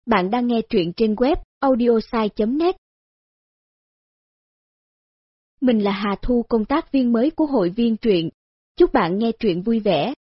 Bạn đang nghe truyện trên web audiosai.net. Mình là Hà Thu, công tác viên mới của hội viên truyện. Chúc bạn nghe truyện vui vẻ.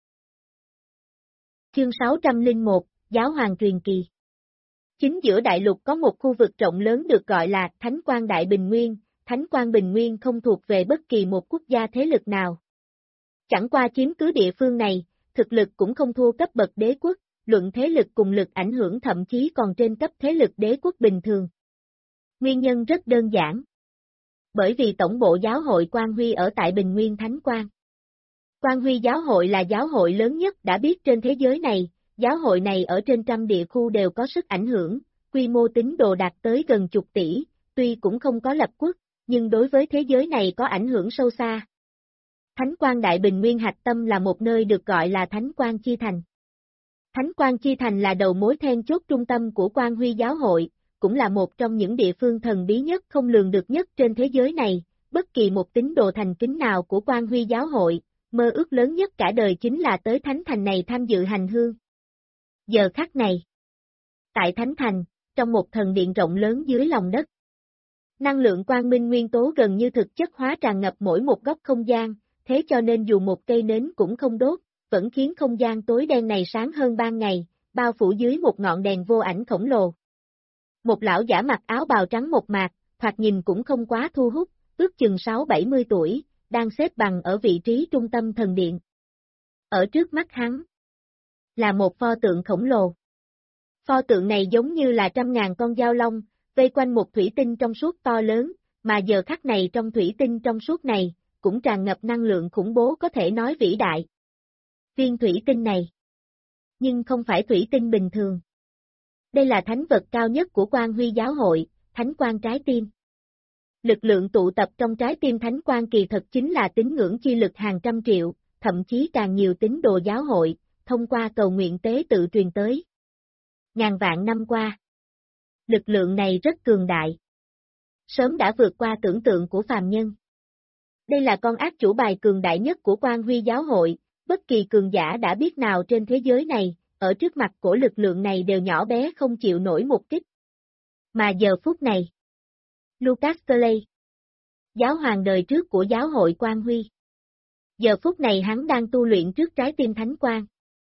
Chương 601, Giáo hoàng truyền kỳ. Chính giữa đại lục có một khu vực rộng lớn được gọi là Thánh Quan Đại Bình Nguyên. Thánh Quan Bình Nguyên không thuộc về bất kỳ một quốc gia thế lực nào. Chẳng qua chiếm cứ địa phương này, thực lực cũng không thua cấp bậc đế quốc, luận thế lực cùng lực ảnh hưởng thậm chí còn trên cấp thế lực đế quốc bình thường. Nguyên nhân rất đơn giản. Bởi vì tổng bộ giáo hội Quan Huy ở tại Bình Nguyên Thánh Quan. Quan Huy giáo hội là giáo hội lớn nhất đã biết trên thế giới này, giáo hội này ở trên trăm địa khu đều có sức ảnh hưởng, quy mô tín đồ đạt tới gần chục tỷ, tuy cũng không có lập quốc, nhưng đối với thế giới này có ảnh hưởng sâu xa. Thánh Quan Đại Bình Nguyên hạch tâm là một nơi được gọi là Thánh Quan Chi Thành. Thánh Quan Chi Thành là đầu mối then chốt trung tâm của Quan Huy giáo hội, cũng là một trong những địa phương thần bí nhất không lường được nhất trên thế giới này, bất kỳ một tín đồ thành kính nào của Quan Huy giáo hội, mơ ước lớn nhất cả đời chính là tới Thánh Thành này tham dự hành hương. Giờ khắc này, tại Thánh Thành, trong một thần điện rộng lớn dưới lòng đất, năng lượng quang minh nguyên tố gần như thực chất hóa tràn ngập mỗi một góc không gian, thế cho nên dù một cây nến cũng không đốt, vẫn khiến không gian tối đen này sáng hơn ban ngày, bao phủ dưới một ngọn đèn vô ảnh khổng lồ. Một lão giả mặc áo bào trắng mộc mạc, thoạt nhìn cũng không quá thu hút, ước chừng 6-70 tuổi, đang xếp bằng ở vị trí trung tâm thần điện. Ở trước mắt hắn là một pho tượng khổng lồ. Pho tượng này giống như là 100.000 con dao long, vây quanh một thủy tinh trong suốt to lớn, mà giờ khắc này trong thủy tinh trong suốt này, cũng tràn ngập năng lượng khủng bố có thể nói vĩ đại. Viên thủy tinh này, nhưng không phải thủy tinh bình thường. Đây là thánh vật cao nhất của Quan Huy giáo hội, Thánh Quan trái tim. Lực lượng tụ tập trong trái tim Thánh Quan kỳ thật chính là tín ngưỡng chi lực hàng trăm triệu, thậm chí càng nhiều tín đồ giáo hội, thông qua cầu nguyện tế tự truyền tới. Ngàn vạn năm qua, lực lượng này rất cường đại. Sớm đã vượt qua tưởng tượng của phàm nhân. Đây là con ác chủ bài cường đại nhất của Quan Huy giáo hội, bất kỳ cường giả đã biết nào trên thế giới này, ở trước mặt của lực lượng này đều nhỏ bé không chịu nổi một kích. Mà giờ phút này, Lucas Clay, giáo hoàng đời trước của giáo hội Quan Huy. Giờ phút này hắn đang tu luyện trước trái tim Thánh Quan.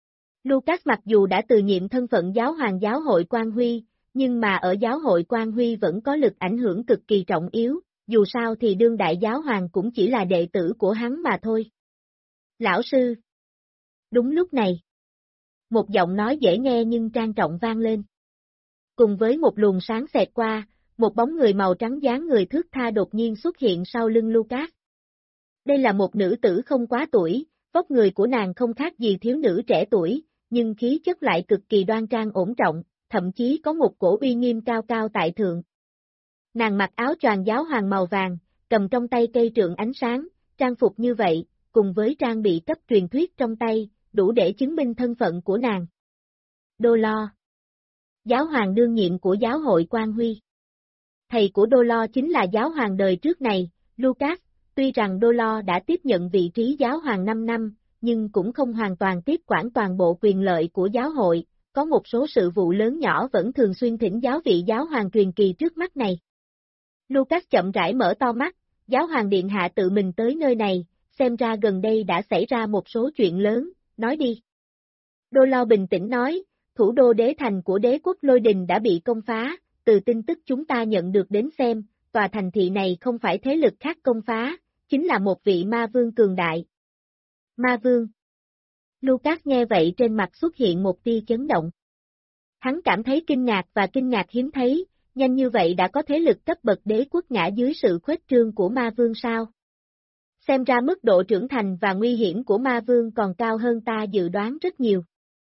Lucas mặc dù đã từ nhiệm thân phận giáo hoàng giáo hội Quan Huy, nhưng mà ở giáo hội Quan Huy vẫn có lực ảnh hưởng cực kỳ trọng yếu, dù sao thì đương đại giáo hoàng cũng chỉ là đệ tử của hắn mà thôi. Lão sư. Đúng lúc này, một giọng nói dễ nghe nhưng trang trọng vang lên. Cùng với một luồng sáng xẹt qua, một bóng người màu trắng dáng người thướt tha đột nhiên xuất hiện sau lưng Lucas. Đây là một nữ tử không quá tuổi, vóc người của nàng không khác gì thiếu nữ trẻ tuổi, nhưng khí chất lại cực kỳ đoan trang ổn trọng, thậm chí có một cổ uy nghiêm cao cao tại thượng. Nàng mặc áo choàng giáo hoàng màu vàng, cầm trong tay cây trượng ánh sáng, trang phục như vậy, cùng với trang bị cấp truyền thuyết trong tay, đủ để chứng minh thân phận của nàng. Đô Lo, giáo hoàng đương nhiệm của giáo hội Quan Huy. Thầy của Đô Lo chính là giáo hoàng đời trước này, Lucas, tuy rằng Đô Lo đã tiếp nhận vị trí giáo hoàng 5 năm, nhưng cũng không hoàn toàn tiếp quản toàn bộ quyền lợi của giáo hội, có một số sự vụ lớn nhỏ vẫn thường xuyên thỉnh giáo vị giáo hoàng truyền kỳ trước mắt này. Lucas chậm rãi mở to mắt, giáo hoàng điện hạ tự mình tới nơi này, xem ra gần đây đã xảy ra một số chuyện lớn, nói đi. Đô Lo bình tĩnh nói, thủ đô đế thành của đế quốc Lôi Đình đã bị công phá, từ tin tức chúng ta nhận được đến xem, tòa thành thị này không phải thế lực khác công phá, chính là một vị ma vương cường đại. Ma vương. Lucas nghe vậy trên mặt xuất hiện một tia chấn động. Hắn cảm thấy kinh ngạc và kinh ngạc hiếm thấy, nhanh như vậy đã có thế lực cấp bậc đế quốc ngã dưới sự khuếch trương của ma vương sao? Xem ra mức độ trưởng thành và nguy hiểm của ma vương còn cao hơn ta dự đoán rất nhiều.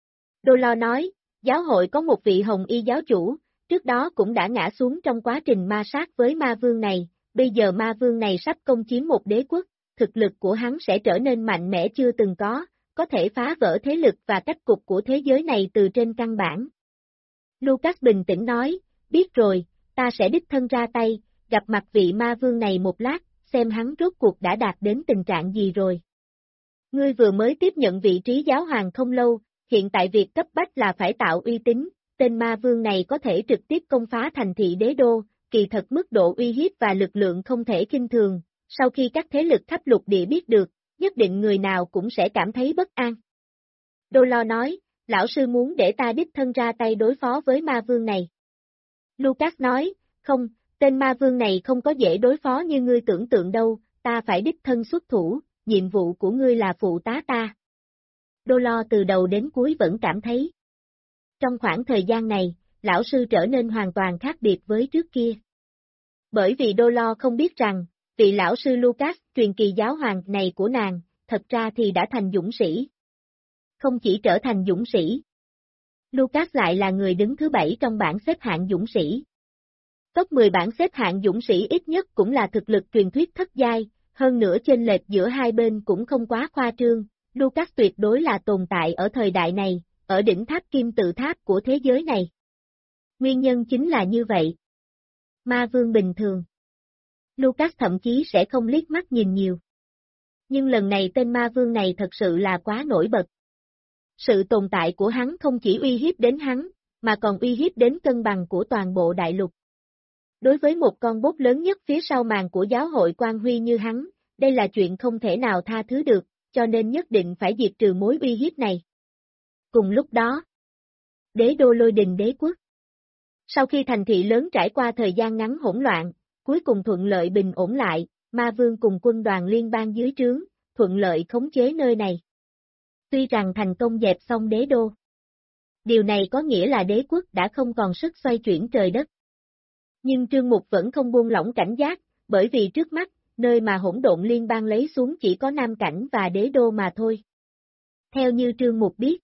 Đô Lo nói, giáo hội có một vị hồng y giáo chủ, trước đó cũng đã ngã xuống trong quá trình ma sát với ma vương này, bây giờ ma vương này sắp công chiếm một đế quốc, thực lực của hắn sẽ trở nên mạnh mẽ chưa từng có thể phá vỡ thế lực và cách cục của thế giới này từ trên căn bản. Lucas bình tĩnh nói, biết rồi, ta sẽ đích thân ra tay, gặp mặt vị ma vương này một lát, xem hắn rốt cuộc đã đạt đến tình trạng gì rồi. Ngươi vừa mới tiếp nhận vị trí giáo hoàng không lâu, hiện tại việc cấp bách là phải tạo uy tín, tên ma vương này có thể trực tiếp công phá thành thị đế đô, kỳ thật mức độ uy hiếp và lực lượng không thể kinh thường, sau khi các thế lực khắp lục địa biết được, nhất định người nào cũng sẽ cảm thấy bất an. Đô Lo nói, lão sư muốn để ta đích thân ra tay đối phó với ma vương này. Lucas nói, không, tên ma vương này không có dễ đối phó như ngươi tưởng tượng đâu, ta phải đích thân xuất thủ, nhiệm vụ của ngươi là phụ tá ta. Đô Lo từ đầu đến cuối vẫn cảm thấy. Trong khoảng thời gian này, lão sư trở nên hoàn toàn khác biệt với trước kia. Bởi vì Đô Lo không biết rằng, vị lão sư Lucas, truyền kỳ giáo hoàng này của nàng, thật ra thì đã thành dũng sĩ. Không chỉ trở thành dũng sĩ. Lucas lại là người đứng thứ 7 trong bảng xếp hạng dũng sĩ. Top 10 bảng xếp hạng dũng sĩ ít nhất cũng là thực lực truyền thuyết thất giai, hơn nữa chênh lệch giữa hai bên cũng không quá khoa trương. Lucas tuyệt đối là tồn tại ở thời đại này, ở đỉnh tháp kim tự tháp của thế giới này. Nguyên nhân chính là như vậy. Ma vương bình thường. Lucas thậm chí sẽ không liếc mắt nhìn nhiều. Nhưng lần này tên ma vương này thật sự là quá nổi bật. Sự tồn tại của hắn không chỉ uy hiếp đến hắn, mà còn uy hiếp đến cân bằng của toàn bộ đại lục. Đối với một con bốt lớn nhất phía sau màn của giáo hội Quan Huy như hắn, đây là chuyện không thể nào tha thứ được, cho nên nhất định phải diệt trừ mối uy hiếp này. Cùng lúc đó, đế đô Lôi Đình đế quốc. Sau khi thành thị lớn trải qua thời gian ngắn hỗn loạn, cuối cùng thuận lợi bình ổn lại, ma vương cùng quân đoàn liên bang dưới trướng, thuận lợi khống chế nơi này. Tuy rằng thành công dẹp xong đế đô. Điều này có nghĩa là đế quốc đã không còn sức xoay chuyển trời đất. Nhưng Trương Mục vẫn không buông lỏng cảnh giác, bởi vì trước mắt, nơi mà hỗn độn liên bang lấy xuống chỉ có Nam Cảnh và đế đô mà thôi. Theo như Trương Mục biết,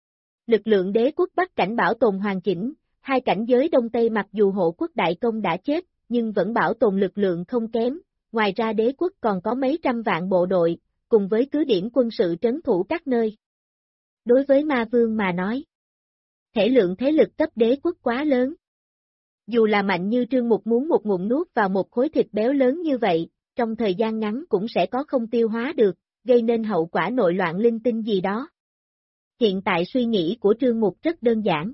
lực lượng đế quốc Bắc Cảnh bảo tồn hoàn chỉnh, hai cảnh giới Đông Tây mặc dù hộ quốc đại công đã chết, nhưng vẫn bảo tồn lực lượng không kém, ngoài ra đế quốc còn có mấy trăm vạn bộ đội, cùng với cứ điểm quân sự trấn thủ các nơi. Đối với ma vương mà nói, thể lượng thế lực cấp đế quốc quá lớn. Dù là mạnh như Trương Mục muốn một ngụm nuốt vào một khối thịt béo lớn như vậy, trong thời gian ngắn cũng sẽ có không tiêu hóa được, gây nên hậu quả nội loạn linh tinh gì đó. Hiện tại suy nghĩ của Trương Mục rất đơn giản.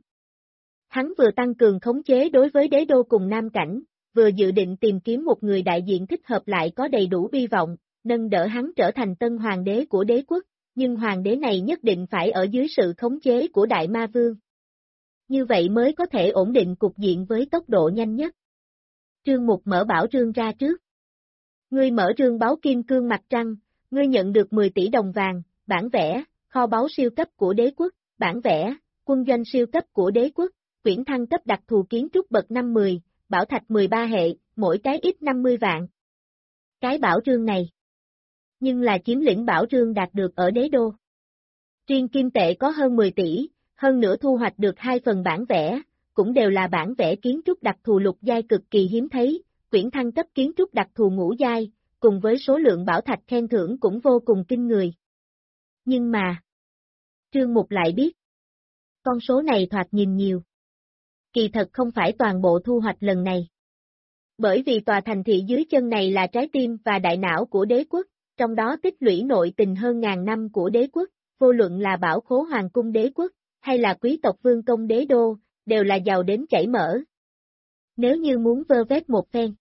Hắn vừa tăng cường khống chế đối với đế đô cùng Nam Cảnh, vừa dự định tìm kiếm một người đại diện thích hợp lại có đầy đủ uy vọng, nâng đỡ hắn trở thành tân hoàng đế của đế quốc, nhưng hoàng đế này nhất định phải ở dưới sự khống chế của Đại Ma Vương. Như vậy mới có thể ổn định cục diện với tốc độ nhanh nhất. Trương Mục mở bảo rương ra trước. Ngươi mở rương báu kim cương mặt trăng, ngươi nhận được 10 tỷ đồng vàng, bản vẽ, kho báu siêu cấp của đế quốc, bản vẽ, quân doanh siêu cấp của đế quốc, quyển thăng cấp đặc thù kiến trúc bậc 5-10, bảo thạch 13 hệ, mỗi cái ít 50 vạn. Cái bảo rương này, nhưng là chiếm lĩnh bảo rương đạt được ở đế đô. Riêng kim tệ có hơn 10 tỷ, hơn nữa thu hoạch được 2 phần bản vẽ, cũng đều là bản vẽ kiến trúc đặc thù lục giai cực kỳ hiếm thấy, quyển thăng cấp kiến trúc đặc thù ngũ giai, cùng với số lượng bảo thạch khen thưởng cũng vô cùng kinh người. Nhưng mà, Trương Mục lại biết, con số này thoạt nhìn nhiều. Kỳ thật không phải toàn bộ thu hoạch lần này. Bởi vì tòa thành thị dưới chân này là trái tim và đại não của đế quốc, trong đó tích lũy nội tình hơn ngàn năm của đế quốc, vô luận là bảo khố hoàng cung đế quốc, hay là quý tộc vương công đế đô, đều là giàu đến chảy mỡ. Nếu như muốn vơ vét một phen,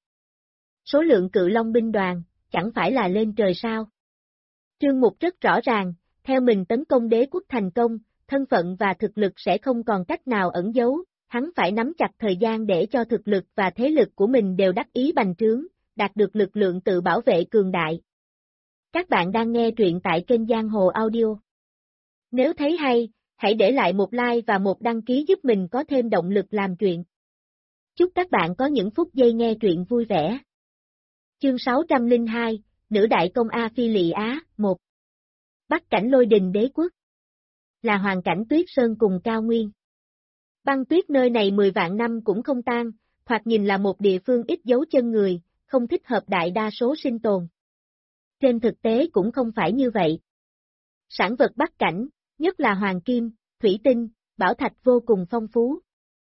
số lượng cự long binh đoàn, chẳng phải là lên trời sao? Trương Mục rất rõ ràng, theo mình tấn công đế quốc thành công, thân phận và thực lực sẽ không còn cách nào ẩn giấu, hắn phải nắm chặt thời gian để cho thực lực và thế lực của mình đều đắc ý bành trướng, đạt được lực lượng tự bảo vệ cường đại. Các bạn đang nghe truyện tại kênh Giang Hồ Audio. Nếu thấy hay, hãy để lại một like và một đăng ký giúp mình có thêm động lực làm truyện. Chúc các bạn có những phút giây nghe truyện vui vẻ. Chương 602, Nữ Đại Công A Phi Lị Á, 1. Bắc Cảnh Lôi Đình đế quốc. Là hoàn cảnh tuyết sơn cùng cao nguyên. Băng tuyết nơi này 10 vạn năm cũng không tan, hoặc nhìn là một địa phương ít dấu chân người, không thích hợp đại đa số sinh tồn. Trên thực tế cũng không phải như vậy. Sản vật Bắc Cảnh, nhất là hoàng kim, thủy tinh, bảo thạch vô cùng phong phú.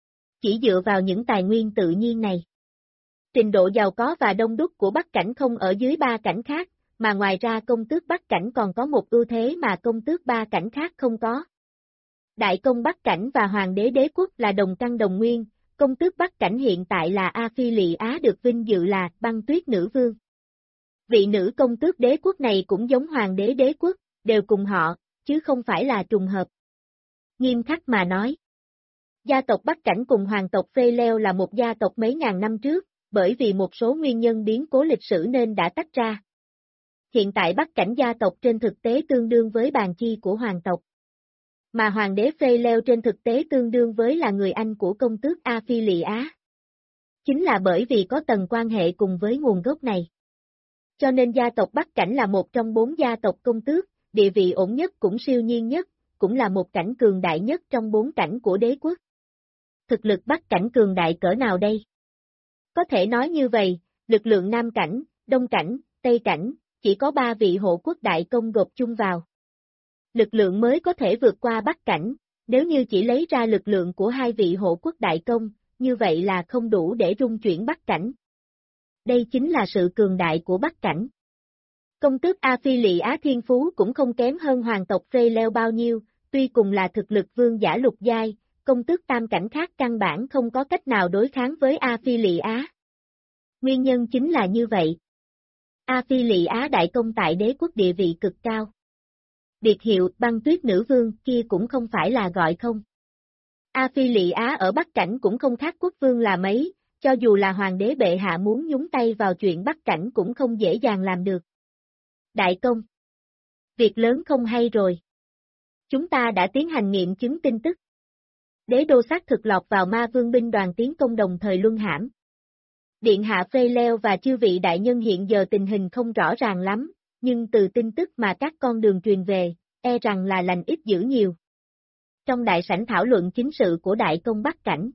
Chỉ dựa vào những tài nguyên tự nhiên này, trình độ giàu có và đông đúc của Bắc Cảnh không ở dưới 3 cảnh khác, mà ngoài ra công tước Bắc Cảnh còn có một ưu thế mà công tước 3 cảnh khác không có. Đại công Bắc Cảnh và Hoàng đế đế quốc là đồng căn đồng nguyên, công tước Bắc Cảnh hiện tại là A Phi Lị Á được vinh dự là băng tuyết nữ vương. Vị nữ công tước đế quốc này cũng giống Hoàng đế đế quốc, đều cùng họ, chứ không phải là trùng hợp. Nghiêm khắc mà nói, gia tộc Bắc Cảnh cùng hoàng tộc Phê Leo là một gia tộc mấy ngàn năm trước, bởi vì một số nguyên nhân biến cố lịch sử nên đã tách ra. Hiện tại Bắc Cảnh gia tộc trên thực tế tương đương với bàn chi của hoàng tộc. Mà hoàng đế Phê Leo trên thực tế tương đương với là người anh của công tước A Phi Lị Á. Chính là bởi vì có tầng quan hệ cùng với nguồn gốc này. Cho nên gia tộc Bắc Cảnh là một trong 4 gia tộc công tước, địa vị ổn nhất cũng siêu nhiên nhất, cũng là một cảnh cường đại nhất trong 4 cảnh của đế quốc. Thực lực Bắc Cảnh cường đại cỡ nào đây? Có thể nói như vậy, lực lượng Nam Cảnh, Đông Cảnh, Tây Cảnh, chỉ có 3 vị hộ quốc đại công gộp chung vào. Lực lượng mới có thể vượt qua Bắc Cảnh, nếu như chỉ lấy ra lực lượng của 2 vị hộ quốc đại công, như vậy là không đủ để rung chuyển Bắc Cảnh. Đây chính là sự cường đại của Bắc Cảnh. Công tước A Phi Lị Á thiên phú cũng không kém hơn hoàng tộc Phê Leo bao nhiêu, tuy cùng là thực lực vương giả lục giai, công tước tam cảnh khác căn bản không có cách nào đối kháng với A Phi Lị Á. Nguyên nhân chính là như vậy. A Phi Lị Á đại công tại đế quốc địa vị cực cao. Biệt hiệu băng tuyết nữ vương kia cũng không phải là gọi không. A Phi Lị Á ở Bắc Cảnh cũng không khác quốc vương là mấy, cho dù là hoàng đế bệ hạ muốn nhúng tay vào chuyện Bắc Cảnh cũng không dễ dàng làm được. Đại công. Việc lớn không hay rồi. Chúng ta đã tiến hành nghiệm chứng tin tức. Đế đô xác thực lọt vào ma vương binh đoàn tiến công đồng thời luân hãm. Điện hạ Phê Leo và chư vị đại nhân hiện giờ tình hình không rõ ràng lắm, nhưng từ tin tức mà các con đường truyền về, e rằng là lành ít dữ nhiều. Trong đại sảnh thảo luận chính sự của đại công Bắc Cảnh,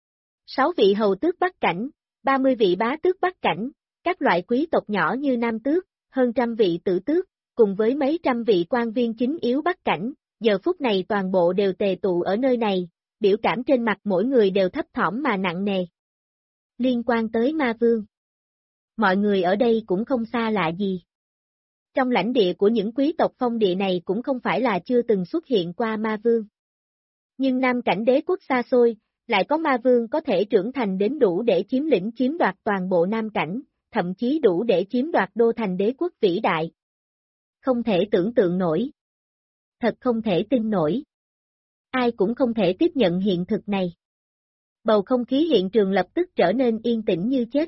6 vị hầu tước Bắc Cảnh, 30 vị bá tước Bắc Cảnh, các loại quý tộc nhỏ như nam tước, hơn trăm vị tử tước, cùng với mấy trăm vị quan viên chính yếu Bắc Cảnh, giờ phút này toàn bộ đều tề tụ ở nơi này, biểu cảm trên mặt mỗi người đều thấp thỏm mà nặng nề. Liên quan tới ma vương. Mọi người ở đây cũng không xa lạ gì. Trong lãnh địa của những quý tộc phong địa này cũng không phải là chưa từng xuất hiện qua ma vương. Nhưng Nam Cảnh đế quốc xa xôi, lại có ma vương có thể trưởng thành đến đủ để chiếm lĩnh chiếm đoạt toàn bộ Nam Cảnh, thậm chí đủ để chiếm đoạt đô thành đế quốc vĩ đại. Không thể tưởng tượng nổi. Thật không thể tin nổi. Ai cũng không thể tiếp nhận hiện thực này. Bầu không khí hiện trường lập tức trở nên yên tĩnh như chết.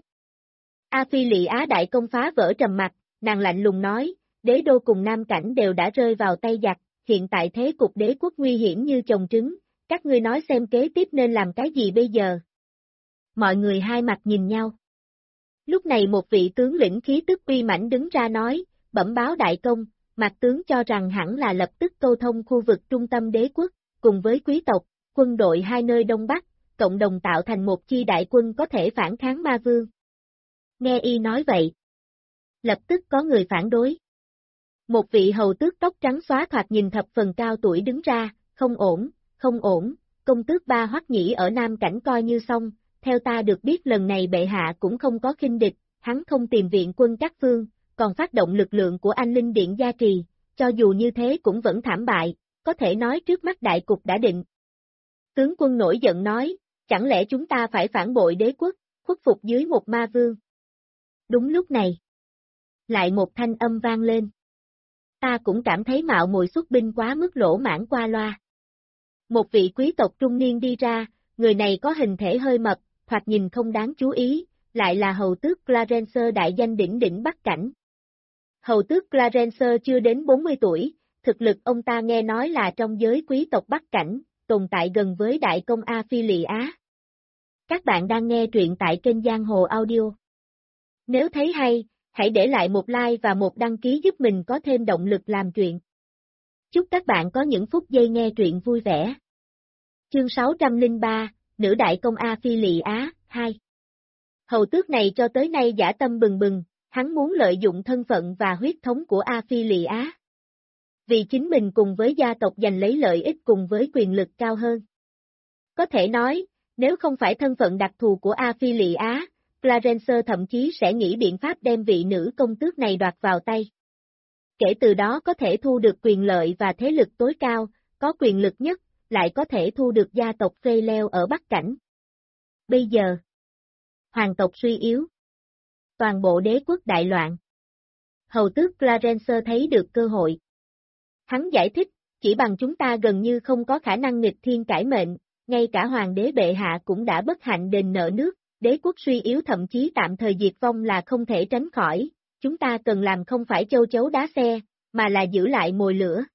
A Phi Lị Á đại công phá vỡ trầm mặc, nàng lạnh lùng nói, đế đô cùng Nam Cảnh đều đã rơi vào tay giặc, hiện tại thế cục đế quốc nguy hiểm như chồng trứng, các ngươi nói xem kế tiếp nên làm cái gì bây giờ. Mọi người hai mặt nhìn nhau. Lúc này một vị tướng lĩnh khí tức uy mãnh đứng ra nói, bẩm báo đại công, Mạc tướng cho rằng hẳn là lập tức câu thông khu vực trung tâm đế quốc, cùng với quý tộc, quân đội hai nơi Đông Bắc, cộng đồng tạo thành một chi đại quân có thể phản kháng ma vương. Nghe y nói vậy. Lập tức có người phản đối. Một vị hầu tước tóc trắng xóa thoạt nhìn thập phần cao tuổi đứng ra, không ổn, công tước Ba Hoắc Nhĩ ở Nam Cảnh coi như xong, theo ta được biết lần này bệ hạ cũng không có khinh địch, hắn không tìm viện quân các phương, còn phát động lực lượng của Anh Linh Điện gia trì, cho dù như thế cũng vẫn thảm bại, có thể nói trước mắt đại cục đã định. Tướng quân nổi giận nói, chẳng lẽ chúng ta phải phản bội đế quốc, khuất phục dưới một ma vương? Đúng lúc này, lại một thanh âm vang lên. Ta cũng cảm thấy mạo muội xuất binh quá mức lỗ mãn qua loa. Một vị quý tộc trung niên đi ra, người này có hình thể hơi mập, thoạt nhìn không đáng chú ý, lại là hầu tước Clarence đại danh đỉnh đỉnh Bắc Cảnh. Hầu tước Clarence chưa đến 40 tuổi, thực lực ông ta nghe nói là trong giới quý tộc Bắc Cảnh, tồn tại gần với đại công A Phi Lị Á. Các bạn đang nghe truyện tại kênh Giang Hồ Audio. Nếu thấy hay, hãy để lại một like và một đăng ký giúp mình có thêm động lực làm truyện. Chúc các bạn có những phút giây nghe truyện vui vẻ. Chương 603, Nữ đại công A Phi Lị Á, 2. Hầu tước này cho tới nay dã tâm bừng bừng, hắn muốn lợi dụng thân phận và huyết thống của A Phi Lị Á. Vì chính mình cùng với gia tộc giành lấy lợi ích cùng với quyền lực cao hơn. Có thể nói, nếu không phải thân phận đặc thù của A Phi Lị Á, Clarence thậm chí sẽ nghĩ biện pháp đem vị nữ công tước này đoạt vào tay. Kể từ đó có thể thu được quyền lợi và thế lực tối cao, có quyền lực nhất, lại có thể thu được gia tộc Phê Leo ở Bắc Cảnh. Bây giờ, hoàng tộc suy yếu. Toàn bộ đế quốc đại loạn. Hầu tước Clarence thấy được cơ hội. Hắn giải thích, chỉ bằng chúng ta gần như không có khả năng nghịch thiên cải mệnh, ngay cả hoàng đế bệ hạ cũng đã bất hạnh đền nợ nước, đế quốc suy yếu thậm chí tạm thời diệt vong là không thể tránh khỏi, chúng ta cần làm không phải châu chấu đá xe, mà là giữ lại mồi lửa.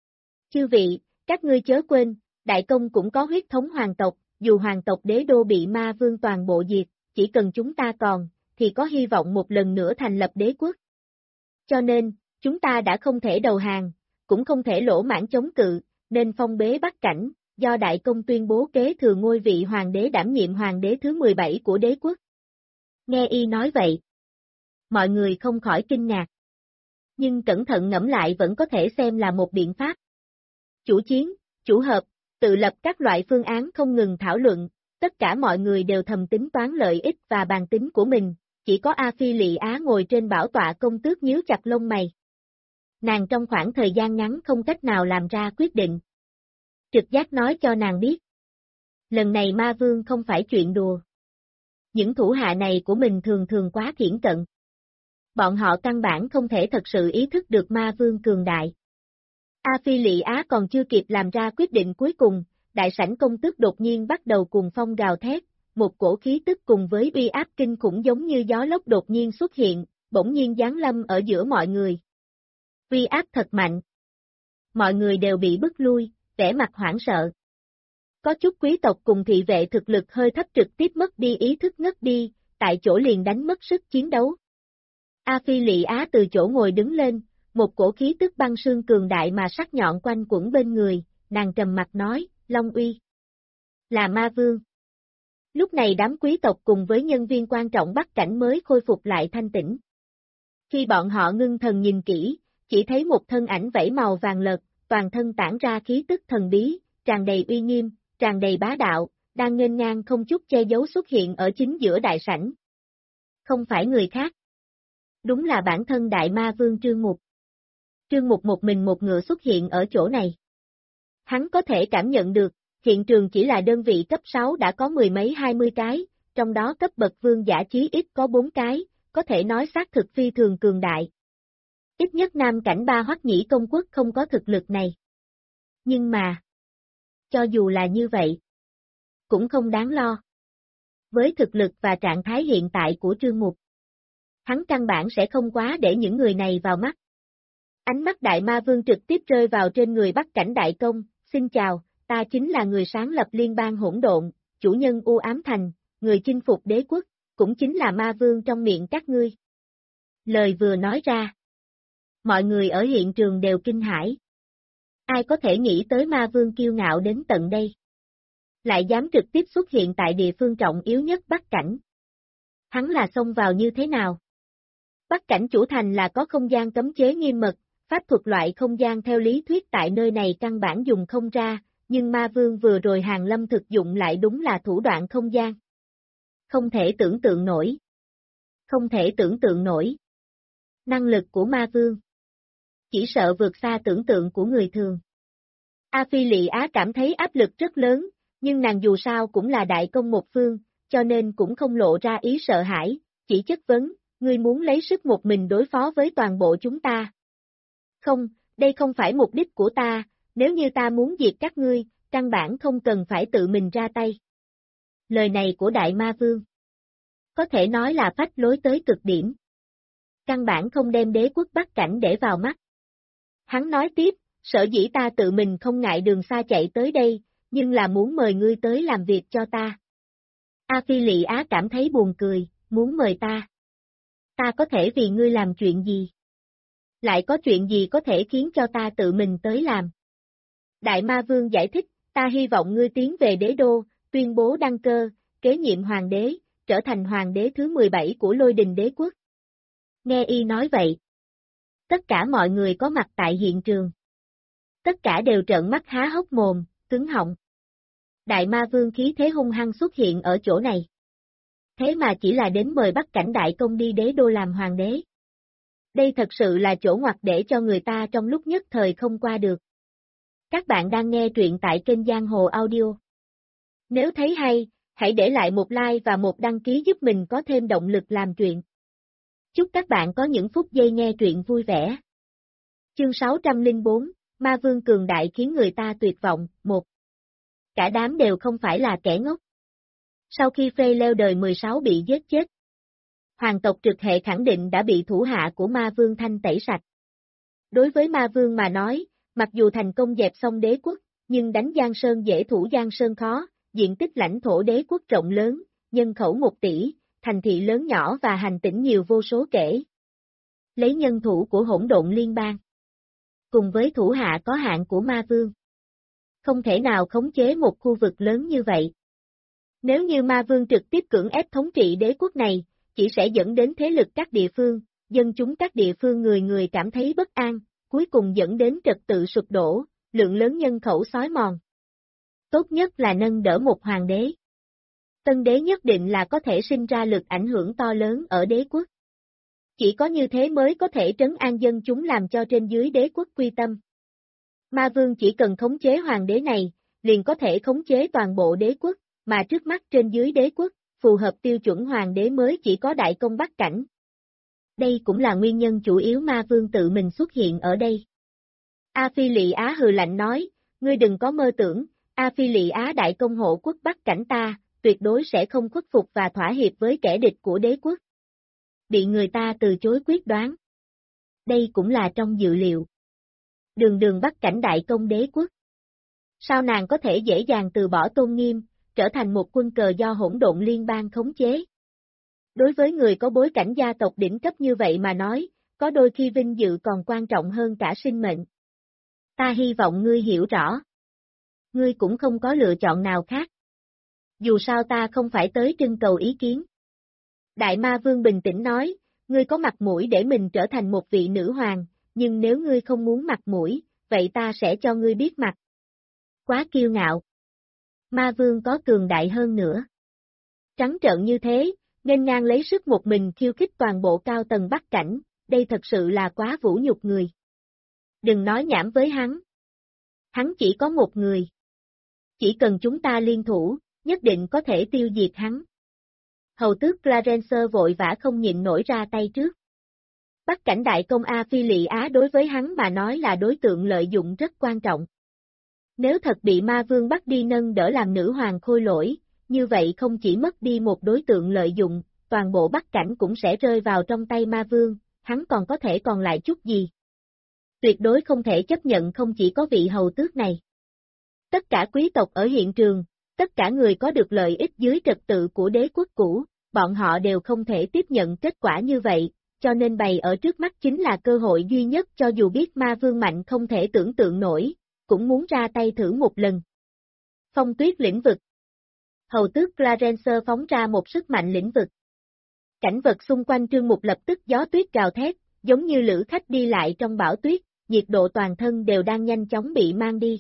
Chư vị, các ngươi chớ quên, đại công cũng có huyết thống hoàng tộc, dù hoàng tộc đế đô bị ma vương toàn bộ diệt, chỉ cần chúng ta còn, thì có hy vọng một lần nữa thành lập đế quốc. Cho nên, chúng ta đã không thể đầu hàng, cũng không thể lỗ mãng chống cự, nên phong bế Bắc Cảnh, do đại công tuyên bố kế thừa ngôi vị hoàng đế đảm nhiệm hoàng đế thứ 17 của đế quốc. Nghe y nói vậy, mọi người không khỏi kinh ngạc. Nhưng cẩn thận ngẫm lại vẫn có thể xem là một biện pháp. Chủ chiến, chủ hợp, tự lập các loại phương án không ngừng thảo luận, tất cả mọi người đều thầm tính toán lợi ích và bàn tính của mình, chỉ có A Phi Lị Á ngồi trên bảo tọa công tước nhíu chặt lông mày. Nàng trong khoảng thời gian ngắn không cách nào làm ra quyết định. Trực giác nói cho nàng biết. Lần này ma vương không phải chuyện đùa. Những thủ hạ này của mình thường thường quá thiển cận. Bọn họ căn bản không thể thật sự ý thức được ma vương cường đại. A Phi Lị Á còn chưa kịp làm ra quyết định cuối cùng, đại sảnh công tước đột nhiên bắt đầu cuồng phong gào thét, một cổ khí tức cùng với uy áp kinh khủng giống như gió lốc đột nhiên xuất hiện, bỗng nhiên giáng lâm ở giữa mọi người. Uy áp thật mạnh. Mọi người đều bị bức lui, vẻ mặt hoảng sợ. Có chút quý tộc cùng thị vệ thực lực hơi thấp trực tiếp mất đi ý thức ngất đi, tại chỗ liền đánh mất sức chiến đấu. A Phi Lị Á từ chỗ ngồi đứng lên, một cổ khí tức băng sương cường đại mà sắc nhọn quanh quẩn bên người, nàng trầm mặt nói, Long Uy. Là ma vương. Lúc này đám quý tộc cùng với nhân viên quan trọng Bắc Cảnh mới khôi phục lại thanh tĩnh. Khi bọn họ ngưng thần nhìn kỹ, chỉ thấy một thân ảnh vẫy màu vàng lợt, toàn thân tản ra khí tức thần bí, tràn đầy uy nghiêm, tràn đầy bá đạo, đang nghênh ngang không chút che giấu xuất hiện ở chính giữa đại sảnh. Không phải người khác. Đúng là bản thân đại ma vương Trương Mục. Trương Mục một mình một ngựa xuất hiện ở chỗ này. Hắn có thể cảm nhận được, hiện trường chỉ là đơn vị cấp 6 đã có mười mấy 20 cái, trong đó cấp bậc vương giả chí ít có 4 cái, có thể nói xác thực phi thường cường đại. Ít nhất Nam Cảnh Ba Hoắc Nhĩ công quốc không có thực lực này. Nhưng mà, cho dù là như vậy, cũng không đáng lo. Với thực lực và trạng thái hiện tại của Trương Mục, hắn căn bản sẽ không quá để những người này vào mắt. Ánh mắt Đại Ma Vương trực tiếp rơi vào trên người Bắc Cảnh Đại Công, xin chào, ta chính là người sáng lập liên bang hỗn độn, chủ nhân U Ám Thành, người chinh phục đế quốc, cũng chính là Ma Vương trong miệng các ngươi. Lời vừa nói ra, mọi người ở hiện trường đều kinh hãi. Ai có thể nghĩ tới Ma Vương kiêu ngạo đến tận đây? Lại dám trực tiếp xuất hiện tại địa phương trọng yếu nhất Bắc Cảnh. Hắn là xông vào như thế nào? Bắc Cảnh chủ thành là có không gian cấm chế nghiêm mật, pháp thuật loại không gian theo lý thuyết tại nơi này căn bản dùng không ra, nhưng Ma Vương vừa rồi hàng lâm thực dụng lại đúng là thủ đoạn không gian. Không thể tưởng tượng nổi. Không thể tưởng tượng nổi. Năng lực của Ma Vương chỉ sợ vượt xa tưởng tượng của người thường. A Phi Lị Á cảm thấy áp lực rất lớn, nhưng nàng dù sao cũng là đại công một phương, cho nên cũng không lộ ra ý sợ hãi, chỉ chất vấn, ngươi muốn lấy sức một mình đối phó với toàn bộ chúng ta. Không, đây không phải mục đích của ta, nếu như ta muốn diệt các ngươi, căn bản không cần phải tự mình ra tay. Lời này của Đại Ma Vương có thể nói là phách lối tới cực điểm. Căn bản không đem đế quốc Bắc Cảnh để vào mắt. Hắn nói tiếp, sở dĩ ta tự mình không ngại đường xa chạy tới đây, nhưng là muốn mời ngươi tới làm việc cho ta. A Phi Lị Á cảm thấy buồn cười, muốn mời ta. Ta có thể vì ngươi làm chuyện gì? Lại có chuyện gì có thể khiến cho ta tự mình tới làm? Đại Ma Vương giải thích, ta hy vọng ngươi tiến về đế đô, tuyên bố đăng cơ, kế nhiệm hoàng đế, trở thành hoàng đế thứ 17 của Lôi Đình đế quốc. Nghe y nói vậy. Tất cả mọi người có mặt tại hiện trường. Tất cả đều trợn mắt há hốc mồm, cứng họng. Đại Ma Vương khí thế hung hăng xuất hiện ở chỗ này. Thế mà chỉ là đến mời Bắc Cảnh Đại Công đi đế đô làm hoàng đế. Đây thật sự là chỗ ngoặt để cho người ta trong lúc nhất thời không qua được. Các bạn đang nghe truyện tại kênh Giang Hồ Audio. Nếu thấy hay, hãy để lại một like và một đăng ký giúp mình có thêm động lực làm truyện. Chúc các bạn có những phút giây nghe truyện vui vẻ. Chương 604, Ma Vương cường đại khiến người ta tuyệt vọng, 1. Cả đám đều không phải là kẻ ngốc. Sau khi Frey leo đời 16 bị giết chết, hoàng tộc trực hệ khẳng định đã bị thủ hạ của Ma Vương thanh tẩy sạch. Đối với Ma Vương mà nói, mặc dù thành công dẹp xong đế quốc, nhưng đánh Giang Sơn dễ thủ Giang Sơn khó, diện tích lãnh thổ đế quốc rộng lớn, nhân khẩu 1 tỷ, thành thị lớn nhỏ và hành tỉnh nhiều vô số kể. Lấy nhân thủ của Hỗn Độn Liên bang, cùng với thủ hạ có hạn của Ma Vương, không thể nào khống chế một khu vực lớn như vậy. Nếu như Ma Vương trực tiếp cưỡng ép thống trị đế quốc này, chỉ sẽ dẫn đến thế lực các địa phương, dân chúng các địa phương người người cảm thấy bất an, cuối cùng dẫn đến trật tự sụp đổ, lượng lớn nhân khẩu xói mòn. Tốt nhất là nâng đỡ một hoàng đế. Tân đế nhất định là có thể sinh ra lực ảnh hưởng to lớn ở đế quốc. Chỉ có như thế mới có thể trấn an dân chúng làm cho trên dưới đế quốc quy tâm. Ma Vương chỉ cần khống chế hoàng đế này, liền có thể khống chế toàn bộ đế quốc, mà trước mắt trên dưới đế quốc, phù hợp tiêu chuẩn hoàng đế mới chỉ có Đại Công Bắc Cảnh. Đây cũng là nguyên nhân chủ yếu Ma Vương tự mình xuất hiện ở đây. A Phi Lị Á hừ lạnh nói, ngươi đừng có mơ tưởng, A Phi Lị Á Đại Công hộ quốc Bắc Cảnh ta, tuyệt đối sẽ không khuất phục và thỏa hiệp với kẻ địch của đế quốc. Bị người ta từ chối quyết đoán. Đây cũng là trong dự liệu. Đường Bắc Cảnh Đại Công đế quốc. Sao nàng có thể dễ dàng từ bỏ tôn nghiêm, trở thành một quân cờ do Hỗn Độn Liên bang khống chế? Đối với người có bối cảnh gia tộc đỉnh cấp như vậy mà nói, có đôi khi vinh dự còn quan trọng hơn cả sinh mệnh. Ta hy vọng ngươi hiểu rõ. Ngươi cũng không có lựa chọn nào khác. Dù sao ta không phải tới trưng cầu ý kiến. Đại Ma Vương bình tĩnh nói, ngươi có mặt mũi để mình trở thành một vị nữ hoàng, nhưng nếu ngươi không muốn mặt mũi, vậy ta sẽ cho ngươi biết mặt. Quá kiêu ngạo. Ma Vương có cường đại hơn nữa. Trắng trợn như thế, nên ngang lấy sức một mình khiêu khích toàn bộ cao tầng Bắc Cảnh, đây thật sự là quá vũ nhục người. Đừng nói nhảm với hắn. Hắn chỉ có một người. Chỉ cần chúng ta liên thủ, nhất định có thể tiêu diệt hắn. Hầu tước Clarence vội vã không nhịn nổi ra tay trước. Bắc Cảnh Đại Công A Phi Lị Á đối với hắn mà nói là đối tượng lợi dụng rất quan trọng. Nếu thật bị Ma Vương bắt đi nâng đỡ làm nữ hoàng khôi lỗi, như vậy không chỉ mất đi một đối tượng lợi dụng, toàn bộ Bắc Cảnh cũng sẽ rơi vào trong tay Ma Vương, hắn còn có thể còn lại chút gì. Tuyệt đối không thể chấp nhận không chỉ có vị hầu tước này. Tất cả quý tộc ở hiện trường, tất cả người có được lợi ích dưới trật tự của đế quốc cũ, bọn họ đều không thể tiếp nhận kết quả như vậy, cho nên bày ở trước mắt chính là cơ hội duy nhất cho dù biết Ma Vương mạnh không thể tưởng tượng nổi, cũng muốn ra tay thử một lần. Phong tuyết lĩnh vực. Hầu tước Clarence phóng ra một sức mạnh lĩnh vực. Cảnh vật xung quanh Trương Mục lập tức gió tuyết gào thét, giống như lữ khách đi lại trong bão tuyết, nhiệt độ toàn thân đều đang nhanh chóng bị mang đi.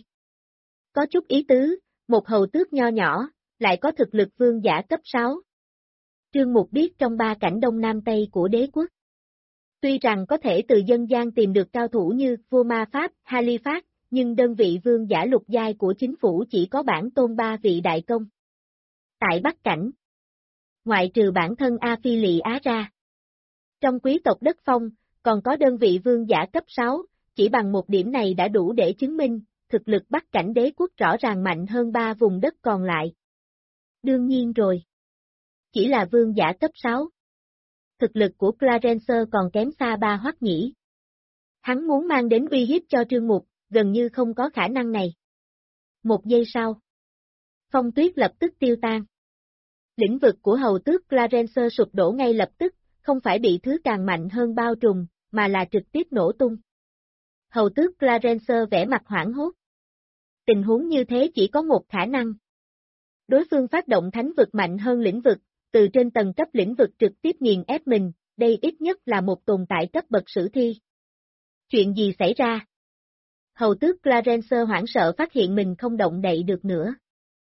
Có chút ý tứ, một hầu tước nho nhỏ, lại có thực lực vương giả cấp 6. Trương Mục biết trong 3 cảnh Đông Nam Tây của đế quốc. Tuy rằng có thể từ dân gian tìm được cao thủ như vua ma Pháp, Halifax, nhưng đơn vị vương giả lục giai của chính phủ chỉ có bản tôn 3 vị đại công. Tại Bắc Cảnh, ngoại trừ bản thân A Phi Lị Á ra, trong quý tộc đất phong, còn có đơn vị vương giả cấp 6, chỉ bằng một điểm này đã đủ để chứng minh, thực lực Bắc Cảnh đế quốc rõ ràng mạnh hơn 3 vùng đất còn lại. Đương nhiên rồi. Chỉ là vương giả cấp 6. Thực lực của Clarence còn kém xa Ba Hoắc Nhĩ. Hắn muốn mang đến uy hiếp cho Trương Mục, gần như không có khả năng này. Một giây sau, phong tuyết lập tức tiêu tan. Lĩnh vực của hầu tước Clarence sụp đổ ngay lập tức, không phải bị thứ càng mạnh hơn bao trùm, mà là trực tiếp nổ tung. Hầu tước Clarence vẽ mặt hoảng hốt. Tình huống như thế chỉ có một khả năng. Đối phương phát động thánh vực mạnh hơn lĩnh vực, từ trên tầng cấp lĩnh vực trực tiếp nghiền ép mình, đây ít nhất là một tồn tại cấp bậc sử thi. Chuyện gì xảy ra? Hầu tước Clarence hoảng sợ phát hiện mình không động đậy được nữa.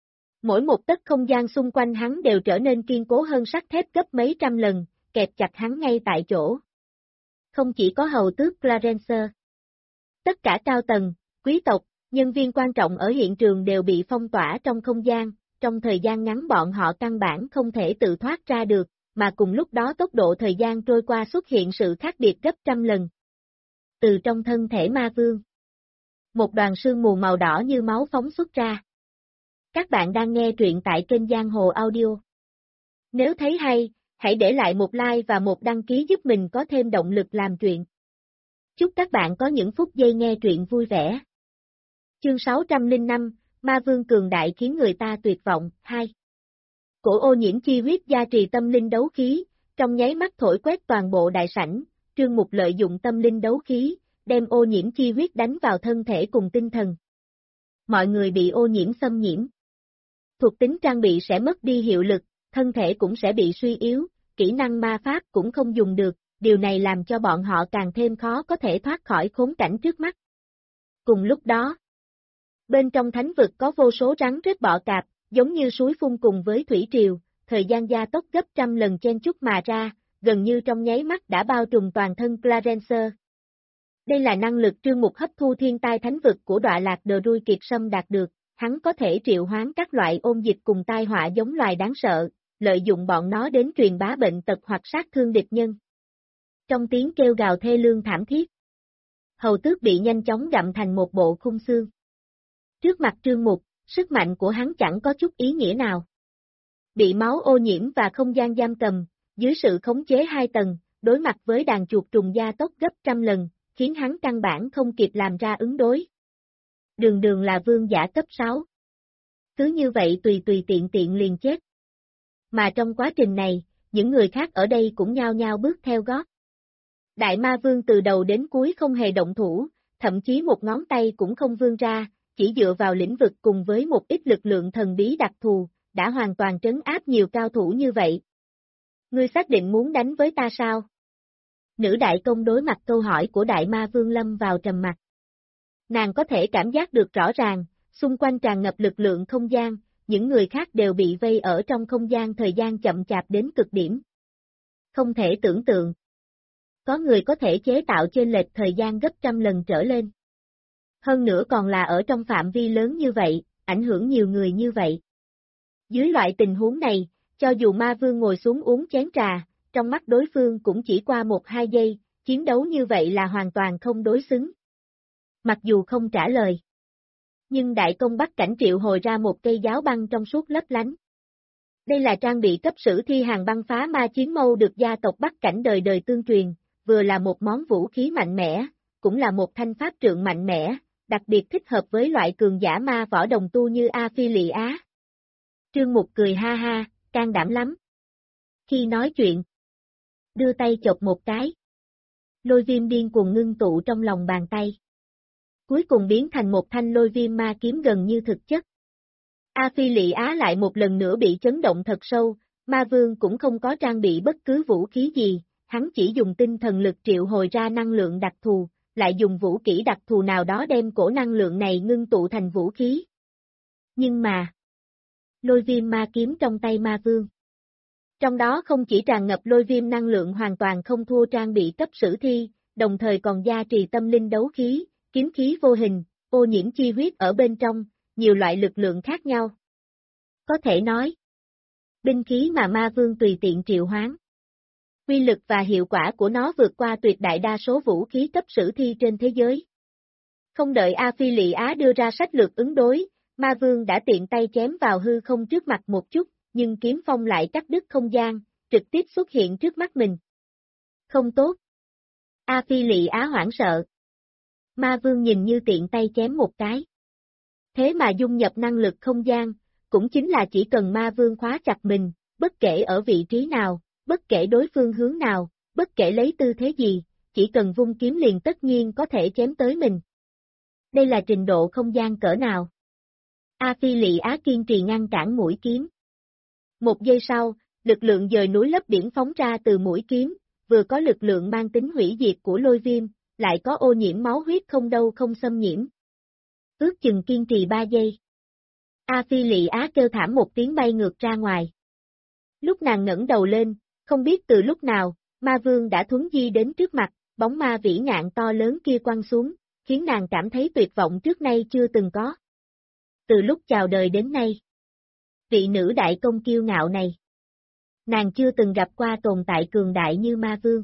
Mỗi một tấc không gian xung quanh hắn đều trở nên kiên cố hơn sắt thép gấp mấy trăm lần, kẹp chặt hắn ngay tại chỗ. Không chỉ có hầu tước Clarence. Tất cả cao tầng, quý tộc, Nhân viên quan trọng ở hiện trường đều bị phong tỏa trong không gian, trong thời gian ngắn bọn họ căn bản không thể tự thoát ra được, mà cùng lúc đó tốc độ thời gian trôi qua xuất hiện sự khác biệt gấp trăm lần. Từ trong thân thể ma vương, một đoàn sương mù màu đỏ như máu phóng xuất ra. Các bạn đang nghe truyện tại kênh Giang Hồ Audio. Nếu thấy hay, hãy để lại một like và một đăng ký giúp mình có thêm động lực làm truyện. Chúc các bạn có những phút giây nghe truyện vui vẻ. Chương 605, Ma Vương cường đại khiến người ta tuyệt vọng, 2. Cổ ô nhiễm chi huyết gia trì tâm linh đấu khí, trong nháy mắt thổi quét toàn bộ đại sảnh, Trương Mục lợi dụng tâm linh đấu khí, đem ô nhiễm chi huyết đánh vào thân thể cùng tinh thần. Mọi người bị ô nhiễm xâm nhiễm. Thuộc tính trang bị sẽ mất đi hiệu lực, thân thể cũng sẽ bị suy yếu, kỹ năng ma pháp cũng không dùng được, điều này làm cho bọn họ càng thêm khó có thể thoát khỏi khốn cảnh trước mắt. Cùng lúc đó, bên trong thánh vực có vô số rắn rết bọ cạp, giống như suối phun cùng với thủy triều, thời gian gia tốc gấp trăm lần chen chúc mà ra, gần như trong nháy mắt đã bao trùm toàn thân Clarence. Đây là năng lực Trương Mục hấp thu thiên tai thánh vực của Đọa Lạc Đờ Rui Kiệt Sâm đạt được, hắn có thể triệu hoán các loại ôn dịch cùng tai họa giống loài đáng sợ, lợi dụng bọn nó đến truyền bá bệnh tật hoặc sát thương địch nhân. Trong tiếng kêu gào thê lương thảm thiết, hầu tước bị nhanh chóng gặm thành một bộ khung xương. Trước mặt Trương Mục, sức mạnh của hắn chẳng có chút ý nghĩa nào. Bị máu ô nhiễm và không gian giam cầm, dưới sự khống chế 2 tầng, đối mặt với đàn chuột trùng gia tốc gấp trăm lần, khiến hắn căn bản không kịp làm ra ứng đối. Đường đường là vương giả cấp 6. Cứ như vậy tùy tiện liền chết. Mà trong quá trình này, những người khác ở đây cũng nhao nhao bước theo gót. Đại ma vương từ đầu đến cuối không hề động thủ, thậm chí một ngón tay cũng không vươn ra, chỉ dựa vào lĩnh vực cùng với một ít lực lượng thần bí đặc thù, đã hoàn toàn trấn áp nhiều cao thủ như vậy. Ngươi xác định muốn đánh với ta sao? Nữ đại công đối mặt câu hỏi của đại ma vương lâm vào trầm mặc. Nàng có thể cảm giác được rõ ràng, xung quanh tràn ngập lực lượng không gian, những người khác đều bị vây ở trong không gian thời gian chậm chạp đến cực điểm. Không thể tưởng tượng. Có người có thể chế tạo chênh lệch thời gian gấp trăm lần trở lên. Hơn nữa còn là ở trong phạm vi lớn như vậy, ảnh hưởng nhiều người như vậy. Dưới loại tình huống này, cho dù ma vương ngồi xuống uống chén trà, trong mắt đối phương cũng chỉ qua 1-2 giây, chiến đấu như vậy là hoàn toàn không đối xứng. Mặc dù không trả lời, nhưng đại công Bắc Cảnh triệu hồi ra một cây giáo băng trong suốt lấp lánh. Đây là trang bị cấp sử thi hàng băng phá ma chiến mâu được gia tộc Bắc Cảnh đời đời tương truyền, vừa là một món vũ khí mạnh mẽ, cũng là một thanh pháp trượng mạnh mẽ, đặc biệt thích hợp với loại cường giả ma võ đồng tu như A Phi Lị Á. Trương Mục cười ha ha, can đảm lắm. Khi nói chuyện, đưa tay chộp một cái. Lôi viêm điên cuồng ngưng tụ trong lòng bàn tay. Cuối cùng biến thành một thanh lôi viêm ma kiếm gần như thực chất. A Phi Lị Á lại một lần nữa bị chấn động thật sâu, ma vương cũng không có trang bị bất cứ vũ khí gì, hắn chỉ dùng tinh thần lực triệu hồi ra năng lượng đặc thù, lại dùng vũ kỹ đặc thù nào đó đem cổ năng lượng này ngưng tụ thành vũ khí. Nhưng mà, lôi viêm ma kiếm trong tay ma vương. Trong đó không chỉ tràn ngập lôi viêm năng lượng hoàn toàn không thua trang bị cấp sử thi, đồng thời còn gia trì tâm linh đấu khí, kiếm khí vô hình, ô nhiễm chi huyết ở bên trong, nhiều loại lực lượng khác nhau. Có thể nói, binh khí mà ma vương tùy tiện triệu hoán. Quy lực và hiệu quả của nó vượt qua tuyệt đại đa số vũ khí cấp sử thi trên thế giới. Không đợi A Phi Lị Á đưa ra sách lược ứng đối, ma vương đã tiện tay chém vào hư không trước mặt một chút, nhưng kiếm phong lại cắt đứt không gian, trực tiếp xuất hiện trước mắt mình. Không tốt. A Phi Lị Á hoảng sợ. Ma vương nhìn như tiện tay chém một cái. Thế mà dung nhập năng lực không gian, cũng chính là chỉ cần ma vương khóa chặt mình, bất kể ở vị trí nào, bất kể đối phương hướng nào, bất kể lấy tư thế gì, chỉ cần vung kiếm liền tất nhiên có thể chém tới mình. Đây là trình độ không gian cỡ nào? A Phi Lị Á kiên trì ngăn cản mũi kiếm. Một giây sau, lực lượng dời núi lấp biển phóng ra từ mũi kiếm, vừa có lực lượng mang tính hủy diệt của lôi viêm, lại có ô nhiễm máu huyết không đâu không xâm nhiễm. Ước chừng kiên trì 3 giây. A Phi Lị Á kêu thảm một tiếng bay ngược ra ngoài. Lúc nàng ngẩng đầu lên, không biết từ lúc nào, ma vương đã thuấn di đến trước mặt, bóng ma vĩ ngạn to lớn kia quăng xuống, khiến nàng cảm thấy tuyệt vọng trước nay chưa từng có. Từ lúc chào đời đến nay, vị nữ đại công kiêu ngạo này, nàng chưa từng gặp qua tồn tại cường đại như ma vương.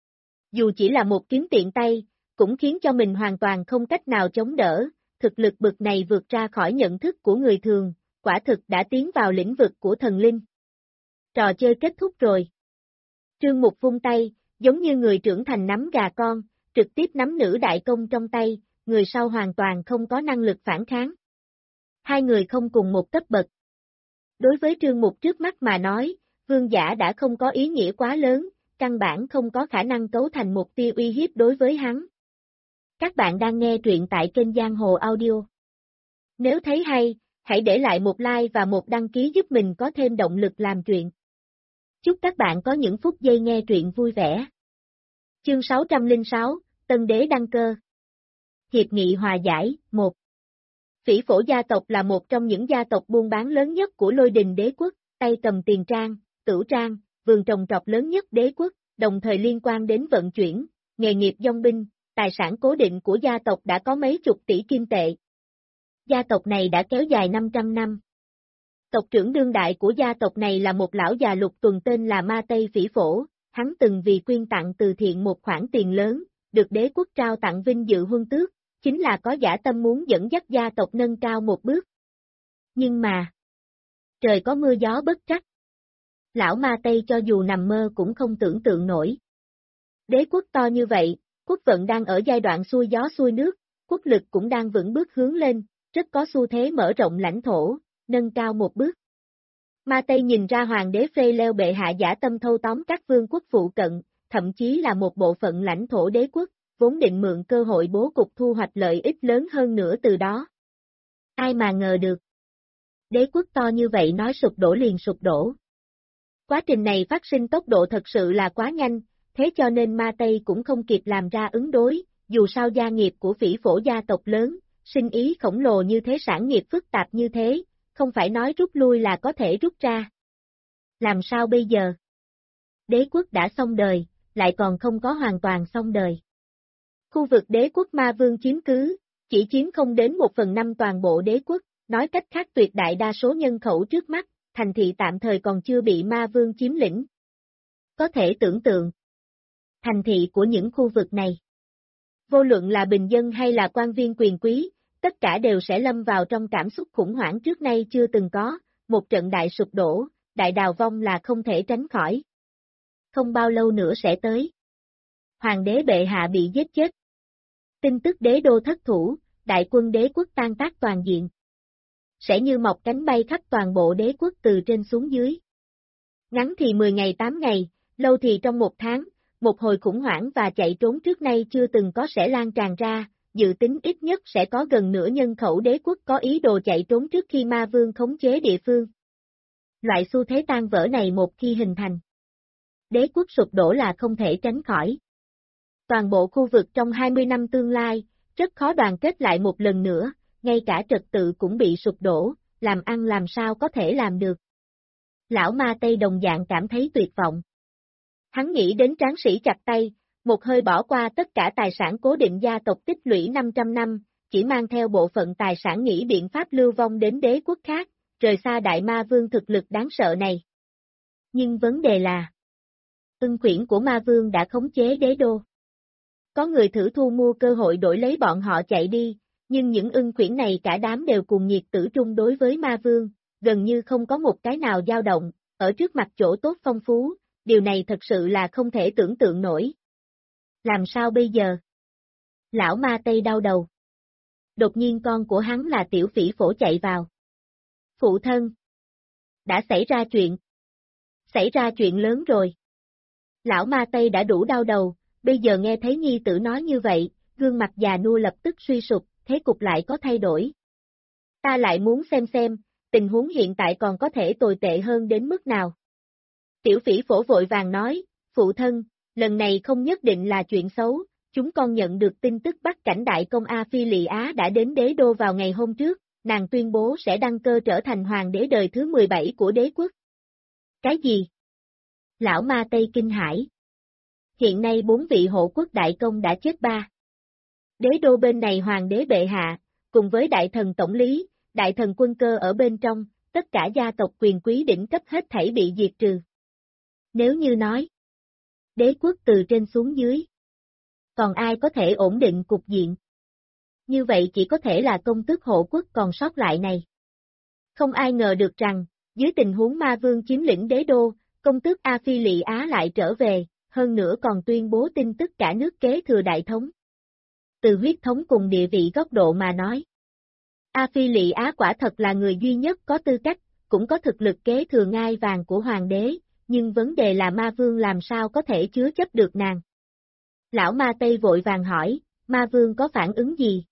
Dù chỉ là một kiếm tiện tay, cũng khiến cho mình hoàn toàn không cách nào chống đỡ, thực lực bực này vượt ra khỏi nhận thức của người thường, quả thực đã tiến vào lĩnh vực của thần linh. Trò chơi kết thúc rồi. Trương Mục vung tay, giống như người trưởng thành nắm gà con, trực tiếp nắm nữ đại công trong tay, người sau hoàn toàn không có năng lực phản kháng. Hai người không cùng một cấp bậc. Đối với Trương Mục trước mắt mà nói, vương giả đã không có ý nghĩa quá lớn, căn bản không có khả năng cấu thành một tia uy hiếp đối với hắn. Các bạn đang nghe truyện tại kênh Giang Hồ Audio. Nếu thấy hay, hãy để lại một like và một đăng ký giúp mình có thêm động lực làm truyện. Chúc các bạn có những phút giây nghe truyện vui vẻ. Chương 606, Tân Đế đăng cơ. Hiệp nghị hòa giải, 1. Phỉ Phổ gia tộc là một trong những gia tộc buôn bán lớn nhất của Lôi Đình đế quốc, tay cầm tiền trang, cửu trang, vườn trồng trọt lớn nhất đế quốc, đồng thời liên quan đến vận chuyển, nghề nghiệp dong binh, tài sản cố định của gia tộc đã có mấy chục tỷ kim tệ. Gia tộc này đã kéo dài 500 năm. Tộc trưởng đương đại của gia tộc này là một lão già lục tuần tên là Ma Tây Phỉ Phổ, hắn từng vì quyên tặng từ thiện một khoản tiền lớn, được đế quốc trao tặng vinh dự huân tước, chính là có dã tâm muốn dẫn dắt gia tộc nâng cao một bước. Nhưng mà, trời có mưa gió bất trắc. Lão Ma Tây cho dù nằm mơ cũng không tưởng tượng nổi. Đế quốc to như vậy, quốc vận đang ở giai đoạn xuôi gió xuôi nước, quốc lực cũng đang vững bước hướng lên, rất có xu thế mở rộng lãnh thổ, nâng cao một bước. Ma Tây nhìn ra hoàng đế Phê Leo bệ hạ dã tâm thâu tóm các vương quốc phụ cận, thậm chí là một bộ phận lãnh thổ đế quốc, vốn định mượn cơ hội bố cục thu hoạch lợi ích lớn hơn nữa từ đó. Ai mà ngờ được. Đế quốc to như vậy nói sụp đổ liền sụp đổ. Quá trình này phát sinh tốc độ thật sự là quá nhanh, thế cho nên Ma Tây cũng không kịp làm ra ứng đối, dù sao gia nghiệp của Phỉ Phổ gia tộc lớn, sinh ý khổng lồ như thế, sản nghiệp phức tạp như thế, không phải nói rút lui là có thể rút ra. Làm sao bây giờ? Đế quốc đã xong đời, lại còn không có hoàn toàn xong đời. Khu vực đế quốc Ma Vương chiếm cứ, chỉ chiếm không đến 1/5 toàn bộ đế quốc, nói cách khác tuyệt đại đa số nhân khẩu trước mắt, thành thị tạm thời còn chưa bị Ma Vương chiếm lĩnh. Có thể tưởng tượng, thành thị của những khu vực này, vô luận là bình dân hay là quan viên quyền quý, tất cả đều sẽ lâm vào trong cảm xúc khủng hoảng trước nay chưa từng có, một trận đại sụp đổ, đại đào vong là không thể tránh khỏi. Không bao lâu nữa sẽ tới. Hoàng đế bệ hạ bị giết chết. Tin tức đế đô thất thủ, đại quân đế quốc tan tác toàn diện. Sẽ như mọc cánh bay khắp toàn bộ đế quốc từ trên xuống dưới. Ngắn thì 10 ngày 8 ngày, lâu thì trong 1 tháng, một hồi khủng hoảng và chạy trốn trước nay chưa từng có sẽ lan tràn ra, dự tính ít nhất sẽ có gần nửa nhân khẩu đế quốc có ý đồ chạy trốn trước khi Ma Vương khống chế địa phương. Loại xu thế tan vỡ này một khi hình thành, đế quốc sụp đổ là không thể tránh khỏi. Toàn bộ khu vực trong 20 năm tương lai, rất khó đoàn kết lại một lần nữa, ngay cả trật tự cũng bị sụp đổ, làm ăn làm sao có thể làm được. Lão Ma Tây đồng dạng cảm thấy tuyệt vọng. Hắn nghĩ đến tráng sĩ chặt tay, một hơi bỏ qua tất cả tài sản cố định gia tộc tích lũy 500 năm, chỉ mang theo bộ phận tài sản nghĩ biện pháp lưu vong đến đế quốc khác, rời xa Đại Ma Vương thực lực đáng sợ này. Nhưng vấn đề là, ưng khuyển của Ma Vương đã khống chế đế đô. Có người thử thu mua cơ hội đổi lấy bọn họ chạy đi, nhưng những ưng khuyển này cả đám đều cùng nhiệt tử trung đối với Ma Vương, gần như không có một cái nào dao động, ở trước mặt chỗ tốt phong phú, điều này thật sự là không thể tưởng tượng nổi. Làm sao bây giờ? Lão Ma Tây đau đầu. Đột nhiên con của hắn là Tiểu Phỉ Phổ chạy vào. Phụ thân! Đã xảy ra chuyện. Xảy ra chuyện lớn rồi. Lão Ma Tây đã đủ đau đầu, bây giờ nghe thấy nhi tử nói như vậy, gương mặt già nua lập tức suy sụp, thế cục lại có thay đổi. Ta lại muốn xem, tình huống hiện tại còn có thể tồi tệ hơn đến mức nào. Tiểu Phỉ Phổ vội vàng nói, phụ thân, lần này không nhất định là chuyện xấu, chúng con nhận được tin tức Bắc cảnh đại công A Phi Lị Á đã đến đế đô vào ngày hôm trước, nàng tuyên bố sẽ đăng cơ trở thành hoàng đế đời thứ 17 của đế quốc. Cái gì? Lão Ma Tây kinh hãi. Hiện nay 4 vị hộ quốc đại công đã chết 3. Đế đô bên này hoàng đế bệ hạ, cùng với đại thần tổng lý, đại thần quân cơ ở bên trong, tất cả gia tộc quyền quý đỉnh cấp hết thảy bị diệt trừ. Nếu như nói, đế quốc từ trên xuống dưới, còn ai có thể ổn định cục diện? Như vậy chỉ có thể là công tước hộ quốc còn sót lại này. Không ai ngờ được rằng, dưới tình huống ma vương chiếm lĩnh đế đô, công tước A Phi Lị Á lại trở về, hơn nữa còn tuyên bố tin tức cả nước kế thừa đại thống. Từ huyết thống cùng địa vị góc độ mà nói, A Phi Lị Á quả thật là người duy nhất có tư cách, cũng có thực lực kế thừa ngai vàng của hoàng đế, nhưng vấn đề là ma vương làm sao có thể chứa chấp được nàng. Lão ma Tây vội vàng hỏi, ma vương có phản ứng gì?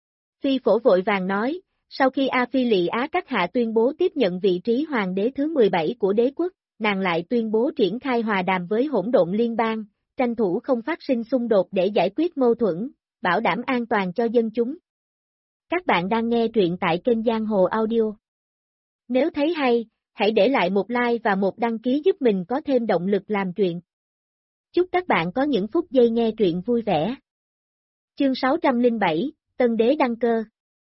Phi phổ vội vàng nói, sau khi A Phi Lị Á các hạ tuyên bố tiếp nhận vị trí hoàng đế thứ 17 của đế quốc, nàng lại tuyên bố triển khai hòa đàm với hỗn độn liên bang, tranh thủ không phát sinh xung đột để giải quyết mâu thuẫn, bảo đảm an toàn cho dân chúng. Các bạn đang nghe truyện tại kênh Giang Hồ Audio. Nếu thấy hay, hãy để lại một like và một đăng ký giúp mình có thêm động lực làm truyện. Chúc các bạn có những phút giây nghe truyện vui vẻ. Chương 607, Tân Đế đăng cơ.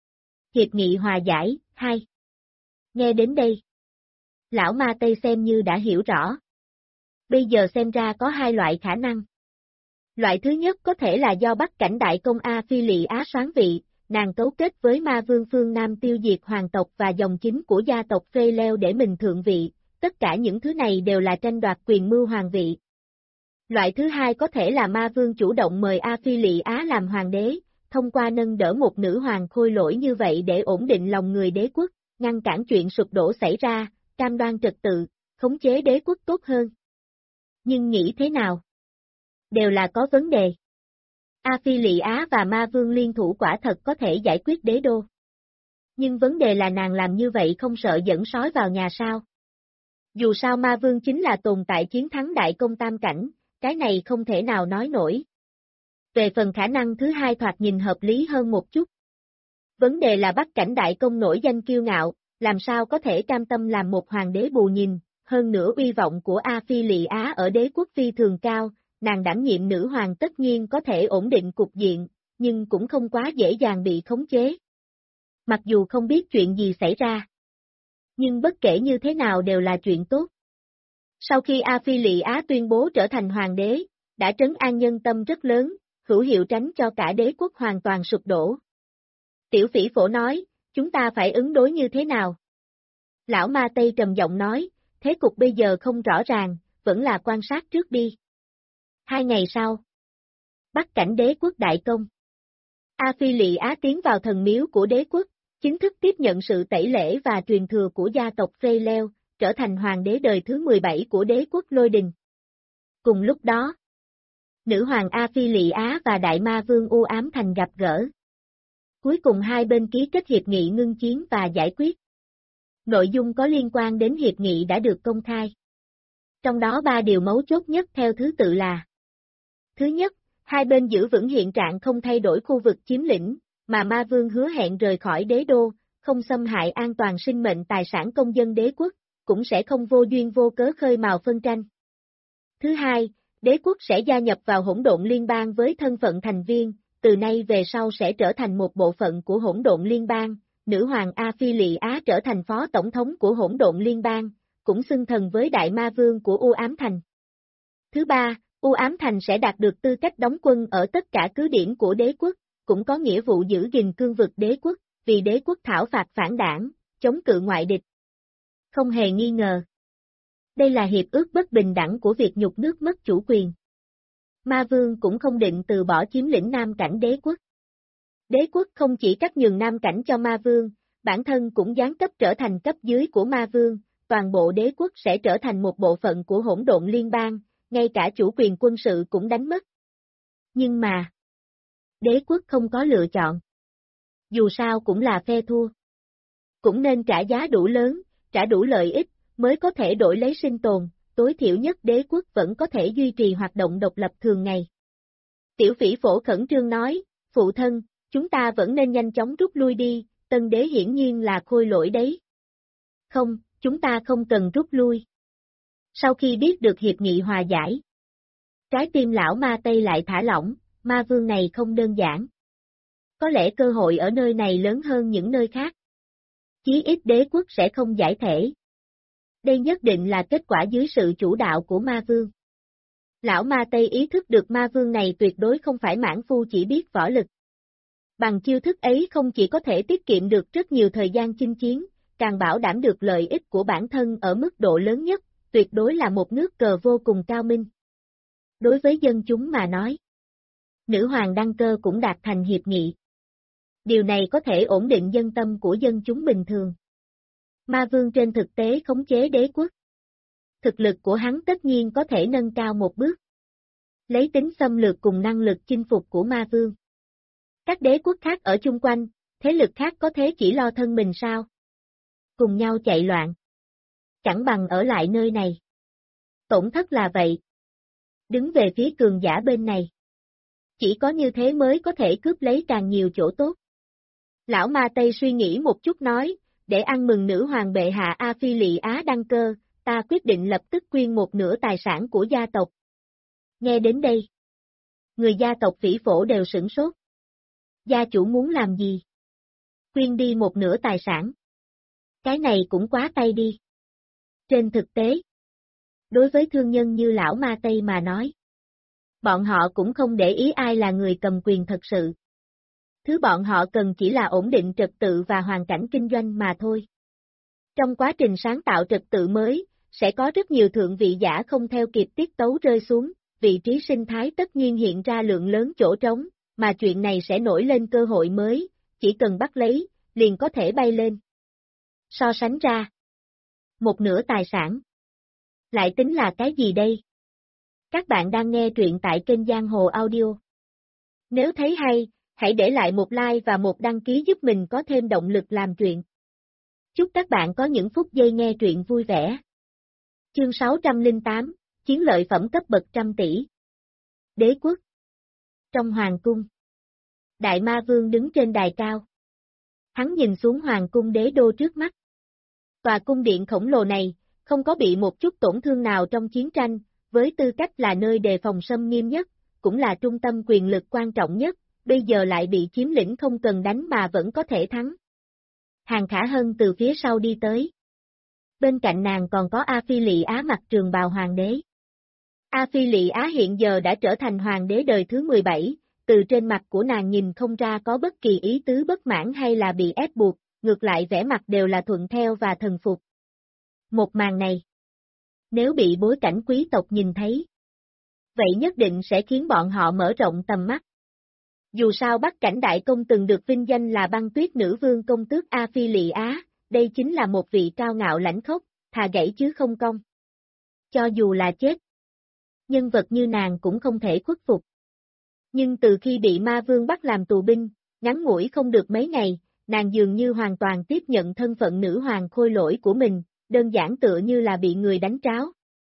Hiệp nghị hòa giải, 2. Nghe đến đây, lão ma Tây xem như đã hiểu rõ. Bây giờ xem ra có hai loại khả năng. Loại thứ nhất có thể là do Bắc Cảnh Đại Công A Phi Lị Á soán vị, nàng cấu kết với ma vương phương Nam tiêu diệt hoàng tộc và dòng chính của gia tộc Phê Leo để mình thượng vị, tất cả những thứ này đều là tranh đoạt quyền mưu hoàng vị. Loại thứ hai có thể là ma vương chủ động mời A Phi Lị Á làm hoàng đế, thông qua nâng đỡ một nữ hoàng khôi lỗi như vậy để ổn định lòng người đế quốc, ngăn cản chuyện sụp đổ xảy ra, cam đoan trật tự, khống chế đế quốc tốt hơn. Nhưng nghĩ thế nào? Đều là có vấn đề. A Phi Lị Á và ma vương liên thủ quả thật có thể giải quyết đế đô. Nhưng vấn đề là nàng làm như vậy không sợ dẫn sói vào nhà sao? Dù sao ma vương chính là tồn tại chiến thắng đại công tam cảnh, cái này không thể nào nói nổi. Về phần khả năng thứ hai thoạt nhìn hợp lý hơn một chút. Vấn đề là Bắc Cảnh Đại Công nổi danh kiêu ngạo, làm sao có thể cam tâm làm một hoàng đế bù nhìn, hơn nữa uy vọng của A Phi Lị Á ở đế quốc phi thường cao, nàng đảm nhiệm nữ hoàng tất nhiên có thể ổn định cục diện, nhưng cũng không quá dễ dàng bị khống chế. Mặc dù không biết chuyện gì xảy ra, nhưng bất kể như thế nào đều là chuyện tốt. Sau khi A Phi Lị Á tuyên bố trở thành hoàng đế, đã trấn an nhân tâm rất lớn, hữu hiệu tránh cho cả đế quốc hoàn toàn sụp đổ. Tiểu Phỉ Phổ nói, chúng ta phải ứng đối như thế nào? Lão ma Tây trầm giọng nói, thế cục bây giờ không rõ ràng, vẫn là quan sát trước đi. 2 ngày sau, Bắc Cảnh đế quốc đại công. A Phi Lị Á tiến vào thần miếu của đế quốc, chính thức tiếp nhận sự tẩy lễ và truyền thừa của gia tộc Phê Leo, trở thành hoàng đế đời thứ 17 của đế quốc Lôi Đình. Cùng lúc đó, nữ hoàng A Phi Lị Á và đại ma vương U Ám Thành gặp gỡ. Cuối cùng hai bên ký kết hiệp nghị ngưng chiến và giải quyết. Nội dung có liên quan đến hiệp nghị đã được công khai. Trong đó 3 điều mấu chốt nhất theo thứ tự là: Thứ nhất, hai bên giữ vững hiện trạng không thay đổi khu vực chiếm lĩnh, mà ma vương hứa hẹn rời khỏi đế đô, không xâm hại an toàn sinh mệnh tài sản công dân đế quốc, cũng sẽ không vô duyên vô cớ khơi mào phân tranh. Thứ hai, đế quốc sẽ gia nhập vào hỗn độn liên bang với thân phận thành viên, từ nay về sau sẽ trở thành một bộ phận của hỗn độn liên bang, nữ hoàng A Phi Lị Á trở thành phó tổng thống của hỗn độn liên bang, cũng xưng thần với đại ma vương của U Ám Thành. Thứ ba, U Ám Thành sẽ đạt được tư cách đóng quân ở tất cả cứ điểm của đế quốc, cũng có nghĩa vụ giữ gìn cương vực đế quốc, vì đế quốc thảo phạt phản đảng, chống cự ngoại địch. Không hề nghi ngờ. Đây là hiệp ước bất bình đẳng của việc nhục nước mất chủ quyền. Ma vương cũng không định từ bỏ chiếm lĩnh Nam Cảnh đế quốc. Đế quốc không chỉ cắt nhường Nam Cảnh cho ma vương, bản thân cũng giáng cấp trở thành cấp dưới của ma vương, toàn bộ đế quốc sẽ trở thành một bộ phận của hỗn độn liên bang, ngay cả chủ quyền quân sự cũng đánh mất. Nhưng mà, đế quốc không có lựa chọn. Dù sao cũng là phe thua. Cũng nên trả giá đủ lớn, trả đủ lợi ích, mới có thể đổi lấy sinh tồn, tối thiểu nhất đế quốc vẫn có thể duy trì hoạt động độc lập thường ngày. Tiểu Phỉ Phổ khẩn trương nói, phụ thân, chúng ta vẫn nên nhanh chóng rút lui đi, tân đế hiển nhiên là khôi lỗi đấy. Không, chúng ta không cần rút lui. Sau khi biết được hiệp nghị hòa giải, trái tim lão ma Tây lại thả lỏng, ma vương này không đơn giản. có lẽ cơ hội ở nơi này lớn hơn những nơi khác. Chí ít đế quốc sẽ không giải thể. Đây nhất định là kết quả dưới sự chủ đạo của ma vương. Lão ma Tây ý thức được ma vương này tuyệt đối không phải mãn phu chỉ biết võ lực. Bằng chiêu thức ấy không chỉ có thể tiết kiệm được rất nhiều thời gian chinh chiến, càng bảo đảm được lợi ích của bản thân ở mức độ lớn nhất, tuyệt đối là một nước cờ vô cùng cao minh. Đối với dân chúng mà nói, nữ hoàng đăng cơ cũng đạt thành hiệp nghị. Điều này có thể ổn định dân tâm của dân chúng bình thường. Ma vương trên thực tế khống chế đế quốc. Thực lực của hắn tất nhiên có thể nâng cao một bước. Lấy tính xâm lược cùng năng lực chinh phục của ma vương. Các đế quốc khác ở chung quanh, thế lực khác có thế chỉ lo thân mình sao? Cùng nhau chạy loạn. Chẳng bằng ở lại nơi này. Tổn thất là vậy. Đứng về phía cường giả bên này. Chỉ có như thế mới có thể cướp lấy càng nhiều chỗ tốt. Lão ma Tây suy nghĩ một chút nói, để ăn mừng nữ hoàng bệ hạ A Phi Lị Á đăng cơ, ta quyết định lập tức quyên một nửa tài sản của gia tộc. Nghe đến đây, người gia tộc Phỉ Phổ đều sửng sốt. Gia chủ muốn làm gì? Quyên đi một nửa tài sản. Cái này cũng quá tay đi. Trên thực tế, đối với thương nhân như lão ma Tây mà nói, bọn họ cũng không để ý ai là người cầm quyền thật sự. Thứ bọn họ cần chỉ là ổn định trật tự và hoàn cảnh kinh doanh mà thôi. Trong quá trình sáng tạo trật tự mới, sẽ có rất nhiều thượng vị giả không theo kịp tiết tấu rơi xuống, vị trí sinh thái tất nhiên hiện ra lượng lớn chỗ trống, mà chuyện này sẽ nổi lên cơ hội mới, chỉ cần bắt lấy, liền có thể bay lên. So sánh ra, một nửa tài sản. Lại tính là cái gì đây? Các bạn đang nghe truyện tại kênh Giang Hồ Audio. Nếu thấy hay, hãy để lại một like và một đăng ký giúp mình có thêm động lực làm truyện. Chúc các bạn có những phút giây nghe truyện vui vẻ. Chương 608, Chiến lợi phẩm cấp bậc trăm tỷ. Đế quốc. Trong hoàng cung, Đại Ma Vương đứng trên đài cao. Hắn nhìn xuống hoàng cung đế đô trước mắt. Tòa cung điện khổng lồ này, không có bị một chút tổn thương nào trong chiến tranh, với tư cách là nơi đề phòng xâm nghiêm nhất, cũng là trung tâm quyền lực quan trọng nhất, bây giờ lại bị chiếm lĩnh không cần đánh mà vẫn có thể thắng. Hàng Khả Hân từ phía sau đi tới. Bên cạnh nàng còn có A Phi Lị Á mặc trường bào hoàng đế. A Phi Lị Á hiện giờ đã trở thành hoàng đế đời thứ 17, từ trên mặt của nàng nhìn không ra có bất kỳ ý tứ bất mãn hay là bị ép buộc, ngược lại vẻ mặt đều là thuận theo và thần phục. Một màn này, nếu bị bối cảnh quý tộc nhìn thấy, vậy nhất định sẽ khiến bọn họ mở rộng tầm mắt. Dù sao Bắc Cảnh Đại Công từng được vinh danh là băng tuyết nữ vương công tước A Phi Lị Á, đây chính là một vị cao ngạo lãnh khốc, thà gãy chứ không cong. Cho dù là chết, nhân vật như nàng cũng không thể khuất phục. Nhưng từ khi bị ma vương bắt làm tù binh, ngắn ngủi không được mấy ngày, nàng dường như hoàn toàn tiếp nhận thân phận nữ hoàng khôi lỗi của mình, đơn giản tựa như là bị người đánh tráo.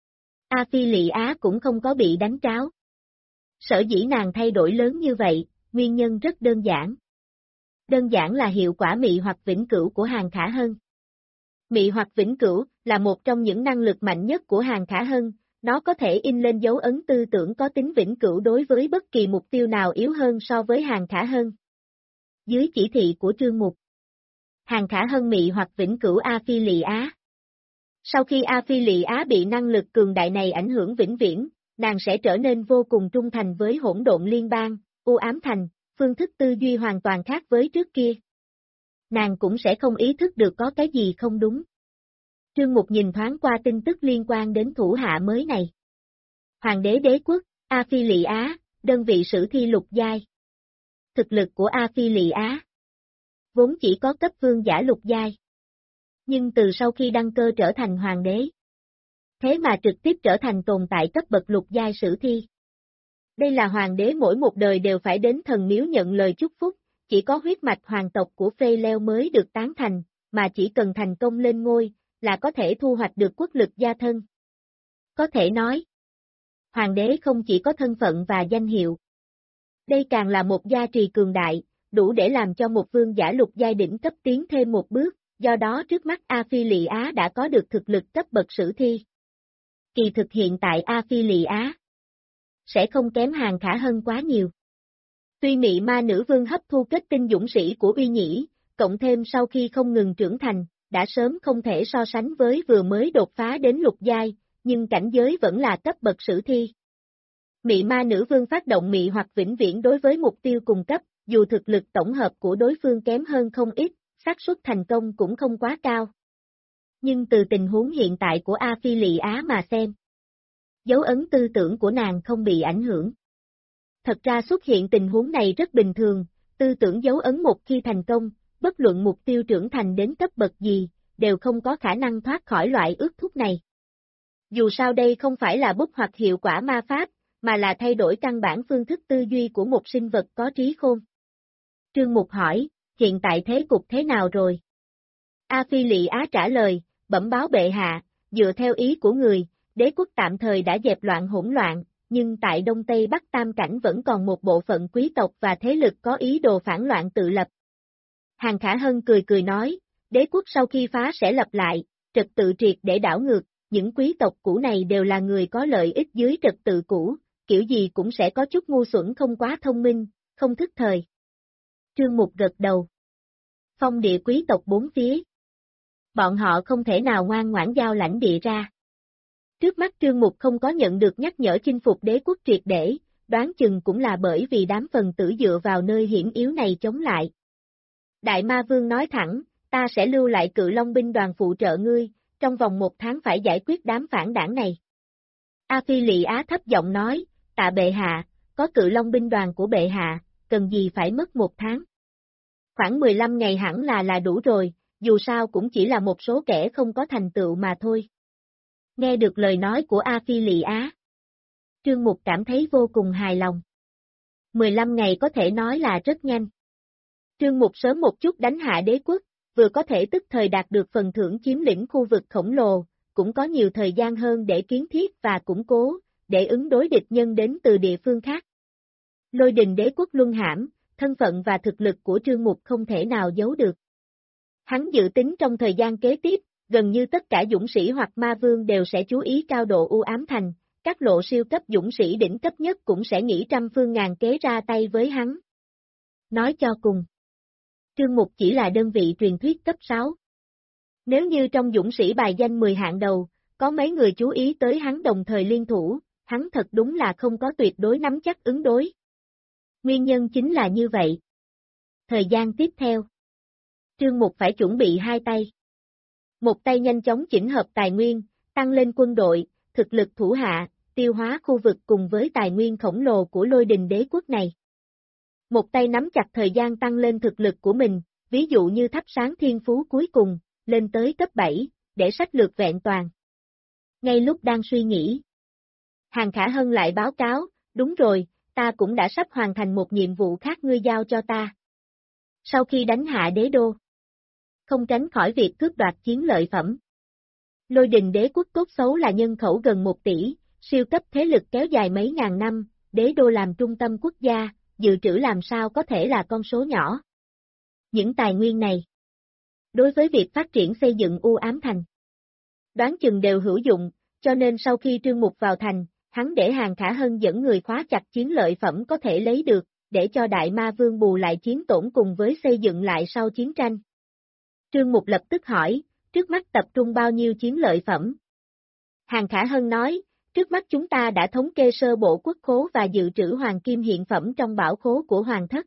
A Phi Lị Á cũng không có bị đánh tráo. Sở dĩ nàng thay đổi lớn như vậy, nguyên nhân rất đơn giản. Đơn giản là hiệu quả mị hoặc vĩnh cửu của Hàng Khả Hân. Mị hoặc vĩnh cửu là một trong những năng lực mạnh nhất của Hàng Khả Hân, nó có thể in lên dấu ấn tư tưởng có tính vĩnh cửu đối với bất kỳ mục tiêu nào yếu hơn so với Hàng Khả Hân. Dưới chỉ thị của Trương Mục, Hàng Khả Hân mị hoặc vĩnh cửu A Phi Lị Á. Sau khi A Phi Lị Á bị năng lực cường đại này ảnh hưởng vĩnh viễn, nàng sẽ trở nên vô cùng trung thành với Hỗn Độn Liên bang, U Ám Thành, phương thức tư duy hoàn toàn khác với trước kia. Nàng cũng sẽ không ý thức được có cái gì không đúng. Trương Mục nhìn thoáng qua tin tức liên quan đến thủ hạ mới này. Hoàng đế đế quốc, A Phi Lị Á, đơn vị sử thi lục giai. Thực lực của A Phi Lị Á vốn chỉ có cấp vương giả lục giai. Nhưng từ sau khi đăng cơ trở thành hoàng đế, thế mà trực tiếp trở thành tồn tại cấp bậc lục giai sử thi. Đây là hoàng đế mỗi một đời đều phải đến thần miếu nhận lời chúc phúc, chỉ có huyết mạch hoàng tộc của Phê Leo mới được tán thành, mà chỉ cần thành công lên ngôi, là có thể thu hoạch được quốc lực gia thân. Có thể nói, hoàng đế không chỉ có thân phận và danh hiệu. Đây càng là một gia trì cường đại, đủ để làm cho một vương giả lục giai đỉnh cấp tiến thêm một bước, do đó trước mắt A Phi Lị Á đã có được thực lực cấp bậc sử thi. Kỳ thực hiện tại A Phi Lị Á sẽ không kém Hàng Khả Hân quá nhiều. Tuy mị ma nữ vương hấp thu kết tinh dũng sĩ của Uy Nhĩ, cộng thêm sau khi không ngừng trưởng thành, đã sớm không thể so sánh với vừa mới đột phá đến lục giai, nhưng cảnh giới vẫn là cấp bậc sử thi. Mị ma nữ vương phát động mị hoặc vĩnh viễn đối với mục tiêu cùng cấp, dù thực lực tổng hợp của đối phương kém hơn không ít, xác suất thành công cũng không quá cao. Nhưng từ tình huống hiện tại của A Phi Lị Á mà xem, dấu ấn tư tưởng của nàng không bị ảnh hưởng. Thật ra xuất hiện tình huống này rất bình thường, tư tưởng dấu ấn một khi thành công, bất luận mục tiêu trưởng thành đến cấp bậc gì, đều không có khả năng thoát khỏi loại ước thúc này. Dù sao đây không phải là bút hoặc hiệu quả ma pháp, mà là thay đổi căn bản phương thức tư duy của một sinh vật có trí khôn. Trương Mục hỏi, hiện tại thế cục thế nào rồi? A Phi Lị Á trả lời, bẩm báo bệ hạ, dựa theo ý của người, đế quốc tạm thời đã dẹp loạn hỗn loạn, nhưng tại Đông Tây Bắc Tam Cảnh vẫn còn một bộ phận quý tộc và thế lực có ý đồ phản loạn tự lập. Hàng Khả Hân cười cười nói, đế quốc sau khi phá sẽ lập lại, trật tự triệt để đảo ngược, những quý tộc cũ này đều là người có lợi ích dưới trật tự cũ, kiểu gì cũng sẽ có chút ngu xuẩn không quá thông minh, không thức thời. Trương Mục gật đầu. Phong địa quý tộc bốn phía. Bọn họ không thể nào ngoan ngoãn giao lãnh địa ra. Trước mắt Trương Mục không có nhận được nhắc nhở chinh phục đế quốc triệt để, đoán chừng cũng là bởi vì đám phần tử dựa vào nơi hiểm yếu này chống lại. Đại Ma Vương nói thẳng, ta sẽ lưu lại Cự Long binh đoàn phụ trợ ngươi, trong vòng 1 tháng phải giải quyết đám phản đảng này. A Phi Lị Á thấp giọng nói, tạ bệ hạ, có Cự Long binh đoàn của bệ hạ, cần gì phải mất 1 tháng. Khoảng 15 ngày hẳn là đủ rồi, dù sao cũng chỉ là một số kẻ không có thành tựu mà thôi. Nghe được lời nói của A Phi Lị Á, Trương Mục cảm thấy vô cùng hài lòng. 15 ngày có thể nói là rất nhanh. Trương Mục sớm một chút đánh hạ đế quốc, vừa có thể tức thời đạt được phần thưởng chiếm lĩnh khu vực khổng lồ, cũng có nhiều thời gian hơn để kiến thiết và củng cố, để ứng đối địch nhân đến từ địa phương khác. Lôi đình đế quốc luân hãm, thân phận và thực lực của Trương Mục không thể nào giấu được. Hắn dự tính trong thời gian kế tiếp, gần như tất cả dũng sĩ hoặc ma vương đều sẽ chú ý cao độ u ám thành, các lộ siêu cấp dũng sĩ đỉnh cấp nhất cũng sẽ nghĩ trăm phương ngàn kế ra tay với hắn. Nói cho cùng, Trương Mục chỉ là đơn vị truyền thuyết cấp 6. Nếu như trong dũng sĩ bài danh 10 hạng đầu, có mấy người chú ý tới hắn đồng thời liên thủ, hắn thật đúng là không có tuyệt đối nắm chắc ứng đối. Nguyên nhân chính là như vậy. Thời gian tiếp theo, Trương Mục phải chuẩn bị 2 tay. Một tay nhanh chóng chỉnh hợp tài nguyên, tăng lên quân đội, thực lực thủ hạ, tiêu hóa khu vực cùng với tài nguyên khổng lồ của lôi đình đế quốc này. Một tay nắm chặt thời gian tăng lên thực lực của mình, ví dụ như thắp sáng thiên phú cuối cùng, lên tới cấp 7, để sách lược vẹn toàn. Ngay lúc đang suy nghĩ, Hàng Khả Hân lại báo cáo, đúng rồi, ta cũng đã sắp hoàn thành một nhiệm vụ khác ngươi giao cho ta. Sau khi đánh hạ đế đô, không tránh khỏi việc cướp đoạt chiến lợi phẩm. Lôi đình đế quốc tốt xấu là nhân khẩu gần 1 tỷ, siêu cấp thế lực kéo dài mấy ngàn năm, đế đô làm trung tâm quốc gia, dự trữ làm sao có thể là con số nhỏ. Những tài nguyên này, đối với việc phát triển xây dựng u ám thành, đoán chừng đều hữu dụng, cho nên sau khi Trương Mục vào thành, hắn để Hàng Khả Hân dẫn người khóa chặt chiến lợi phẩm có thể lấy được, để cho Đại Ma Vương bù lại chiến tổn cùng với xây dựng lại sau chiến tranh. Trương Mục lập tức hỏi, trước mắt tập trung bao nhiêu chiến lợi phẩm? Hàng Khả Hân nói, trước mắt chúng ta đã thống kê sơ bộ quốc khố và dự trữ hoàng kim hiện phẩm trong bảo khố của hoàng thất.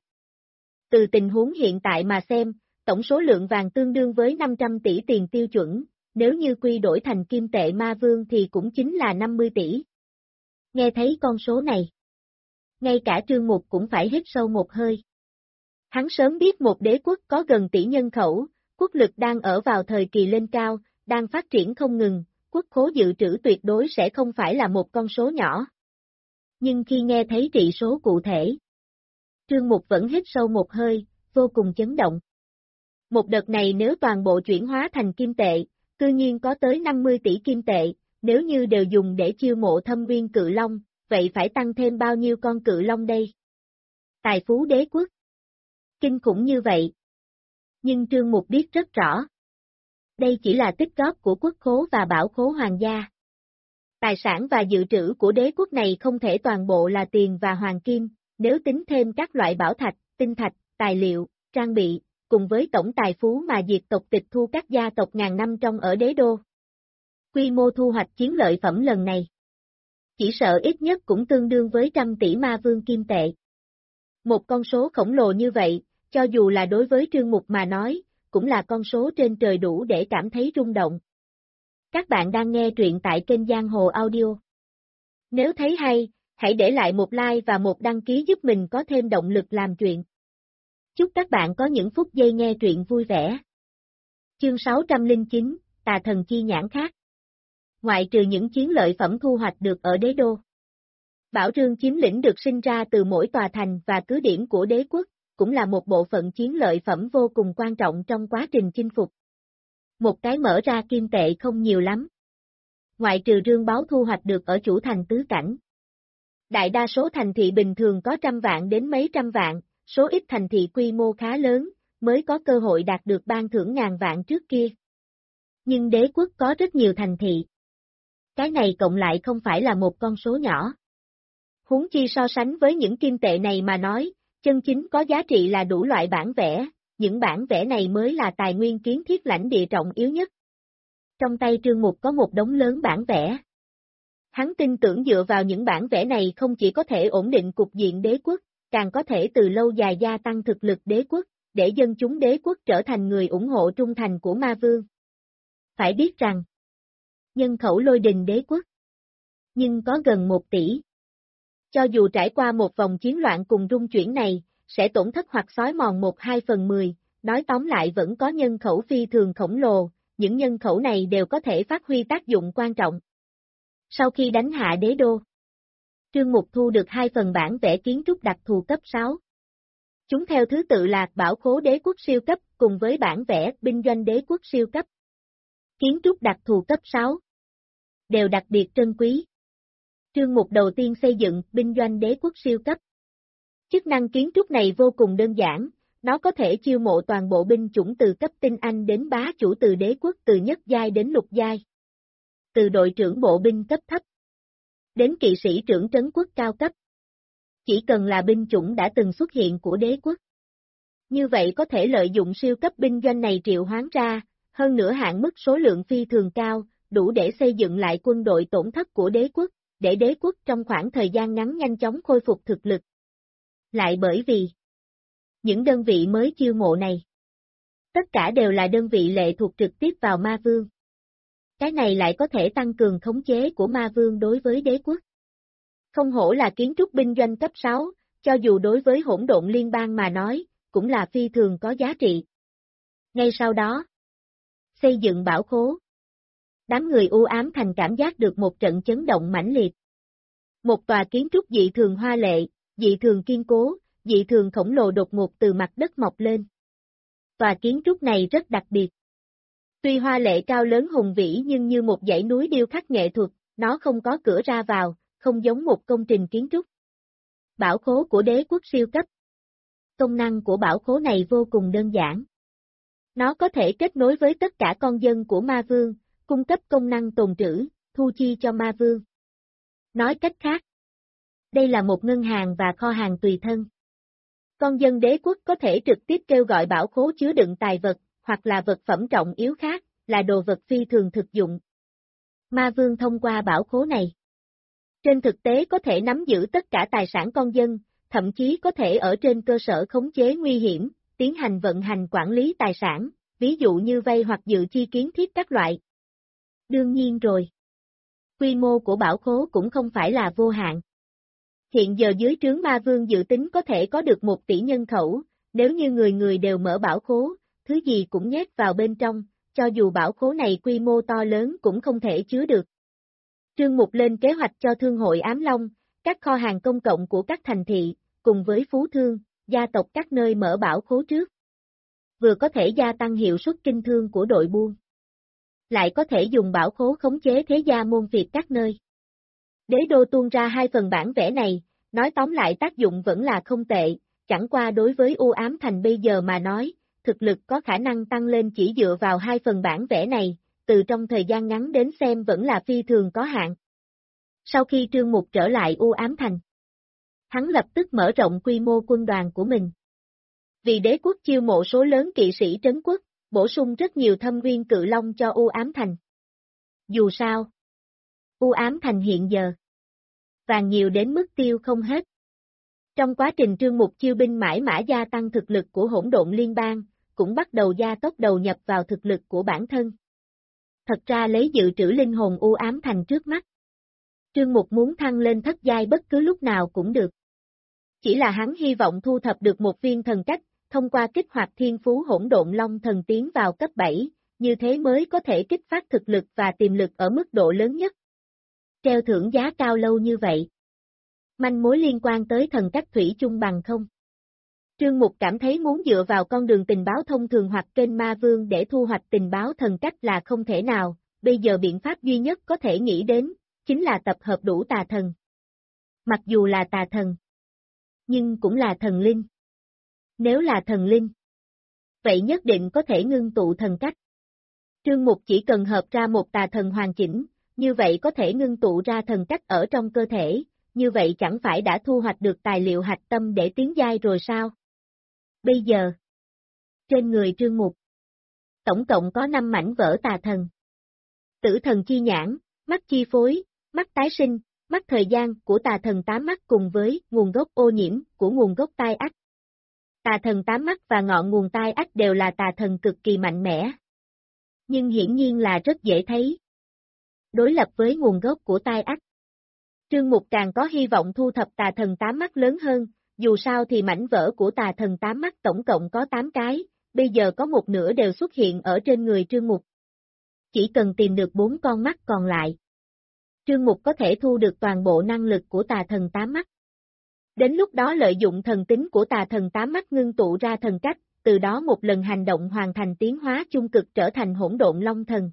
Từ tình huống hiện tại mà xem, tổng số lượng vàng tương đương với 500 tỷ tiền tiêu chuẩn, nếu như quy đổi thành kim tệ ma vương thì cũng chính là 50 tỷ. Nghe thấy con số này, ngay cả Trương Mục cũng phải hít sâu một hơi. Hắn sớm biết một đế quốc có gần tỷ nhân khẩu, quốc lực đang ở vào thời kỳ lên cao, đang phát triển không ngừng, quốc khố dự trữ tuyệt đối sẽ không phải là một con số nhỏ. Nhưng khi nghe thấy trị số cụ thể, Trương Mục vẫn hít sâu một hơi, vô cùng chấn động. Một đợt này nếu toàn bộ chuyển hóa thành kim tệ, cư nhiên có tới 50 tỷ kim tệ, nếu như đều dùng để chiêu mộ thâm viên cự long, vậy phải tăng thêm bao nhiêu con cự long đây? Tài phú đế quốc. Kinh khủng như vậy. Nhưng Trương Mục biết rất rõ. Đây chỉ là tích góp của quốc khố và bảo khố hoàng gia. Tài sản và dự trữ của đế quốc này không thể toàn bộ là tiền và hoàng kim, Nếu tính thêm các loại bảo thạch, tinh thạch, tài liệu, trang bị, cùng với tổng tài phú mà diệt tộc tịch thu các gia tộc ngàn năm trong ở đế đô. Quy mô thu hoạch chiến lợi phẩm lần này, chỉ sợ ít nhất cũng tương đương với 100 tỷ ma vương kim tệ. Một con số khổng lồ như vậy, cho dù là đối với Trương Mục mà nói, cũng là con số trên trời đủ để cảm thấy rung động. Các bạn đang nghe truyện tại kênh Giang Hồ Audio. Nếu thấy hay, hãy để lại một like và một đăng ký giúp mình có thêm động lực làm chuyện. Chúc các bạn có những phút giây nghe truyện vui vẻ. Chương 609, Tà Thần Chi Nhãn khác. Ngoại trừ những chiến lợi phẩm thu hoạch được ở đế đô, Bảo Trương chiếm lĩnh được sinh ra từ mỗi tòa thành và cứ điểm của đế quốc, cũng là một bộ phận chiến lợi phẩm vô cùng quan trọng trong quá trình chinh phục. Một cái mở ra kim tệ không nhiều lắm. Ngoại trừ rương báu thu hoạch được ở chủ thành tứ cảnh. Đại đa số thành thị bình thường có 100 vạn đến mấy trăm vạn, số ít thành thị quy mô khá lớn, mới có cơ hội đạt được ban thưởng ngàn vạn trước kia. Nhưng đế quốc có rất nhiều thành thị. Cái này cộng lại không phải là một con số nhỏ. Huống chi so sánh với những kim tệ này mà nói, chân chính có giá trị là đủ loại bản vẽ, những bản vẽ này mới là tài nguyên kiến thiết lãnh địa trọng yếu nhất. Trong tay Trương Mục có một đống lớn bản vẽ. Hắn tin tưởng dựa vào những bản vẽ này không chỉ có thể ổn định cục diện đế quốc, càng có thể từ lâu dài gia tăng thực lực đế quốc, để dân chúng đế quốc trở thành người ủng hộ trung thành của ma vương. Phải biết rằng, nhân khẩu Lôi Đình đế quốc, nhưng có gần 1 tỷ. Cho dù trải qua một vòng chiến loạn cùng rung chuyển này, sẽ tổn thất hoặc xói mòn 1/2/10, nói tóm lại vẫn có nhân khẩu phi thường khổng lồ, những nhân khẩu này đều có thể phát huy tác dụng quan trọng. Sau khi đánh hạ đế đô, Trương Mục thu được 2 phần bản vẽ kiến trúc đặc thù cấp 6. Chúng theo thứ tự là Bảo Khố Đế Quốc siêu cấp cùng với bản vẽ Binh Doanh Đế Quốc siêu cấp. Kiến trúc đặc thù cấp 6 đều đặc biệt trân quý. Trương Mục đầu tiên xây dựng Binh Doanh Đế Quốc siêu cấp. Chức năng kiến trúc này vô cùng đơn giản, nó có thể chiêu mộ toàn bộ binh chủng từ cấp tinh anh đến bá chủ từ đế quốc từ nhất giai đến lục giai. Từ đội trưởng bộ binh cấp thấp đến kỵ sĩ trưởng trấn quốc cao cấp. Chỉ cần là binh chủng đã từng xuất hiện của đế quốc. Như vậy có thể lợi dụng siêu cấp binh doanh này triệu hoán ra, hơn nữa hạn mức số lượng phi thường cao, đủ để xây dựng lại quân đội tổn thất của đế quốc, để đế quốc trong khoảng thời gian ngắn nhanh chóng khôi phục thực lực. Lại bởi vì những đơn vị mới chiêu mộ này, tất cả đều là đơn vị lệ thuộc trực tiếp vào ma vương. Cái này lại có thể tăng cường khống chế của ma vương đối với đế quốc. Không hổ là kiến trúc binh doanh cấp 6, cho dù đối với hỗn độn liên bang mà nói, cũng là phi thường có giá trị. Ngay sau đó, xây dựng bảo khố. Đám người u ám thành cảm giác được một trận chấn động mãnh liệt. Một tòa kiến trúc dị thường hoa lệ, dị thường kiên cố, dị thường khổng lồ đột ngột từ mặt đất mọc lên. Tòa kiến trúc này rất đặc biệt. Tuy hoa lệ cao lớn hùng vĩ nhưng như một dãy núi điêu khắc nghệ thuật, nó không có cửa ra vào, không giống một công trình kiến trúc. Bảo khố của đế quốc siêu cấp. Công năng của bảo khố này vô cùng đơn giản. Nó có thể kết nối với tất cả con dân của ma vương, cung cấp công năng tồn trữ, thu chi cho ma vương. Nói cách khác, đây là một ngân hàng và kho hàng tùy thân. Con dân đế quốc có thể trực tiếp kêu gọi bảo khố chứa đựng tài vật, hoặc là vật phẩm trọng yếu khác, là đồ vật phi thường thực dụng. Ma vương thông qua bảo khố này, trên thực tế có thể nắm giữ tất cả tài sản con dân, thậm chí có thể ở trên cơ sở khống chế nguy hiểm, tiến hành vận hành quản lý tài sản, ví dụ như vay hoặc dự chi kiến thiết các loại. Đương nhiên rồi, quy mô của bảo khố cũng không phải là vô hạn. Hiện giờ dưới trướng ma vương dự tính có thể có được 1 tỷ nhân khẩu, nếu như người người đều mở bảo khố, thứ gì cũng nhét vào bên trong, cho dù bảo khố này quy mô to lớn cũng không thể chứa được. Trương Mục lên kế hoạch cho Thương hội Ám Long, các kho hàng công cộng của các thành thị, cùng với phú thương, gia tộc các nơi mở bảo khố trước. Vừa có thể gia tăng hiệu suất kinh thương của đội buôn, lại có thể dùng bảo khố khống chế thế gia môn phiệt các nơi. Đế đô tuôn ra 2 phần bản vẽ này, nói tóm lại tác dụng vẫn là không tệ, chẳng qua đối với u ám thành bây giờ mà nói, thực lực có khả năng tăng lên chỉ dựa vào 2 phần bản vẽ này, từ trong thời gian ngắn đến xem vẫn là phi thường có hạn. Sau khi Trương Mục trở lại u ám thành, Hắn lập tức mở rộng quy mô quân đoàn của mình. Vì đế quốc chiêu mộ số lớn kỵ sĩ trấn quốc, bổ sung rất nhiều thâm viên cự long cho U Ám Thành. Dù sao, U Ám Thành hiện giờ vàng nhiều đến mức tiêu không hết. Trong quá trình Trương Mục chiêu binh mãi mã gia tăng thực lực của Hỗn Độn Liên bang, cũng bắt đầu gia tốc đầu nhập vào thực lực của bản thân. Thật ra lấy dự trữ linh hồn U Ám Thành trước mắt, Trương Mục muốn thăng lên thất giai bất cứ lúc nào cũng được. Chỉ là hắn hy vọng thu thập được một viên thần cách, thông qua kích hoạt thiên phú Hỗn Độn Long thần tiến vào cấp 7, như thế mới có thể kích phát thực lực và tiềm lực ở mức độ lớn nhất. Treo thưởng giá cao lâu như vậy. Manh mối liên quan tới thần cách thủy chung bằng không? Trương Mục cảm thấy muốn dựa vào con đường tình báo thông thường hoặc kênh ma vương để thu hoạch tình báo thần cách là không thể nào, bây giờ biện pháp duy nhất có thể nghĩ đến, chính là tập hợp đủ tà thần. Mặc dù là tà thần, nhưng cũng là thần linh. Nếu là thần linh, vậy nhất định có thể ngưng tụ thần cách. Trương Mục chỉ cần hợp ra một tà thần hoàn chỉnh, như vậy có thể ngưng tụ ra thần cách ở trong cơ thể, như vậy chẳng phải đã thu hoạch được tài liệu hạch tâm để tiến giai rồi sao? Bây giờ, trên người Trương Mục, tổng cộng có 5 mảnh vỡ tà thần. Tử thần chi nhãn, mắt chi phối, mắt tái sinh, mắt thời gian của tà thần 8 mắt cùng với nguồn gốc ô nhiễm của nguồn gốc tai ách. Tà thần 8 mắt và ngọn nguồn tai ách đều là tà thần cực kỳ mạnh mẽ. Nhưng hiển nhiên là rất dễ thấy. Đối lập với nguồn gốc của tai ách, Trương Mục càng có hy vọng thu thập tà thần 8 mắt lớn hơn, dù sao thì mảnh vỡ của tà thần 8 mắt tổng cộng có 8 cái, bây giờ có một nửa đều xuất hiện ở trên người Trương Mục. Chỉ cần tìm được 4 con mắt còn lại, Trương Mục có thể thu được toàn bộ năng lực của tà thần 8 mắt. Đến lúc đó lợi dụng thần tính của tà thần 8 mắt ngưng tụ ra thần cách, từ đó một lần hành động hoàn thành tiến hóa chung cực trở thành Hỗn Độn Long thần.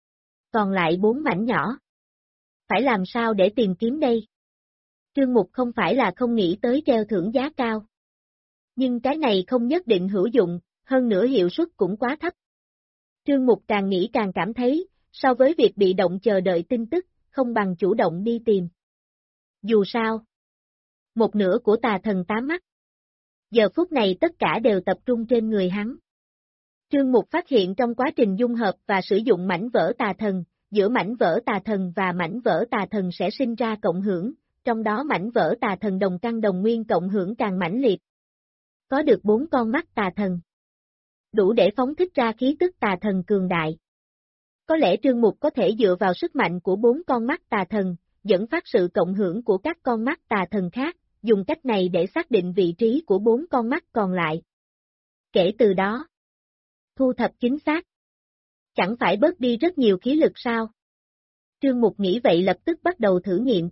Còn lại 4 mảnh nhỏ. Phải làm sao để tìm kiếm đây? Trương Mục không phải là không nghĩ tới treo thưởng giá cao. Nhưng cái này không nhất định hữu dụng, hơn nữa hiệu suất cũng quá thấp. Trương Mục càng nghĩ càng cảm thấy, so với việc bị động chờ đợi tin tức, không bằng chủ động đi tìm. Dù sao, một nửa của tà thần 8 mắt. Giờ phút này tất cả đều tập trung trên người hắn. Trương Mục phát hiện trong quá trình dung hợp và sử dụng mảnh vỡ tà thần, giữa mảnh vỡ tà thần và mảnh vỡ tà thần sẽ sinh ra cộng hưởng, trong đó mảnh vỡ tà thần đồng căn đồng nguyên cộng hưởng càng mãnh liệt. Có được 4 con mắt tà thần, đủ để phóng thích ra khí tức tà thần cường đại. Có lẽ Trương Mục có thể dựa vào sức mạnh của 4 con mắt tà thần, dẫn phát sự cộng hưởng của các con mắt tà thần khác, dùng cách này để xác định vị trí của 4 con mắt còn lại. Kể từ đó, thu thập chính xác. Chẳng phải bớt đi rất nhiều khí lực sao? Trương Mục nghĩ vậy lập tức bắt đầu thử nghiệm.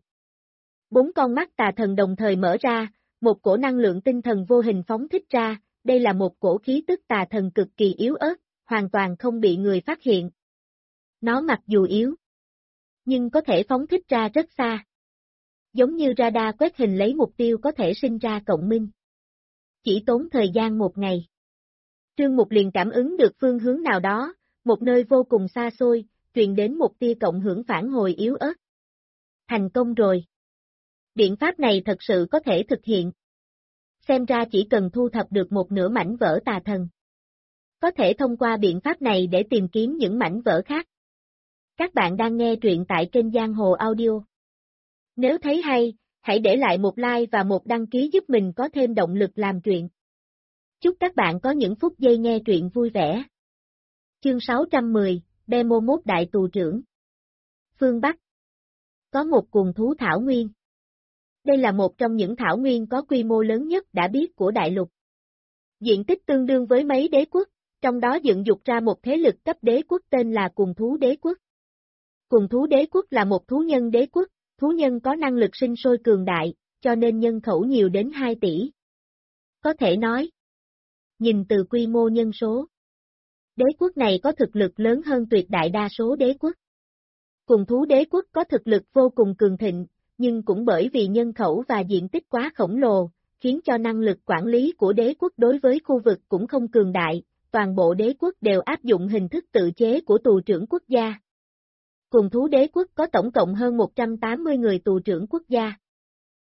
4 con mắt tà thần đồng thời mở ra, một cổ năng lượng tinh thần vô hình phóng thích ra, đây là một cổ khí tức tà thần cực kỳ yếu ớt, hoàn toàn không bị người phát hiện. Nó mặc dù yếu, nhưng có thể phóng thích ra rất xa. Giống như radar quét hình lấy mục tiêu có thể sinh ra cộng minh. Chỉ tốn thời gian 1 ngày. Trương Mục liền cảm ứng được phương hướng nào đó, một nơi vô cùng xa xôi, truyền đến một tia cộng hưởng phản hồi yếu ớt. Thành công rồi. Biện pháp này thật sự có thể thực hiện. Xem ra chỉ cần thu thập được một nửa mảnh vỡ tà thần. Có thể thông qua biện pháp này để tìm kiếm những mảnh vỡ khác. Các bạn đang nghe truyện tại kênh Giang Hồ Audio. Nếu thấy hay, hãy để lại một like và một đăng ký giúp mình có thêm động lực làm truyện. Chúc các bạn có những phút giây nghe truyện vui vẻ. Chương 610, Demo mốt đại tù trưởng. Phương Bắc. Có một cuồng thú thảo nguyên. Đây là một trong những thảo nguyên có quy mô lớn nhất đã biết của đại lục. Diện tích tương đương với mấy đế quốc, trong đó dựng dục ra một thế lực cấp đế quốc tên là Cuồng thú đế quốc. Cuồng thú đế quốc là một thú nhân đế quốc, thú nhân có năng lực sinh sôi cường đại, cho nên nhân khẩu nhiều đến 2 tỷ. Có thể nói, nhìn từ quy mô nhân số, đế quốc này có thực lực lớn hơn tuyệt đại đa số đế quốc. Cuồng thú đế quốc có thực lực vô cùng cường thịnh, nhưng cũng bởi vì nhân khẩu và diện tích quá khổng lồ, khiến cho năng lực quản lý của đế quốc đối với khu vực cũng không cường đại, toàn bộ đế quốc đều áp dụng hình thức tự chế của tù trưởng quốc gia. Cuồng thú đế quốc có tổng cộng hơn 180 người tù trưởng quốc gia.